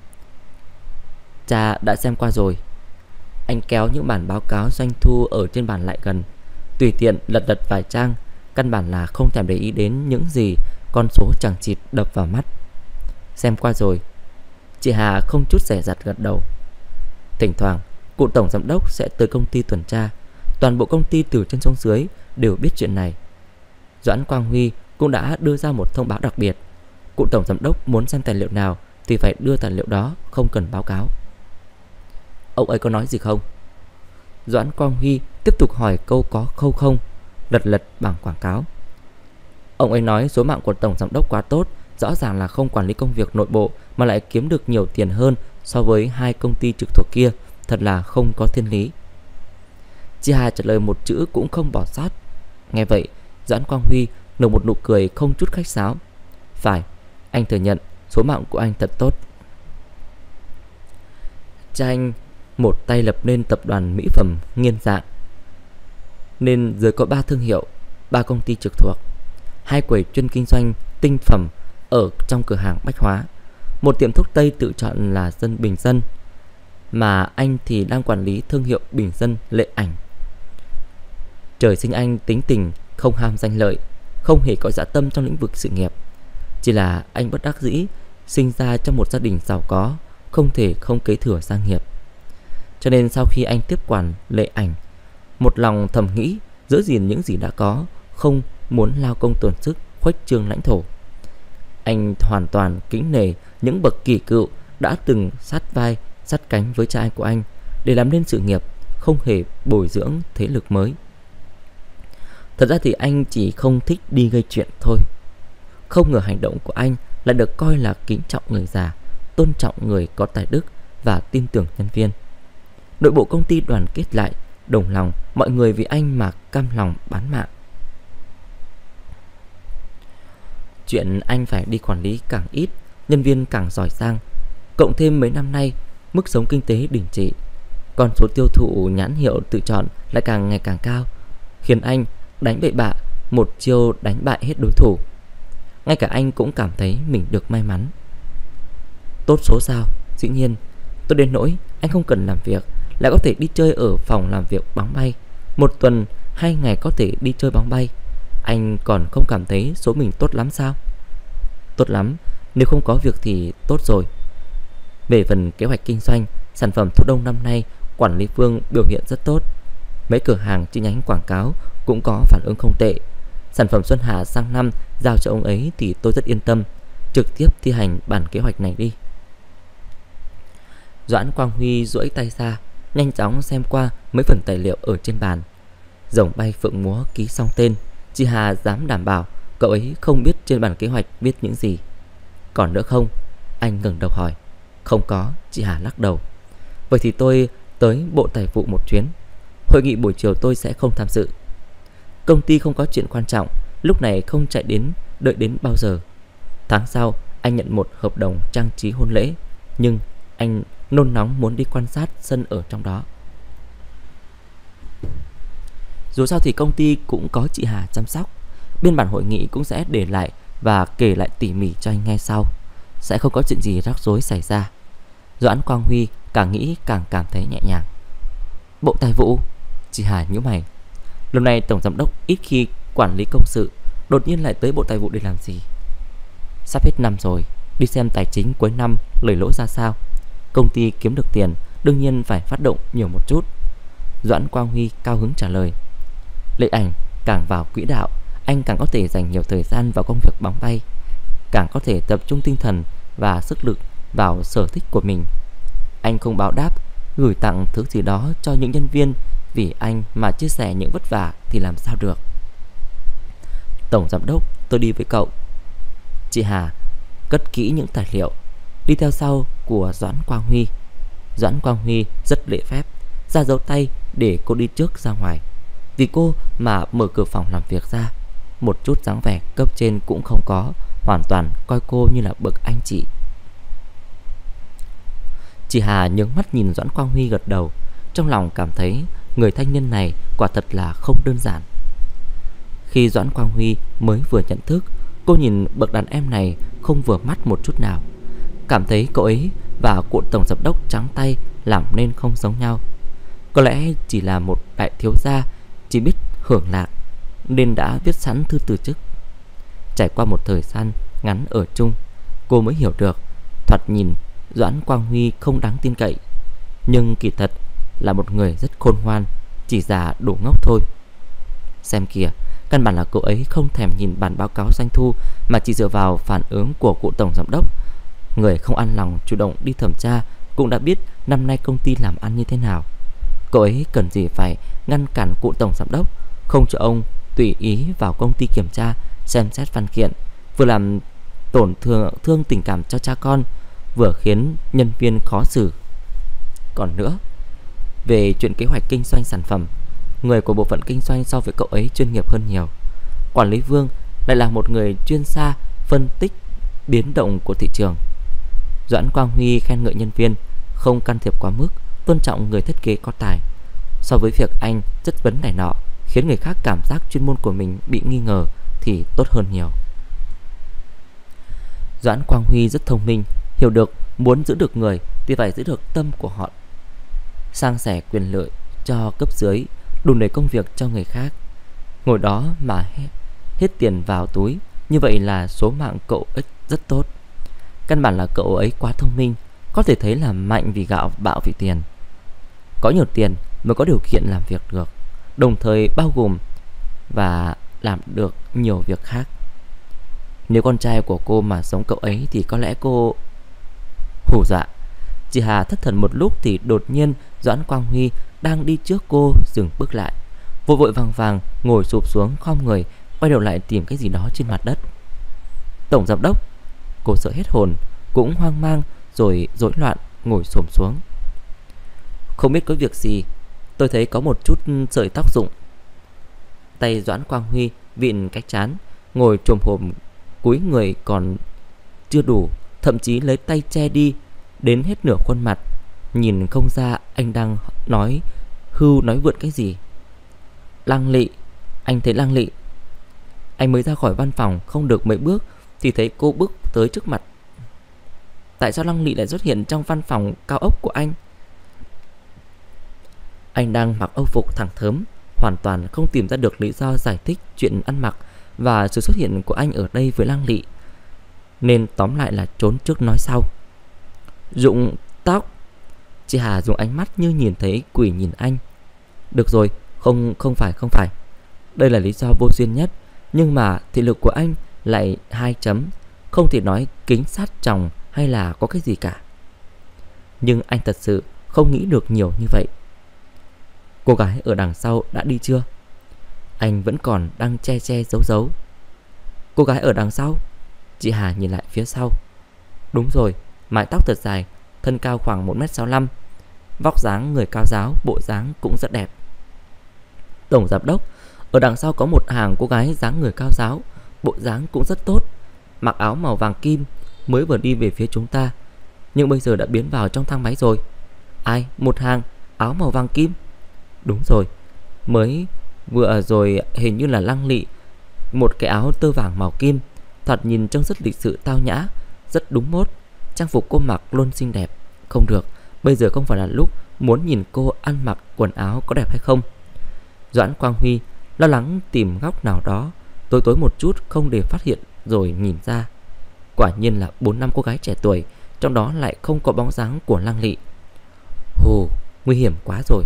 Speaker 1: Cha đã xem qua rồi. Anh kéo những bản báo cáo doanh thu ở trên bàn lại gần, tùy tiện lật lật vài trang, căn bản là không thèm để ý đến những gì con số chằng chịt đập vào mắt. Xem qua rồi. Chị Hà không chút dè dặt gật đầu. Thỉnh thoảng cụ tổng giám đốc sẽ tới công ty tuần tra. Toàn bộ công ty từ trên xuống dưới đều biết chuyện này. Doãn Quang Huy cũng đã đưa ra một thông báo đặc biệt. Cụ tổng giám đốc muốn xem tài liệu nào thì phải đưa tài liệu đó, không cần báo cáo. Ông ấy có nói gì không? Doãn Quang Huy tiếp tục hỏi câu có khâu không, lật lật bảng quảng cáo. Ông ấy nói số mạng của tổng giám đốc quá tốt, rõ ràng là không quản lý công việc nội bộ mà lại kiếm được nhiều tiền hơn so với 2 công ty trực thuộc kia, thật là không có thiên lý. Chị Hà trả lời một chữ cũng không bỏ sót. Nghe vậy, Doãn Quang Huy nở một nụ cười không chút khách sáo. Phải, anh thừa nhận số mạng của anh thật tốt. Cha anh một tay lập nên tập đoàn mỹ phẩm Nghiên Dạng, nên dưới có 3 thương hiệu, 3 công ty trực thuộc, 2 quầy chuyên kinh doanh tinh phẩm ở trong cửa hàng bách hóa, một tiệm thuốc tây tự chọn là Dân Bình Dân, mà anh thì đang quản lý thương hiệu Bình Dân Lệ Ảnh. Trời sinh anh tính tình không ham danh lợi, không hề có dã tâm trong lĩnh vực sự nghiệp. Chỉ là anh bất đắc dĩ sinh ra trong một gia đình giàu có, không thể không kế thừa gia nghiệp. Cho nên sau khi anh tiếp quản Lệ Ảnh, một lòng thầm nghĩ giữ gìn những gì đã có, không muốn lao công tổn sức khuếch trương lãnh thổ. Anh hoàn toàn kính nể những bậc kỳ cựu đã từng sát vai sát cánh với cha anh của anh để làm nên sự nghiệp, không hề bồi dưỡng thế lực mới. Thật ra thì anh chỉ không thích đi gây chuyện thôi. Không ngờ hành động của anh lại được coi là kính trọng người già, tôn trọng người có tài đức và tin tưởng nhân viên. Nội bộ công ty đoàn kết lại, đồng lòng, mọi người vì anh mà cam lòng bán mạng. Chuyện anh phải đi quản lý càng ít, nhân viên càng giỏi giang. Cộng thêm mấy năm nay, mức sống kinh tế đỉnh trị, con số tiêu thụ nhãn hiệu tự chọn lại càng ngày càng cao, khiến anh đánh bậy bạ, một chiêu đánh bại hết đối thủ. Ngay cả anh cũng cảm thấy mình được may mắn. Tốt số sao? Dĩ nhiên, tốt đến nỗi anh không cần làm việc lại có thể đi chơi ở phòng làm việc bóng bay. Một tuần 2 ngày có thể đi chơi bóng bay. Anh còn không cảm thấy số mình tốt lắm sao? Tốt lắm, nếu không có việc thì tốt rồi. Về phần kế hoạch kinh doanh, sản phẩm thu đông năm nay quản lý Phương biểu hiện rất tốt. Mấy cửa hàng chi nhánh quảng cáo cũng có phản ứng không tệ. Sản phẩm xuân hạ sang năm giao cho ông ấy thì tôi rất yên tâm. Trực tiếp thi hành bản kế hoạch này đi. Doãn Quang Huy duỗi tay ra, nhanh chóng xem qua mấy phần tài liệu ở trên bàn. Rồng bay phượng múa ký xong tên, chị Hà dám đảm bảo cậu ấy không biết trên bản kế hoạch viết những gì. Còn nữa không? Anh ngẩng đầu hỏi. Không có, chị Hà lắc đầu. Vậy thì tôi tới bộ tài vụ một chuyến. Hội nghị buổi chiều tôi sẽ không tham dự. Công ty không có chuyện quan trọng, lúc này không chạy đến, đợi đến bao giờ. Tháng sau, anh nhận một hợp đồng trang trí hôn lễ, nhưng anh nôn nóng muốn đi quan sát sân ở trong đó. Dù sao thì công ty cũng có chị Hà chăm sóc. Biên bản hội nghị cũng sẽ để lại và kể lại tỉ mỉ cho anh nghe sau. Sẽ không có chuyện gì rắc rối xảy ra. Doãn Quang Huy càng nghĩ càng cảm thấy nhẹ nhàng. Bộ tài vụ? Chị Hà nhíu mày. Lần này tổng giám đốc ít khi quản lý công sự, đột nhiên lại tới bộ tài vụ để làm gì? Sắp hết năm rồi, đi xem tài chính cuối năm lời lỗ ra sao. Công ty kiếm được tiền, đương nhiên phải phát động nhiều một chút. Doãn Quang Huy cao hứng trả lời. Lệ Ảnh càng vào quỹ đạo, anh càng có thể dành nhiều thời gian vào công việc bóng bay, càng có thể tập trung tinh thần và sức lực vào sở thích của mình. Anh không báo đáp, gửi tặng thứ gì đó cho những nhân viên vì anh mà chia sẻ những vất vả thì làm sao được. Tổng giám đốc, tôi đi với cậu. Chị Hà cất kỹ những tài liệu, đi theo sau của Doãn Quang Huy. Doãn Quang Huy rất lễ phép, ra dấu tay để cô đi trước ra ngoài. Vì cô mà mở cửa phòng làm việc ra, một chút dáng vẻ cấp trên cũng không có, hoàn toàn coi cô như là bậc anh chị. Chị Hà nhướng mắt nhìn Doãn Quang Huy gật đầu, trong lòng cảm thấy người thanh niên này quả thật là không đơn giản. Khi Doãn Quang Huy mới vừa nhận thức, cô nhìn bậc đàn em này không vừa mắt một chút nào, cảm thấy cậu ấy và cụ tổng giám đốc trắng tay làm nên không giống nhau. Có lẽ chỉ là một đại thiếu gia chỉ biết hưởng lạc nên đã viết sẵn thư từ chức. Trải qua một thời gian ngắn ở chung, cô mới hiểu được thoạt nhìn Doãn Quang Huy không đáng tin cậy, nhưng kỳ thật là một người rất khôn ngoan, chỉ già đủ ngốc thôi. Xem kìa, căn bản là cậu ấy không thèm nhìn bản báo cáo doanh thu mà chỉ dựa vào phản ứng của cụ tổng giám đốc. Người không an lòng chủ động đi thẩm tra cũng đã biết năm nay công ty làm ăn như thế nào. Cậu ấy cần gì phải ngăn cản cụ tổng giám đốc, không cho ông tùy ý vào công ty kiểm tra, xem xét văn kiện, vừa làm tổn thương tình cảm cho cha con, vừa khiến nhân viên khó xử. Còn nữa, về chuyện kế hoạch kinh doanh sản phẩm, người của bộ phận kinh doanh so với cậu ấy chuyên nghiệp hơn nhiều. Quản lý Vương lại là một người chuyên gia phân tích biến động của thị trường. Doãn Quang Huy khen ngợi nhân viên, không can thiệp quá mức, tôn trọng người thiết kế có tài. So với việc anh chất vấn này nọ, khiến người khác cảm giác chuyên môn của mình bị nghi ngờ thì tốt hơn nhiều. Doãn Quang Huy rất thông minh, hiểu được muốn giữ được người thì phải giữ được tâm của họ. San sẻ quyền lợi cho cấp dưới, đùn đẩy công việc cho người khác. Ngồi đó mà hết tiền vào túi, như vậy là số mạng cậu ấy rất tốt. Căn bản là cậu ấy quá thông minh, có thể thấy là mạnh vì gạo, bạo vì tiền. Có nhiều tiền mới có điều kiện làm việc được, đồng thời bao gồm và làm được nhiều việc khác. Nếu con trai của cô mà giống cậu ấy thì có lẽ cô... Hù dọa. Chị Hà thất thần một lúc thì đột nhiên Doãn Quang Huy đang đi trước cô dừng bước lại, vội vội vàng vàng ngồi sụp xuống khom người, quay đầu lại tìm cái gì đó trên mặt đất. Tổng giám đốc. Cô sợ hết hồn, cũng hoang mang rồi rối loạn ngồi xổm xuống. Không biết có việc gì, tôi thấy có một chút sợi tóc rụng. Tay Doãn Quang Huy vịn cái trán, ngồi chồm hổm cúi người còn chưa đủ, thậm chí lấy tay che đi đến hết nửa khuôn mặt, nhìn không ra anh đang nói hưu nói vượn cái gì. Lăng Lị, anh thấy Lăng Lị. Anh mới ra khỏi văn phòng không được mấy bước thì thấy cô bước tới trước mặt. Tại sao Lăng Lị lại xuất hiện trong văn phòng cao ốc của anh? Anh đang mặc âu phục thẳng thớm, hoàn toàn không tìm ra được lý do giải thích chuyện ăn mặc và sự xuất hiện của anh ở đây với Lăng Lị, nên tóm lại là trốn trước nói sau. Rụng tóc. Chị Hà dùng ánh mắt như nhìn thấy quỷ nhìn anh. Được rồi, không phải. Đây là lý do vô duyên nhất, nhưng mà thị lực của anh lại 2 chấm, không thể nói kính sát tròng hay là có cái gì cả. Nhưng anh thật sự không nghĩ được nhiều như vậy. Cô gái ở đằng sau đã đi chưa? Anh vẫn còn đang che giấu. Cô gái ở đằng sau? Chị Hà nhìn lại phía sau. Đúng rồi, mái tóc thật dài, thân cao khoảng 1m65, vóc dáng người cao ráo, bộ dáng cũng rất đẹp. Tổng giám đốc, ở đằng sau có một hàng cô gái dáng người cao ráo, bộ dáng cũng rất tốt, mặc áo màu vàng kim, mới vừa đi về phía chúng ta, nhưng bây giờ đã biến vào trong thang máy rồi. Ai? Một hàng áo màu vàng kim? Đúng rồi, mới vừa rồi hình như là Lăng Lị, một cái áo tơ vàng màu kim, thoạt nhìn trông rất lịch sự tao nhã, rất đúng mốt. Trang phục cô mặc luôn xinh đẹp. Không được, bây giờ không phải là lúc muốn nhìn cô ăn mặc quần áo có đẹp hay không. Doãn Quang Huy lo lắng tìm góc nào đó tối tối một chút không để phát hiện, rồi nhìn ra. Quả nhiên là 4-5 cô gái trẻ tuổi, trong đó lại không có bóng dáng của Lăng Lị. Hồ, nguy hiểm quá rồi.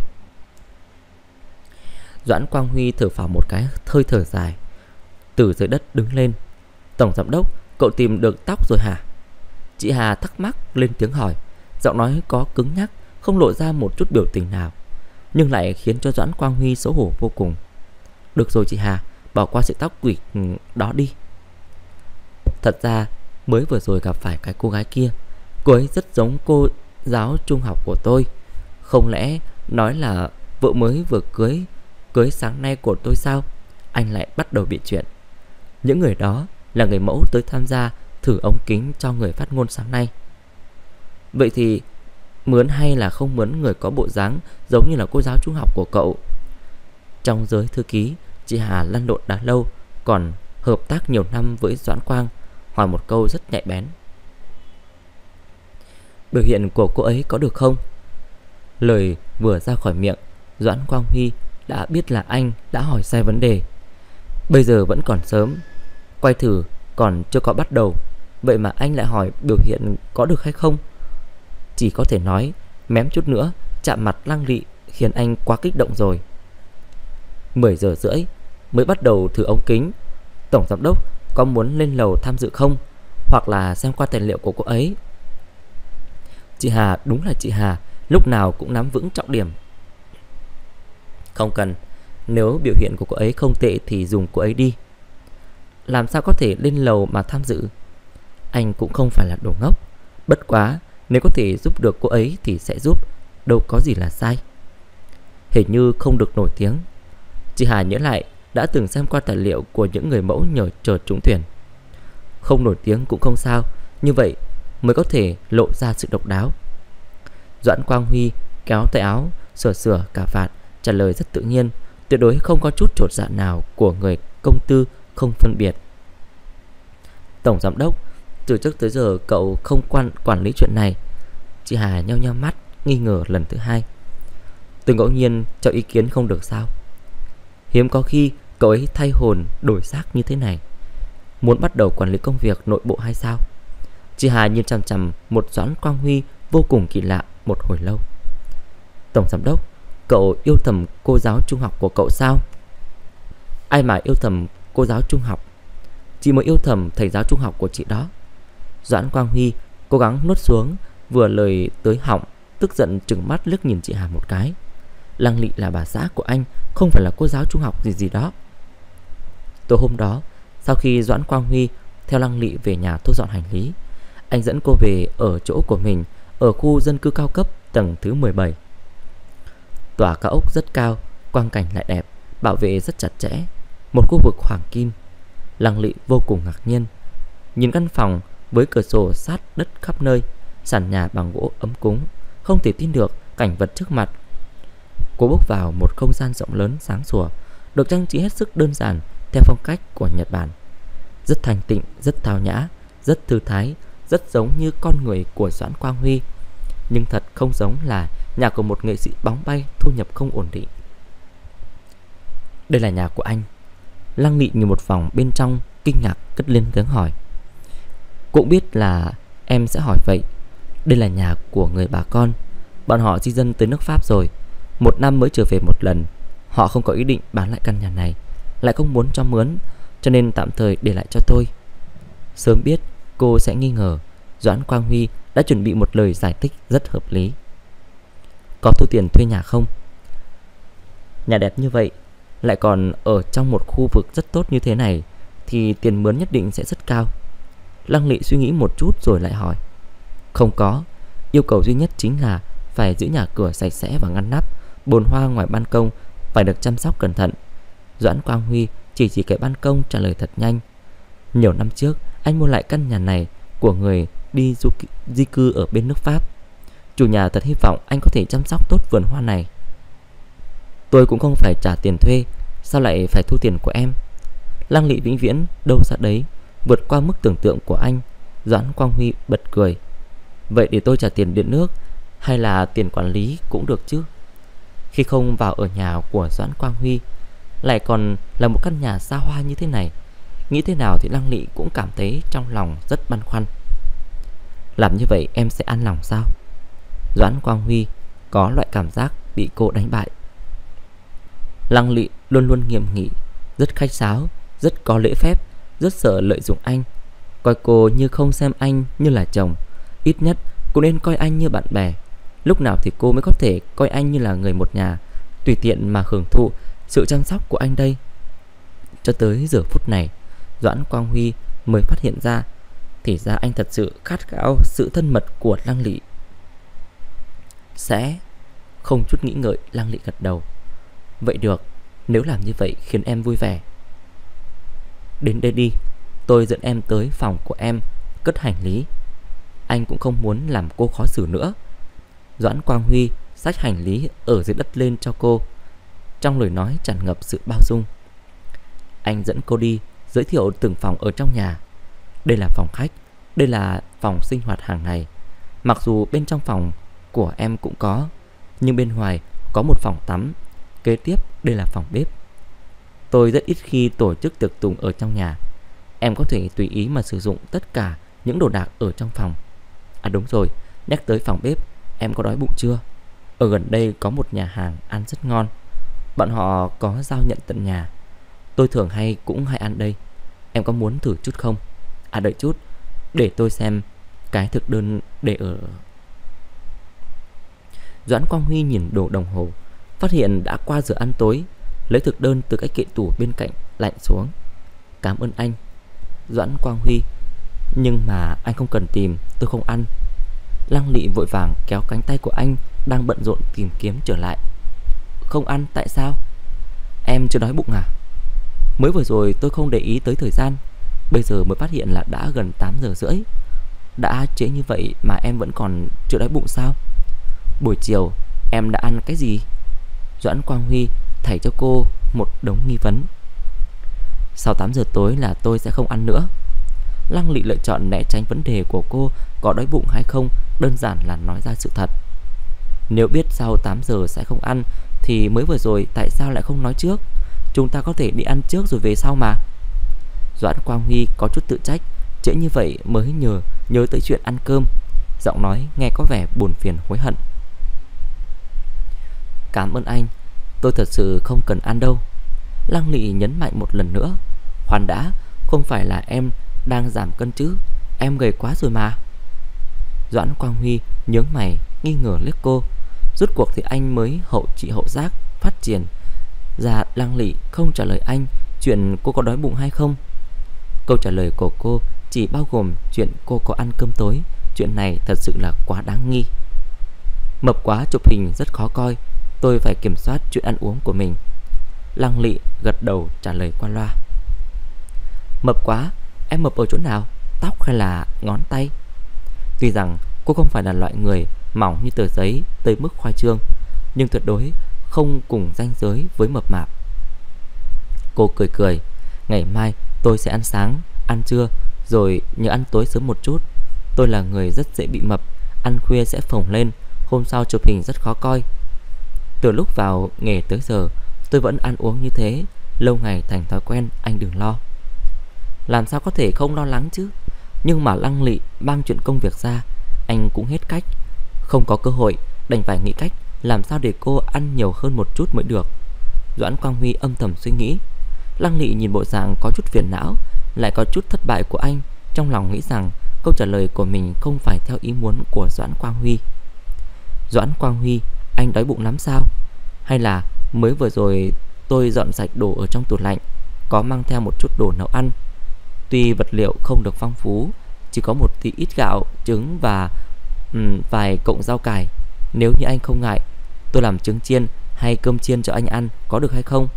Speaker 1: Doãn Quang Huy thở phào một cái, hơi thở dài, từ dưới đất đứng lên. Tổng giám đốc, cậu tìm được tóc rồi hả? Chị Hà thắc mắc lên tiếng hỏi, giọng nói có cứng nhắc, không lộ ra một chút biểu tình nào, nhưng lại khiến cho Doãn Quang Huy xấu hổ vô cùng. Được rồi chị Hà, bỏ qua sợi tóc quỷ đó đi. Thật ra mới vừa rồi gặp phải cái cô gái kia, cô ấy rất giống cô giáo trung học của tôi. Không lẽ nói là vợ mới vừa cưới sáng nay của tôi sao? Anh lại bắt đầu bị chuyện. Những người đó là người mẫu tới tham gia thử ống kính cho người phát ngôn sáng nay. Vậy thì mướn hay là không mướn người có bộ dáng giống như là cô giáo trung học của cậu? Trong giới thư ký, chị Hà lăn lộn đã lâu, còn hợp tác nhiều năm với Doãn Quang, hỏi một câu rất nhạy bén. Biểu hiện của cô ấy có được không? Lời vừa ra khỏi miệng, Doãn Quang Huy đã biết là anh đã hỏi sai vấn đề. Bây giờ vẫn còn sớm, quay thử còn chưa có bắt đầu, vậy mà anh lại hỏi biểu hiện có được hay không? Chỉ có thể nói mém chút nữa chạm mặt Lăng Lị khiến anh quá kích động rồi. 10 giờ rưỡi mới bắt đầu thử ống kính. Tổng giám đốc có muốn lên lầu tham dự không? Hoặc là xem qua tài liệu của cô ấy? Chị Hà đúng là chị Hà, lúc nào cũng nắm vững trọng điểm. Không cần, nếu biểu hiện của cô ấy không tệ thì dùng cô ấy đi. Làm sao có thể lên lầu mà tham dự? Anh cũng không phải là đồ ngốc. Bất quá nếu có thể giúp được cô ấy thì sẽ giúp, đâu có gì là sai. Hình như không được nổi tiếng. Chị Hà nhớ lại đã từng xem qua tài liệu của những người mẫu nhờ chờ trúng tuyển. Không nổi tiếng cũng không sao, như vậy mới có thể lộ ra sự độc đáo. Doãn Quang Huy kéo tay áo, sửa cà vạt, trả lời rất tự nhiên, tuyệt đối không có chút chột dạ nào của người công tư không phân biệt. Tổng giám đốc, từ trước tới giờ cậu không quản lý chuyện này. Chị Hà nheo nheo mắt, nghi ngờ lần thứ hai. Tôi ngẫu nhiên cho ý kiến không được sao? Hiếm có khi cậu ấy thay hồn đổi xác như thế này. Muốn bắt đầu quản lý công việc nội bộ hay sao? Chị Hà nhìn chằm chằm một Doãn Quang Huy vô cùng kỳ lạ một hồi lâu. Tổng giám đốc, cậu yêu thầm cô giáo trung học của cậu sao? Ai mà yêu thầm cô giáo trung học? Chị mới yêu thầm thầy giáo trung học của chị đó. Doãn Quang Huy cố gắng nuốt xuống vừa lời tới họng, tức giận trừng mắt liếc nhìn chị Hà một cái. Lăng Lị là bà xã của anh, không phải là cô giáo trung học gì đó. Tối hôm đó, sau khi Doãn Quang Huy theo Lăng Lị về nhà thu dọn hành lý, anh dẫn cô về ở chỗ của mình ở khu dân cư cao cấp tầng thứ 17. Tòa cao ốc rất cao, quang cảnh lại đẹp, bảo vệ rất chặt chẽ, một khu vực hoàng kim. Lăng Lị vô cùng ngạc nhiên nhìn căn phòng với cửa sổ sát đất khắp nơi, sàn nhà bằng gỗ ấm cúng, không thể tin được cảnh vật trước mặt. Cô bước vào một không gian rộng lớn sáng sủa, được trang trí hết sức đơn giản theo phong cách của Nhật Bản. Rất thanh tịnh, rất tao nhã, rất thư thái, rất giống như con người của Doãn Quang Huy, nhưng thật không giống là nhà của một nghệ sĩ bóng bay thu nhập không ổn định. Đây là nhà của anh. Lăng Lị nhìn một vòng bên trong, kinh ngạc cất lên tiếng hỏi. Cũng biết là em sẽ hỏi vậy. Đây là nhà của người bà con. Bọn họ di dân tới nước Pháp rồi, 1 năm mới trở về một lần. Họ không có ý định bán lại căn nhà này, lại không muốn cho mướn, cho nên tạm thời để lại cho tôi. Sớm biết cô sẽ nghi ngờ, Doãn Quang Huy đã chuẩn bị một lời giải thích rất hợp lý. Có thu tiền thuê nhà không? Nhà đẹp như vậy, lại còn ở trong một khu vực rất tốt như thế này, thì tiền mướn nhất định sẽ rất cao. Lăng Lị suy nghĩ một chút rồi lại hỏi. Không có, yêu cầu duy nhất chính là phải giữ nhà cửa sạch sẽ và ngăn nắp, bồn hoa ngoài ban công phải được chăm sóc cẩn thận. Doãn Quang Huy chỉ cái ban công trả lời thật nhanh. Nhiều năm trước anh mua lại căn nhà này của người đi di cư ở bên nước Pháp. Chủ nhà thật hy vọng anh có thể chăm sóc tốt vườn hoa này. Tôi cũng không phải trả tiền thuê, sao lại phải thu tiền của em? Lăng Lị vĩnh viễn đâu ra đấy, vượt qua mức tưởng tượng của anh. Doãn Quang Huy bật cười. Vậy để tôi trả tiền điện nước hay là tiền quản lý cũng được chứ? Khi không vào ở nhà của Doãn Quang Huy, lại còn là một căn nhà xa hoa như thế này, nghĩ thế nào thì Lăng Lị cũng cảm thấy trong lòng rất băn khoăn. Làm như vậy em sẽ an lòng sao? Doãn Quang Huy có loại cảm giác bị cô đánh bại. Lăng Lị luôn luôn nghiêm nghị, rất khách sáo, rất có lễ phép, rất sợ lợi dụng anh, coi cô như không xem anh như là chồng. Ít nhất cô nên coi anh như bạn bè. Lúc nào thì cô mới có thể coi anh như là người một nhà, tùy tiện mà hưởng thụ sự chăm sóc của anh đây? Cho tới giờ phút này, Doãn Quang Huy mới phát hiện ra, thì ra anh thật sự khát khao sự thân mật của Lăng Lị. Sẽ không chút nghĩ ngợi, Lăng Lị gật đầu. Vậy được, nếu làm như vậy khiến em vui vẻ. Đến đây đi, tôi dẫn em tới phòng của em cất hành lý. Anh cũng không muốn làm cô khó xử nữa. Doãn Quang Huy xách hành lý ở dưới đất lên cho cô, trong lời nói tràn ngập sự bao dung. Anh dẫn cô đi giới thiệu từng phòng ở trong nhà. Đây là phòng khách, đây là phòng sinh hoạt hàng ngày. Mặc dù bên trong phòng của em cũng có, nhưng bên ngoài có một phòng tắm. Kế tiếp đây là phòng bếp. Tôi rất ít khi tổ chức tiệc tùng ở trong nhà. Em có thể tùy ý mà sử dụng tất cả những đồ đạc ở trong phòng. À đúng rồi, nhắc tới phòng bếp, em có đói bụng chưa? Ở gần đây có một nhà hàng ăn rất ngon. Bọn họ có giao nhận tận nhà. Tôi thường cũng hay ăn đây. Em có muốn thử chút không? À đợi chút, để tôi xem cái thực đơn để ở. Doãn Quang Huy nhìn đồ đồng hồ, phát hiện đã qua giờ ăn tối, lấy thực đơn từ cái kệ tủ bên cạnh lạnh xuống. Cảm ơn anh, Doãn Quang Huy, nhưng mà anh không cần tìm, tôi không ăn. Lăng Lị vội vàng kéo cánh tay của anh đang bận rộn tìm kiếm trở lại. Không ăn tại sao? Em chưa đói bụng à? Mới vừa rồi tôi không để ý tới thời gian, bây giờ mới phát hiện là đã gần 8 giờ rưỡi. Đã trễ như vậy mà em vẫn còn chưa đói bụng sao? Buổi chiều em đã ăn cái gì? Doãn Quang Huy thảy cho cô một đống nghi vấn. Sau 8 giờ tối là tôi sẽ không ăn nữa. Lăng Lị lựa chọn né tránh vấn đề của cô có đói bụng hay không, đơn giản là nói ra sự thật. Nếu biết sau 8 giờ sẽ không ăn thì mới vừa rồi tại sao lại không nói trước? Chúng ta có thể đi ăn trước rồi về sau mà. Doãn Quang Huy có chút tự trách, trễ như vậy mới nhớ tới chuyện ăn cơm. Giọng nói nghe có vẻ buồn phiền hối hận. Cảm ơn anh, tôi thật sự không cần ăn đâu. Lăng Lị nhấn mạnh một lần nữa. Khoan đã, không phải là em đang giảm cân chứ? Em gầy quá rồi mà. Doãn Quang Huy nhướng mày nghi ngờ liếc cô. Rốt cuộc thì anh mới hậu trị hậu giác phát triển ra Lăng Lị không trả lời anh chuyện cô có đói bụng hay không. Câu trả lời của cô chỉ bao gồm chuyện cô có ăn cơm tối. Chuyện này thật sự là quá đáng nghi. Mập quá chụp hình rất khó coi, tôi phải kiểm soát chuyện ăn uống của mình. Lăng Lị gật đầu trả lời qua loa. Mập quá, em mập ở chỗ nào? Tóc hay là ngón tay? Tuy rằng cô không phải là loại người mỏng như tờ giấy tới mức khoai trương, nhưng tuyệt đối không cùng ranh giới với mập mạp. Cô cười cười. Ngày mai tôi sẽ ăn sáng, ăn trưa, rồi nhớ ăn tối sớm một chút. Tôi là người rất dễ bị mập, ăn khuya sẽ phồng lên, hôm sau chụp hình rất khó coi. Từ lúc vào nghề tới giờ tôi vẫn ăn uống như thế, lâu ngày thành thói quen, anh đừng lo. Làm sao có thể không lo lắng chứ? Nhưng mà Lăng Lị mang chuyện công việc ra, anh cũng hết cách. Không có cơ hội, đành phải nghĩ cách làm sao để cô ăn nhiều hơn một chút mới được. Doãn Quang Huy âm thầm suy nghĩ. Lăng Lị nhìn bộ dạng có chút phiền não, lại có chút thất bại của anh, trong lòng nghĩ rằng câu trả lời của mình không phải theo ý muốn của Doãn Quang Huy. Doãn Quang Huy, anh đói bụng lắm sao? Hay là mới vừa rồi tôi dọn sạch đồ ở trong tủ lạnh, có mang theo một chút đồ nấu ăn. Tuy vật liệu không được phong phú, chỉ có một tí ít gạo, trứng và vài cọng rau cải. Nếu như anh không ngại, tôi làm trứng chiên hay cơm chiên cho anh ăn, có được hay không?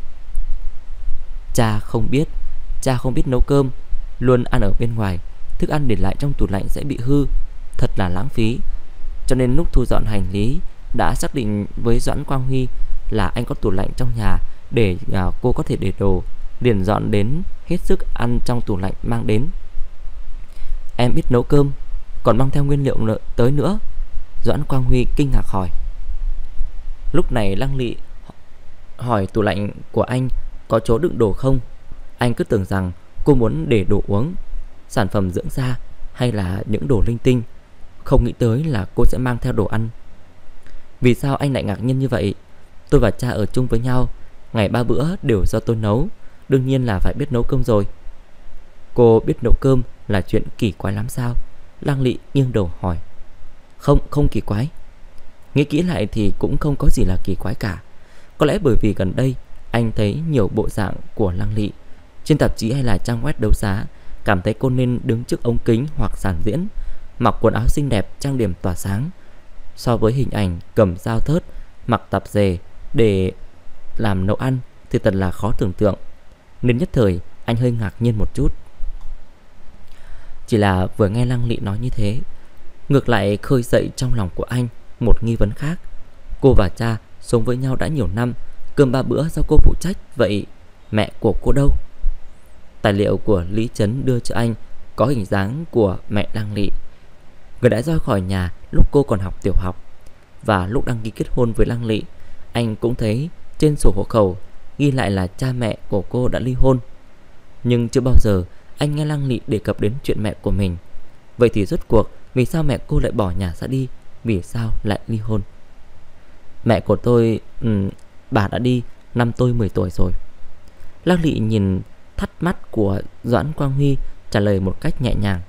Speaker 1: Cha không biết nấu cơm, luôn ăn ở bên ngoài. Thức ăn để lại trong tủ lạnh sẽ bị hư, thật là lãng phí. Cho nên lúc thu dọn hành lý đã xác định với Doãn Quang Huy là anh có tủ lạnh trong nhà để cô có thể để đồ, liền dọn đến hết sức ăn trong tủ lạnh mang đến. Em biết nấu cơm, còn mang theo nguyên liệu tới nữa? Doãn Quang Huy kinh ngạc hỏi. Lúc này Lăng Lị hỏi tủ lạnh của anh có chỗ đựng đồ không. Anh cứ tưởng rằng cô muốn để đồ uống, sản phẩm dưỡng da hay là những đồ linh tinh, không nghĩ tới là cô sẽ mang theo đồ ăn. Vì sao anh lại ngạc nhiên như vậy? Tôi và cha ở chung với nhau, ngày 3 bữa đều do tôi nấu, đương nhiên là phải biết nấu cơm rồi. Cô biết nấu cơm là chuyện kỳ quái lắm sao? Lăng Lị nghiêng đầu hỏi. Không kỳ quái. Nghĩ kỹ lại thì cũng không có gì là kỳ quái cả. Có lẽ bởi vì gần đây anh thấy nhiều bộ dạng của Lăng Lị trên tạp chí hay là trang web đấu giá, cảm thấy cô nên đứng trước ống kính hoặc sàn diễn, mặc quần áo xinh đẹp, trang điểm tỏa sáng. So với hình ảnh cầm dao thớt, mặc tạp dề để làm nấu ăn thì thật là khó tưởng tượng. Nên nhất thời anh hơi ngạc nhiên một chút. Chỉ là vừa nghe Lăng Lị nói như thế, ngược lại khơi dậy trong lòng của anh một nghi vấn khác. Cô và cha sống với nhau đã nhiều năm, cơm 3 bữa do cô phụ trách, vậy mẹ của cô đâu? Tài liệu của Lý Trấn đưa cho anh có hình dáng của mẹ Lăng Lị, người đã rời khỏi nhà lúc cô còn học tiểu học. Và lúc đăng ký kết hôn với Lăng Lị, anh cũng thấy trên sổ hộ khẩu ghi lại là cha mẹ của cô đã ly hôn. Nhưng chưa bao giờ anh nghe Lăng Lị đề cập đến chuyện mẹ của mình. Vậy thì rốt cuộc vì sao mẹ cô lại bỏ nhà ra đi? Vì sao lại ly hôn? Mẹ của tôi, bà đã đi năm tôi 10 tuổi rồi. Lăng Lị nhìn thắt mắt của Doãn Quang Huy, trả lời một cách nhẹ nhàng.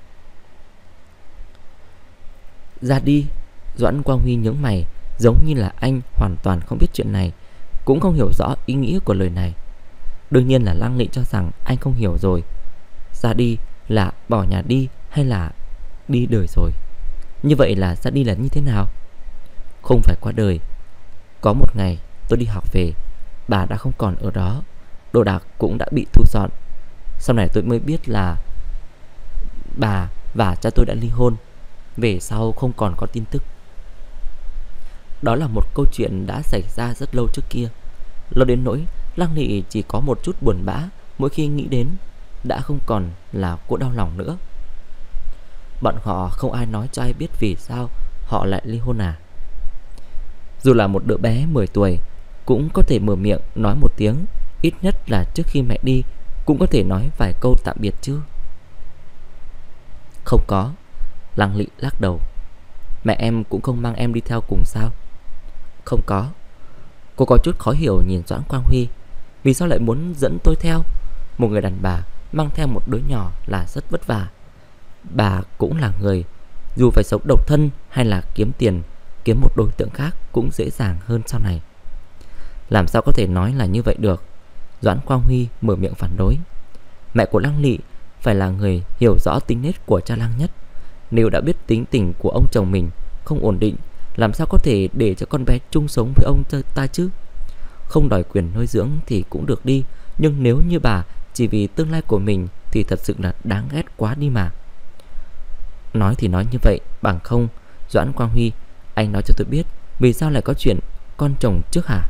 Speaker 1: Ra đi. Doãn Quang Huy nhướng mày, giống như là anh hoàn toàn không biết chuyện này, cũng không hiểu rõ ý nghĩa của lời này. Đương nhiên là Lăng Lị cho rằng anh không hiểu rồi. Ra đi là bỏ nhà đi hay là đi đời rồi? Như vậy là ra đi là như thế nào? Không phải qua đời. Có một ngày tôi đi học về, bà đã không còn ở đó, đồ đạc cũng đã bị thu dọn. Sau này tôi mới biết là bà và cha tôi đã ly hôn. Về sau không còn có tin tức. Đó là một câu chuyện đã xảy ra rất lâu trước kia, lâu đến nỗi Lăng Lị chỉ có một chút buồn bã mỗi khi nghĩ đến, đã không còn là cô đau lòng nữa. Bọn họ không ai nói cho ai biết vì sao họ lại ly hôn à? Dù là một đứa bé 10 tuổi cũng có thể mở miệng nói một tiếng, ít nhất là trước khi mẹ đi cũng có thể nói vài câu tạm biệt chứ. Không có. Lăng Lị lắc đầu. Mẹ em cũng không mang em đi theo cùng sao? Không có. Cô có chút khó hiểu nhìn Doãn Quang Huy. Vì sao lại muốn dẫn tôi theo? Một người đàn bà mang theo một đứa nhỏ là rất vất vả. Bà cũng là người, dù phải sống độc thân hay là kiếm tiền, kiếm một đối tượng khác cũng dễ dàng hơn sau này. Làm sao có thể nói là như vậy được? Doãn Quang Huy mở miệng phản đối. Mẹ của Lăng Lị phải là người hiểu rõ tính nết của cha Lăng Nhất. Nếu đã biết tính tình của ông chồng mình không ổn định, làm sao có thể để cho con bé chung sống với ông ta chứ? Không đòi quyền nuôi dưỡng thì cũng được đi, nhưng nếu như bà chỉ vì tương lai của mình thì thật sự là đáng ghét quá đi mà. Nói thì nói như vậy, bằng không. Doãn Quang Huy, anh nói cho tôi biết vì sao lại có chuyện con chồng trước hả?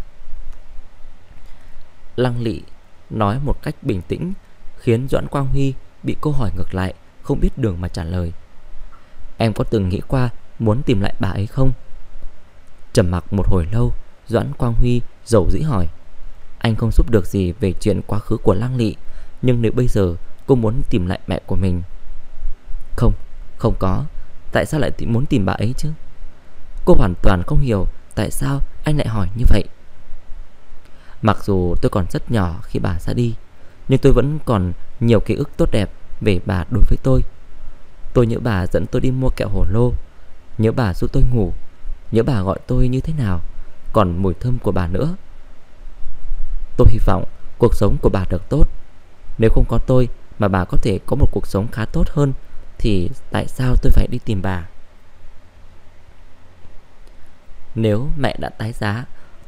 Speaker 1: Lăng Lị nói một cách bình tĩnh, khiến Doãn Quang Huy bị câu hỏi ngược lại, không biết đường mà trả lời. Em có từng nghĩ qua muốn tìm lại bà ấy không? Trầm mặc một hồi lâu, Doãn Quang Huy dầu dĩ hỏi. Anh không giúp được gì về chuyện quá khứ của Lăng Lị, nhưng nếu bây giờ cô muốn tìm lại mẹ của mình. Không có. Tại sao lại muốn tìm bà ấy chứ? Cô hoàn toàn không hiểu tại sao anh lại hỏi như vậy. Mặc dù tôi còn rất nhỏ khi bà ra đi, nhưng tôi vẫn còn nhiều ký ức tốt đẹp về bà đối với tôi. Tôi nhớ bà dẫn tôi đi mua kẹo hổ lô, nhớ bà giúp tôi ngủ, nhớ bà gọi tôi như thế nào, còn mùi thơm của bà nữa. Tôi hy vọng cuộc sống của bà được tốt. Nếu không có tôi mà bà có thể có một cuộc sống khá tốt hơn thì tại sao tôi phải đi tìm bà? Nếu mẹ đã tái giá,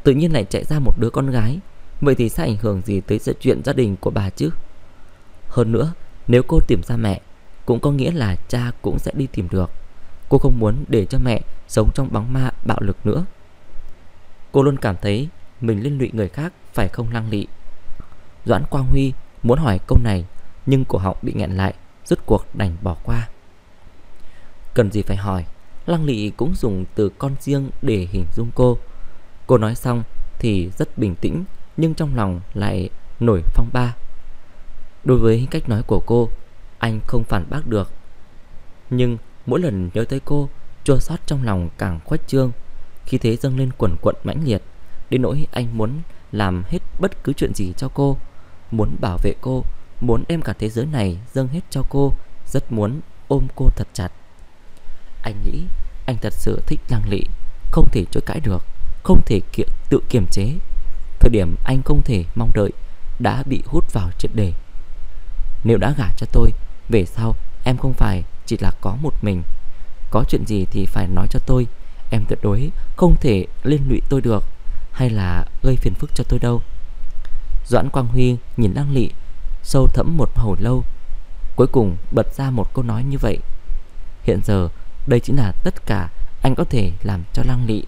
Speaker 1: Tự nhiên lại chạy ra một đứa con gái, vậy thì sẽ ảnh hưởng gì tới chuyện gia đình của bà chứ? Hơn nữa, nếu cô tìm ra mẹ, cũng có nghĩa là cha cũng sẽ đi tìm được. Cô không muốn để cho mẹ sống trong bóng ma bạo lực nữa. Cô luôn cảm thấy mình liên lụy người khác, phải không Lăng Lị? Doãn Quang Huy muốn hỏi câu này, nhưng cổ họng bị nghẹn lại, rốt cuộc đành bỏ qua. Cần gì phải hỏi, Lăng Lị cũng dùng từ con riêng để hình dung cô. Cô nói xong thì rất bình tĩnh, nhưng trong lòng lại nổi phong ba. Đối với cách nói của cô, anh không phản bác được. Nhưng mỗi lần nhớ tới cô, chua xót trong lòng càng khuếch trương, khi thế dâng lên quần quận mãnh liệt, đến nỗi anh muốn làm hết bất cứ chuyện gì cho cô, muốn bảo vệ cô, muốn đem cả thế giới này dâng hết cho cô, rất muốn ôm cô thật chặt. Anh nghĩ anh thật sự thích Lăng Lị, không thể chối cãi được, không thể tự kiềm chế. Thời điểm anh không thể mong đợi đã bị hút vào triệt để. Nếu đã gả cho tôi, về sau em không phải chỉ là có một mình. Có chuyện gì thì phải nói cho tôi. Em tuyệt đối không thể liên lụy tôi được, hay là gây phiền phức cho tôi đâu. Doãn Quang Huy nhìn Lăng Lị sâu thẫm một hồi lâu, cuối cùng bật ra một câu nói như vậy. Hiện giờ đây chính là tất cả anh có thể làm cho Lăng Lị.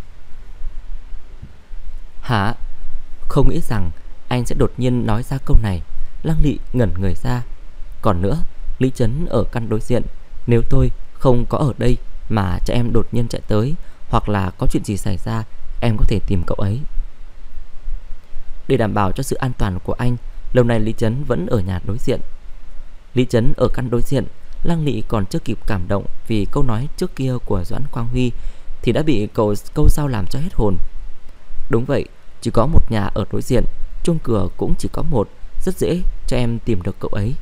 Speaker 1: Hả? Không nghĩ rằng anh sẽ đột nhiên nói ra câu này. Lăng Lị ngẩn người ra. Còn nữa, Lý Trấn ở căn đối diện, nếu tôi không có ở đây mà cha em đột nhiên chạy tới, hoặc là có chuyện gì xảy ra, em có thể tìm cậu ấy. Để đảm bảo cho sự an toàn của anh, lâu nay Lý Trấn vẫn ở nhà đối diện. Lý Trấn ở căn đối diện, Lăng Lị còn chưa kịp cảm động vì câu nói trước kia của Doãn Quang Huy thì đã bị câu sau làm cho hết hồn. Đúng vậy, chỉ có một nhà ở đối diện, chuông cửa cũng chỉ có một, rất dễ cho em tìm được cậu ấy.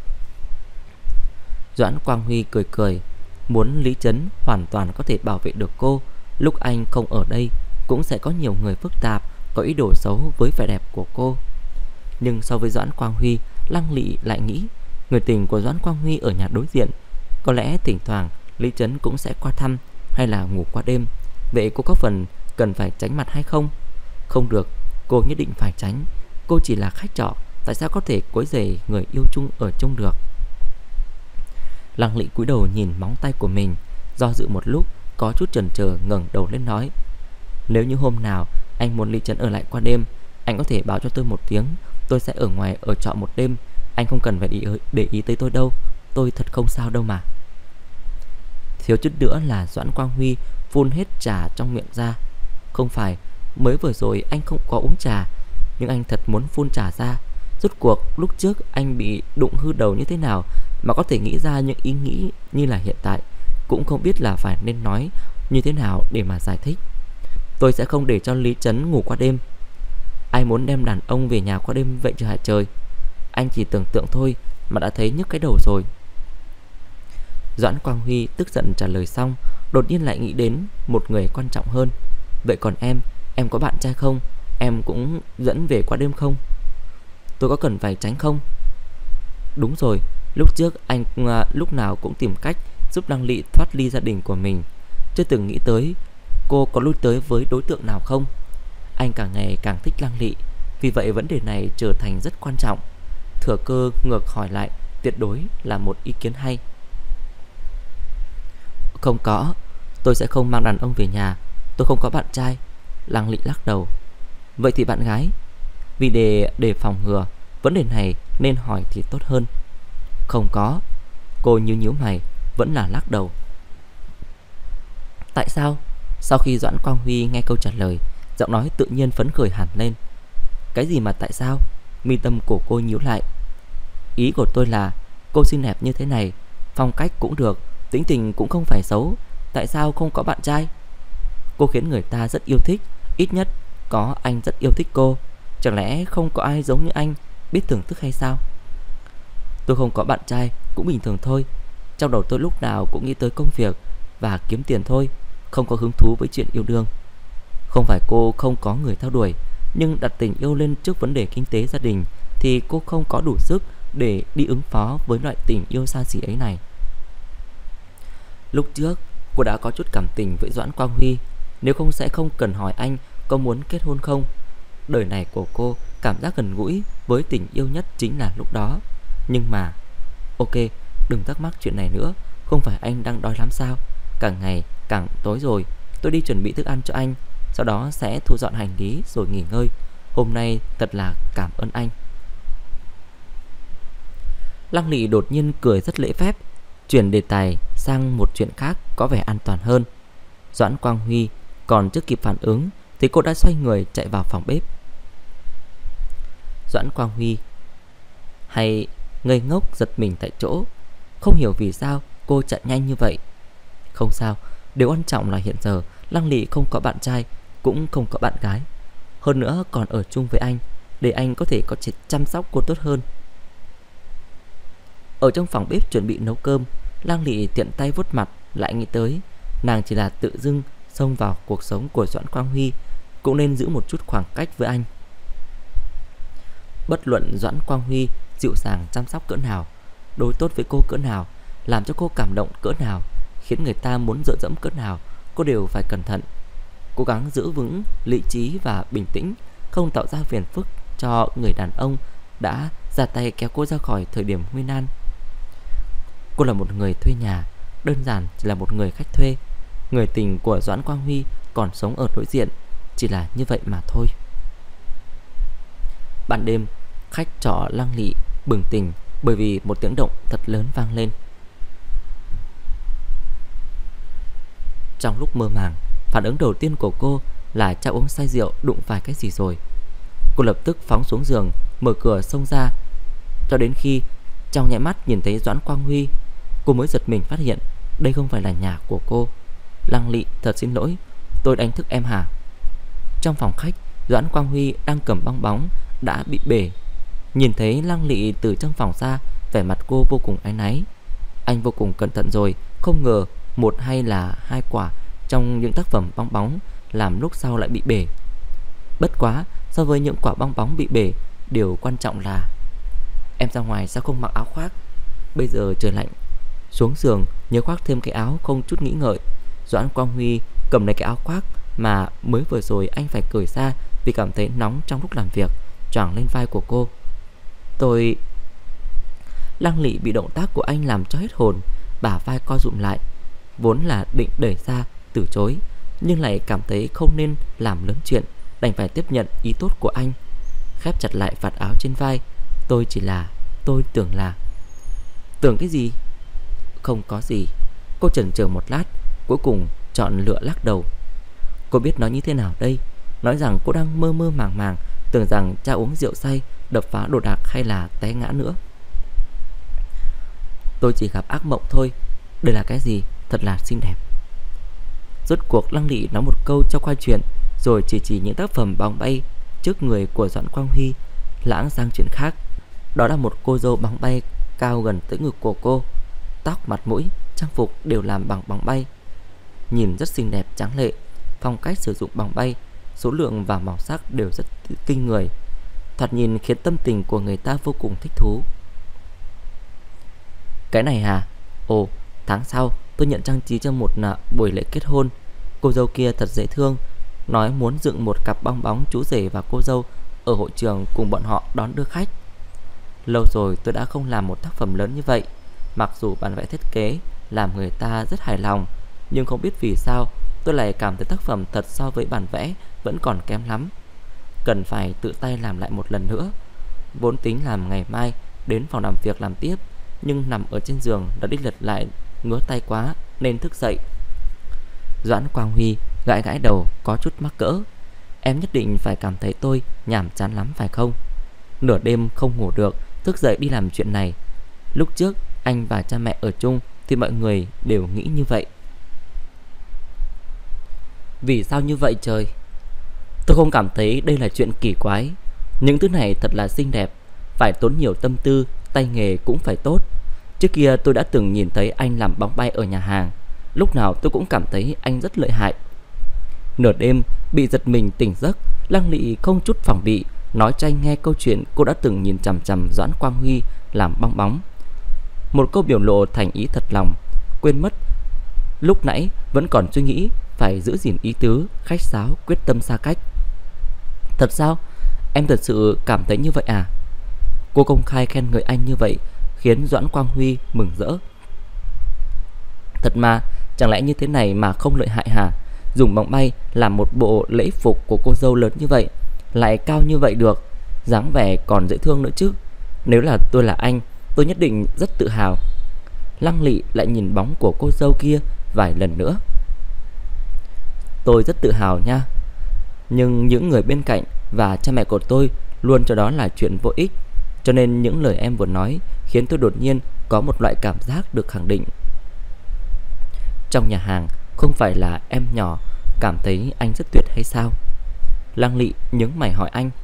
Speaker 1: Doãn Quang Huy cười cười, muốn Lý Trấn hoàn toàn có thể bảo vệ được cô. Lúc anh không ở đây, cũng sẽ có nhiều người phức tạp, có ý đồ xấu với vẻ đẹp của cô. Nhưng so với Doãn Quang Huy, Lăng Lị lại nghĩ, người tình của Doãn Quang Huy ở nhà đối diện, có lẽ thỉnh thoảng Lý Trấn cũng sẽ qua thăm hay là ngủ qua đêm. Vậy cô có phần cần phải tránh mặt hay không? Không được, cô nhất định phải tránh. Cô chỉ là khách trọ, tại sao có thể quấy rầy người yêu chung ở chung được? Lăng Lị cúi đầu nhìn móng tay của mình, do dự một lúc, có chút chần chờ ngẩng đầu lên nói: nếu như hôm nào anh muốn Lý Trấn ở lại qua đêm, anh có thể báo cho tôi một tiếng, tôi sẽ ở ngoài ở trọ một đêm. Anh không cần phải để ý tới tôi đâu, tôi thật không sao đâu mà. Thiếu chút nữa là Doãn Quang Huy phun hết trà trong miệng ra. Không phải, mới vừa rồi anh không có uống trà, nhưng anh thật muốn phun trà ra. Rốt cuộc lúc trước anh bị đụng hư đầu như thế nào mà có thể nghĩ ra những ý nghĩ như là hiện tại. Cũng không biết là phải nên nói như thế nào để mà giải thích. Tôi sẽ không để cho Lý Trấn ngủ qua đêm. Ai muốn đem đàn ông về nhà qua đêm vậy chứ hả trời? Anh chỉ tưởng tượng thôi mà đã thấy nhức cái đầu rồi. Doãn Quang Huy tức giận trả lời xong, đột nhiên lại nghĩ đến một người quan trọng hơn. Vậy còn em có bạn trai không? Em cũng dẫn về qua đêm không? Tôi có cần phải tránh không? Đúng rồi, lúc trước anh lúc nào cũng tìm cách giúp Lăng Lị thoát ly gia đình của mình. Chưa từng nghĩ tới cô có lui tới với đối tượng nào không. Anh càng ngày càng thích Lăng Lị, vì vậy vấn đề này trở thành rất quan trọng. Thừa cơ ngược hỏi lại tuyệt đối là một ý kiến hay. Không có, tôi sẽ không mang đàn ông về nhà. Tôi không có bạn trai. Lăng Lị lắc đầu. Vậy thì bạn gái? Vì để phòng ngừa vấn đề này nên hỏi thì tốt hơn. Không có. Cô nhíu mày, vẫn là lắc đầu. Tại sao? Sau khi Doãn Quang Huy nghe câu trả lời, giọng nói tự nhiên phấn khởi hẳn lên. Cái gì mà tại sao? Mi tâm của cô nhíu lại. Ý của tôi là cô xinh đẹp như thế này, phong cách cũng được, tính tình cũng không phải xấu, tại sao không có bạn trai? Cô khiến người ta rất yêu thích, ít nhất có anh rất yêu thích cô. Chẳng lẽ không có ai giống như anh biết thưởng thức hay sao? Tôi không có bạn trai cũng bình thường thôi. Trong đầu tôi lúc nào cũng nghĩ tới công việc và kiếm tiền thôi, không có hứng thú với chuyện yêu đương. Không phải cô không có người theo đuổi, nhưng đặt tình yêu lên trước vấn đề kinh tế gia đình thì cô không có đủ sức để đi ứng phó với loại tình yêu xa xỉ ấy này. Lúc trước cô đã có chút cảm tình với Doãn Quang Huy, nếu không sẽ không cần hỏi anh có muốn kết hôn không? Đời này của cô cảm giác gần gũi với tình yêu nhất chính là lúc đó. Nhưng mà ok, đừng thắc mắc chuyện này nữa. Không phải anh đang đói lắm sao? Càng ngày càng tối rồi. Tôi đi chuẩn bị thức ăn cho anh, sau đó sẽ thu dọn hành lý rồi nghỉ ngơi. Hôm nay thật là cảm ơn anh. Lăng Lị đột nhiên cười rất lễ phép, chuyển đề tài sang một chuyện khác có vẻ an toàn hơn. Doãn Quang Huy còn chưa kịp phản ứng thì cô đã xoay người chạy vào phòng bếp. Doãn Quang Huy hay ngây ngốc giật mình tại chỗ, không hiểu vì sao cô chạy nhanh như vậy. Không sao, điều quan trọng là hiện giờ Lăng Lị không có bạn trai, cũng không có bạn gái, hơn nữa còn ở chung với anh, để anh có thể có chăm sóc cô tốt hơn. Ở trong phòng bếp chuẩn bị nấu cơm, Lăng Lị tiện tay vuốt mặt, lại nghĩ tới nàng chỉ là tự dưng xông vào cuộc sống của Doãn Quang Huy, cũng nên giữ một chút khoảng cách với anh. Bất luận Doãn Quang Huy dịu dàng chăm sóc cỡ nào, đối tốt với cô cỡ nào, làm cho cô cảm động cỡ nào, khiến người ta muốn dựa dẫm cỡ nào, cô đều phải cẩn thận, cố gắng giữ vững lý trí và bình tĩnh, không tạo ra phiền phức cho người đàn ông đã ra tay kéo cô ra khỏi thời điểm nguy nan. Cô là một người thuê nhà, đơn giản chỉ là một người khách thuê. Người tình của Doãn Quang Huy còn sống ở đối diện, chỉ là như vậy mà thôi. Ban đêm, khách trọ Lăng Lị bừng tỉnh bởi vì một tiếng động thật lớn vang lên. Trong lúc mơ màng, phản ứng đầu tiên của cô là cha uống say rượu đụng phải cái gì rồi. Cô lập tức phóng xuống giường, mở cửa xông ra. Cho đến khi trong nháy mắt nhìn thấy Doãn Quang Huy, cô mới giật mình phát hiện đây không phải là nhà của cô. Lăng Lị, thật xin lỗi, tôi đánh thức em hả? Trong phòng khách, Doãn Quang Huy đang cầm bong bóng đã bị bể. Nhìn thấy Lăng Lị từ trong phòng ra, vẻ mặt cô vô cùng áy náy. Anh vô cùng cẩn thận rồi, không ngờ một hay là hai quả trong những tác phẩm bong bóng làm lúc sau lại bị bể. Bất quá, so với những quả bong bóng bị bể, điều quan trọng là em ra ngoài sao không mặc áo khoác? Bây giờ trời lạnh. Xuống giường nhớ khoác thêm cái áo, không chút nghĩ ngợi. Doãn Quang Huy cầm lấy cái áo khoác mà mới vừa rồi anh phải cởi ra vì cảm thấy nóng trong lúc làm việc, choàng lên vai của cô. Tôi... Lăng Lị bị động tác của anh làm cho hết hồn, bả vai co rụm lại. Vốn là định đẩy ra từ chối, nhưng lại cảm thấy không nên làm lớn chuyện, đành phải tiếp nhận ý tốt của anh, khép chặt lại vạt áo trên vai. Tôi tưởng là... Tưởng cái gì? Không có gì. Cô chần chờ một lát, cuối cùng chọn lựa lắc đầu. Cô biết nói như thế nào đây? Nói rằng cô đang mơ mơ màng màng, tưởng rằng cha uống rượu say đập phá đồ đạc hay là té ngã nữa. Tôi chỉ gặp ác mộng thôi. Đây là cái gì? Thật là xinh đẹp. Rốt cuộc Lăng Lị nói một câu cho qua chuyện, rồi chỉ những tác phẩm bóng bay trước người của Doãn Quang Huy, lãng sang chuyện khác. Đó là một cô dâu bóng bay cao gần tới ngực của cô. Tóc, mặt mũi, trang phục đều làm bằng bóng bay, nhìn rất xinh đẹp tráng lệ. Phong cách sử dụng bóng bay, số lượng và màu sắc đều rất kinh người, thoạt nhìn khiến tâm tình của người ta vô cùng thích thú. Cái này hả? Ồ, tháng sau tôi nhận trang trí cho một buổi lễ kết hôn. Cô dâu kia thật dễ thương, nói muốn dựng một cặp bong bóng chú rể và cô dâu ở hội trường cùng bọn họ đón đưa khách. Lâu rồi tôi đã không làm một tác phẩm lớn như vậy. Mặc dù bản vẽ thiết kế làm người ta rất hài lòng, nhưng không biết vì sao tôi lại cảm thấy tác phẩm thật so với bản vẽ vẫn còn kém lắm. Cần phải tự tay làm lại một lần nữa. Vốn tính làm ngày mai đến phòng làm việc làm tiếp, nhưng nằm ở trên giường đã đi lật lại, ngứa tay quá nên thức dậy. Doãn Quang Huy gãi gãi đầu có chút mắc cỡ. Em nhất định phải cảm thấy tôi nhàm chán lắm phải không? Nửa đêm không ngủ được, thức dậy đi làm chuyện này. Lúc trước anh và cha mẹ ở chung thì mọi người đều nghĩ như vậy. Vì sao như vậy trời? Tôi không cảm thấy đây là chuyện kỳ quái. Những thứ này thật là xinh đẹp, phải tốn nhiều tâm tư, tay nghề cũng phải tốt. Trước kia tôi đã từng nhìn thấy anh làm bóng bay ở nhà hàng, lúc nào tôi cũng cảm thấy anh rất lợi hại. Nửa đêm bị giật mình tỉnh giấc, Lăng Lị không chút phòng bị nói cho anh nghe câu chuyện cô đã từng nhìn chằm chằm Doãn Quang Huy làm bong bóng. Một câu biểu lộ thành ý thật lòng, quên mất lúc nãy vẫn còn suy nghĩ phải giữ gìn ý tứ, khách sáo, quyết tâm xa cách. Thật sao? Em thật sự cảm thấy như vậy à? Cô công khai khen ngợi anh như vậy khiến Doãn Quang Huy mừng rỡ. Thật mà, chẳng lẽ như thế này mà không lợi hại hả? Dùng bóng bay làm một bộ lễ phục của cô dâu lớn như vậy, lại cao như vậy được, dáng vẻ còn dễ thương nữa chứ. Nếu là tôi là anh, tôi nhất định rất tự hào. Lăng Lị lại nhìn bóng của cô dâu kia vài lần nữa. Tôi rất tự hào nha. Nhưng những người bên cạnh và cha mẹ của tôi luôn cho đó là chuyện vô ích. Cho nên những lời em vừa nói khiến tôi đột nhiên có một loại cảm giác được khẳng định. Trong nhà hàng không phải là em nhỏ cảm thấy anh rất tuyệt hay sao? Lăng Lị nhướng mày hỏi anh.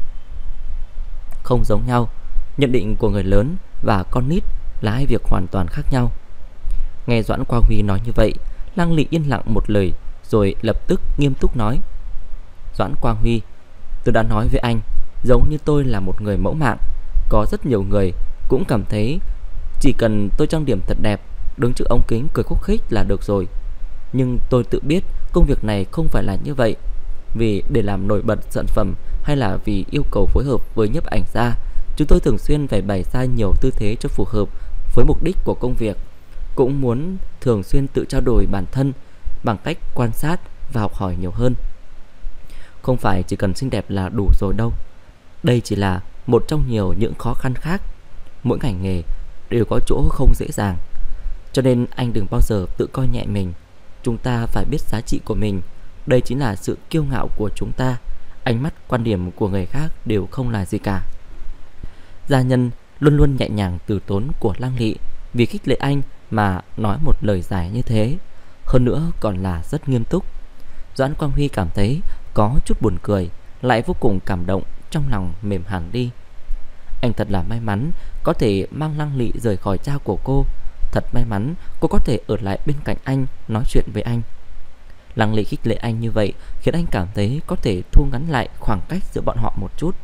Speaker 1: Không giống nhau. Nhận định của người lớn và con nít là hai việc hoàn toàn khác nhau. Nghe Doãn Quang Huy nói như vậy, Lăng Lị yên lặng một lời rồi lập tức nghiêm túc nói. Doãn Quang Huy, tôi đã nói với anh, giống như tôi là một người mẫu mạng. Có rất nhiều người cũng cảm thấy chỉ cần tôi trang điểm thật đẹp, đứng trước ống kính cười khúc khích là được rồi. Nhưng tôi tự biết công việc này không phải là như vậy. Vì để làm nổi bật sản phẩm hay là vì yêu cầu phối hợp với nhiếp ảnh gia, chúng tôi thường xuyên phải bày ra nhiều tư thế cho phù hợp với mục đích của công việc. Cũng muốn thường xuyên tự trao đổi bản thân bằng cách quan sát và học hỏi nhiều hơn. Không phải chỉ cần xinh đẹp là đủ rồi đâu. Đây chỉ là một trong nhiều những khó khăn khác. Mỗi ngành nghề đều có chỗ không dễ dàng. Cho nên anh đừng bao giờ tự coi nhẹ mình. Chúng ta phải biết giá trị của mình. Đây chính là sự kiêu ngạo của chúng ta. Ánh mắt, quan điểm của người khác đều không là gì cả. Gia nhân luôn luôn nhẹ nhàng từ tốn của Lăng Lị vì khích lệ anh mà nói một lời dài như thế. Hơn nữa còn là rất nghiêm túc. Doãn Quang Huy cảm thấy có chút buồn cười, lại vô cùng cảm động, trong lòng mềm hẳn đi. Anh thật là may mắn có thể mang Lăng Lị rời khỏi cha của cô. Thật may mắn cô có thể ở lại bên cạnh anh, nói chuyện với anh. Lăng Lị khích lệ anh như vậy khiến anh cảm thấy có thể thu ngắn lại khoảng cách giữa bọn họ một chút.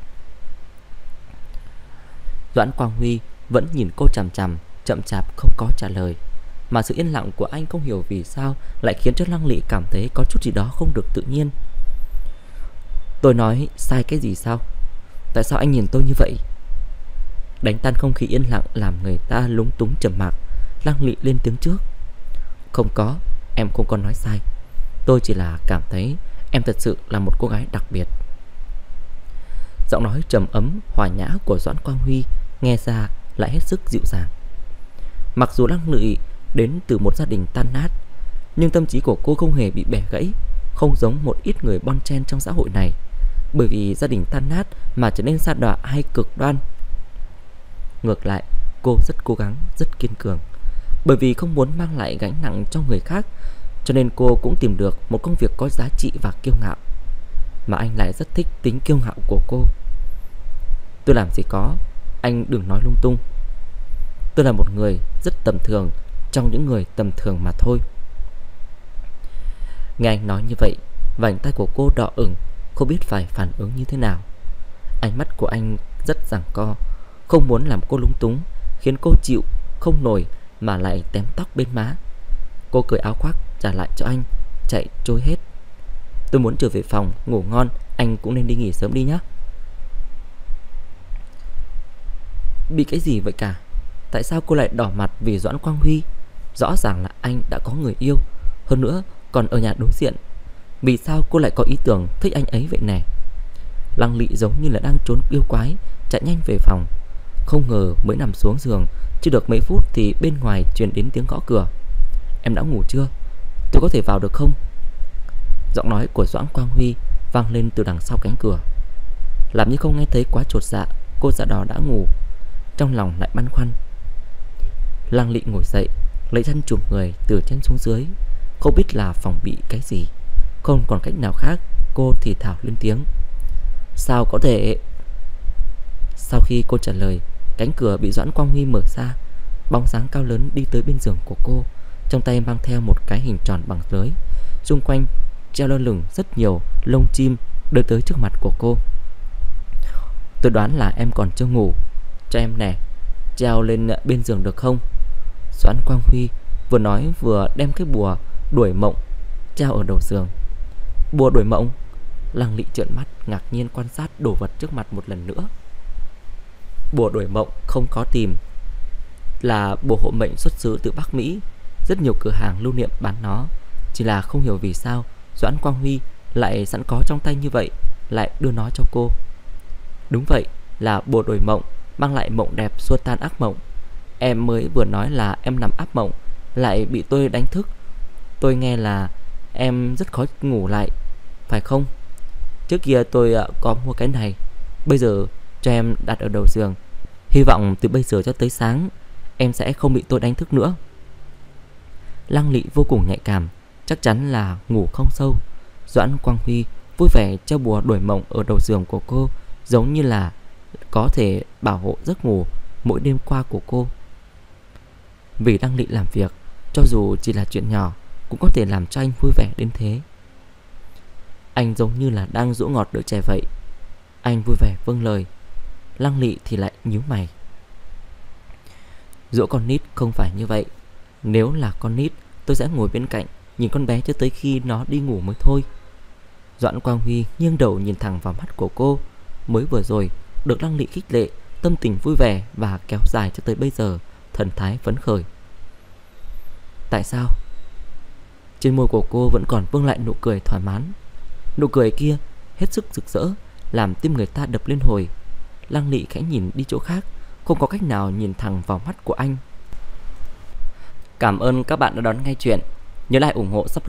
Speaker 1: Doãn Quang Huy vẫn nhìn cô chằm chằm, chậm chạp không có trả lời. Mà sự yên lặng của anh không hiểu vì sao lại khiến cho Lăng Lị cảm thấy có chút gì đó không được tự nhiên. Tôi nói sai cái gì sao? Tại sao anh nhìn tôi như vậy? Đánh tan không khí yên lặng làm người ta lúng túng trầm mặc, Lăng Lị lên tiếng trước. Không có, em không có nói sai. Tôi chỉ là cảm thấy em thật sự là một cô gái đặc biệt. Giọng nói trầm ấm, hòa nhã của Doãn Quang Huy nghe ra lại hết sức dịu dàng. Mặc dù Lăng Lị đến từ một gia đình tan nát, nhưng tâm trí của cô không hề bị bẻ gãy, không giống một ít người bon chen trong xã hội này. Bởi vì gia đình tan nát mà trở nên sa đọa hay cực đoan. Ngược lại, cô rất cố gắng, rất kiên cường. Bởi vì không muốn mang lại gánh nặng cho người khác, cho nên cô cũng tìm được một công việc có giá trị và kiêu ngạo. Mà anh lại rất thích tính kiêu ngạo của cô. Tôi làm gì có, anh đừng nói lung tung. Tôi là một người rất tầm thường trong những người tầm thường mà thôi. Nghe anh nói như vậy, vành tay của cô đỏ ửng, không biết phải phản ứng như thế nào. Ánh mắt của anh rất giằng co, không muốn làm cô lúng túng, khiến cô chịu không nổi mà lại tém tóc bên má. Cô cởi áo khoác trả lại cho anh, chạy trôi hết. Tôi muốn trở về phòng ngủ ngon, anh cũng nên đi nghỉ sớm đi nhé. Bị cái gì vậy cả? Tại sao cô lại đỏ mặt vì Doãn Quang Huy? Rõ ràng là anh đã có người yêu, hơn nữa còn ở nhà đối diện. Vì sao cô lại có ý tưởng thích anh ấy vậy nè? Lăng Lị giống như là đang trốn yêu quái, chạy nhanh về phòng. Không ngờ mới nằm xuống giường chưa được mấy phút thì bên ngoài truyền đến tiếng gõ cửa. Em đã ngủ chưa? Tôi có thể vào được không? Giọng nói của Doãn Quang Huy vang lên từ đằng sau cánh cửa. Làm như không nghe thấy quá chột dạ, cô dạ đó đã ngủ. Trong lòng lại băn khoăn. Lăng Lị ngồi dậy, lấy chăn trùm người từ trên xuống dưới. Không biết là phòng bị cái gì. Không còn cách nào khác, cô thì thào lên tiếng. Sao có thể? Sau khi cô trả lời, cánh cửa bị Doãn Quang Huy mở ra. Bóng dáng cao lớn đi tới bên giường của cô, trong tay mang theo một cái hình tròn bằng lưới. Xung quanh treo lơ lửng rất nhiều lông chim đưa tới trước mặt của cô. Tôi đoán là em còn chưa ngủ. Cho em nè, treo lên bên giường được không? Doãn Quang Huy vừa nói vừa đem cái bùa đuổi mộng treo ở đầu giường. Bùa đuổi mộng? Lăng Lị trợn mắt ngạc nhiên quan sát đồ vật trước mặt một lần nữa. Bùa đổi mộng không có tìm, là bùa hộ mệnh xuất xứ từ Bắc Mỹ. Rất nhiều cửa hàng lưu niệm bán nó. Chỉ là không hiểu vì sao Doãn Quang Huy lại sẵn có trong tay như vậy, lại đưa nó cho cô. Đúng vậy, là bùa đổi mộng, mang lại mộng đẹp xua tan ác mộng. Em mới vừa nói là em nằm ác mộng, lại bị tôi đánh thức. Tôi nghe là em rất khó ngủ lại, phải không? Trước kia tôi có mua cái này, bây giờ cho em đặt ở đầu giường. Hy vọng từ bây giờ cho tới sáng em sẽ không bị tôi đánh thức nữa. Lăng Lị vô cùng nhạy cảm, chắc chắn là ngủ không sâu. Doãn Quang Huy vui vẻ treo bùa đổi mộng ở đầu giường của cô, giống như là có thể bảo hộ giấc ngủ mỗi đêm qua của cô. Vì Lăng Lị làm việc, cho dù chỉ là chuyện nhỏ, cũng có thể làm cho anh vui vẻ đến thế. Anh giống như là đang dỗ ngọt đứa trẻ vậy. Anh vui vẻ vâng lời. Lăng Lị thì lại nhíu mày. Dỗ con nít không phải như vậy. Nếu là con nít, tôi sẽ ngồi bên cạnh nhìn con bé cho tới khi nó đi ngủ mới thôi. Doãn Quang Huy nghiêng đầu nhìn thẳng vào mắt của cô. Mới vừa rồi được Lăng Lị khích lệ, tâm tình vui vẻ và kéo dài cho tới bây giờ, thần thái phấn khởi. Tại sao? Trên môi của cô vẫn còn vương lại nụ cười thỏa mãn. Nụ cười kia hết sức rực rỡ, làm tim người ta đập lên hồi. Lăng Lị khẽ nhìn đi chỗ khác, không có cách nào nhìn thẳng vào mắt của anh. Cảm ơn các bạn đã đón nghe chuyện. Nhớ like ủng hộ subscribe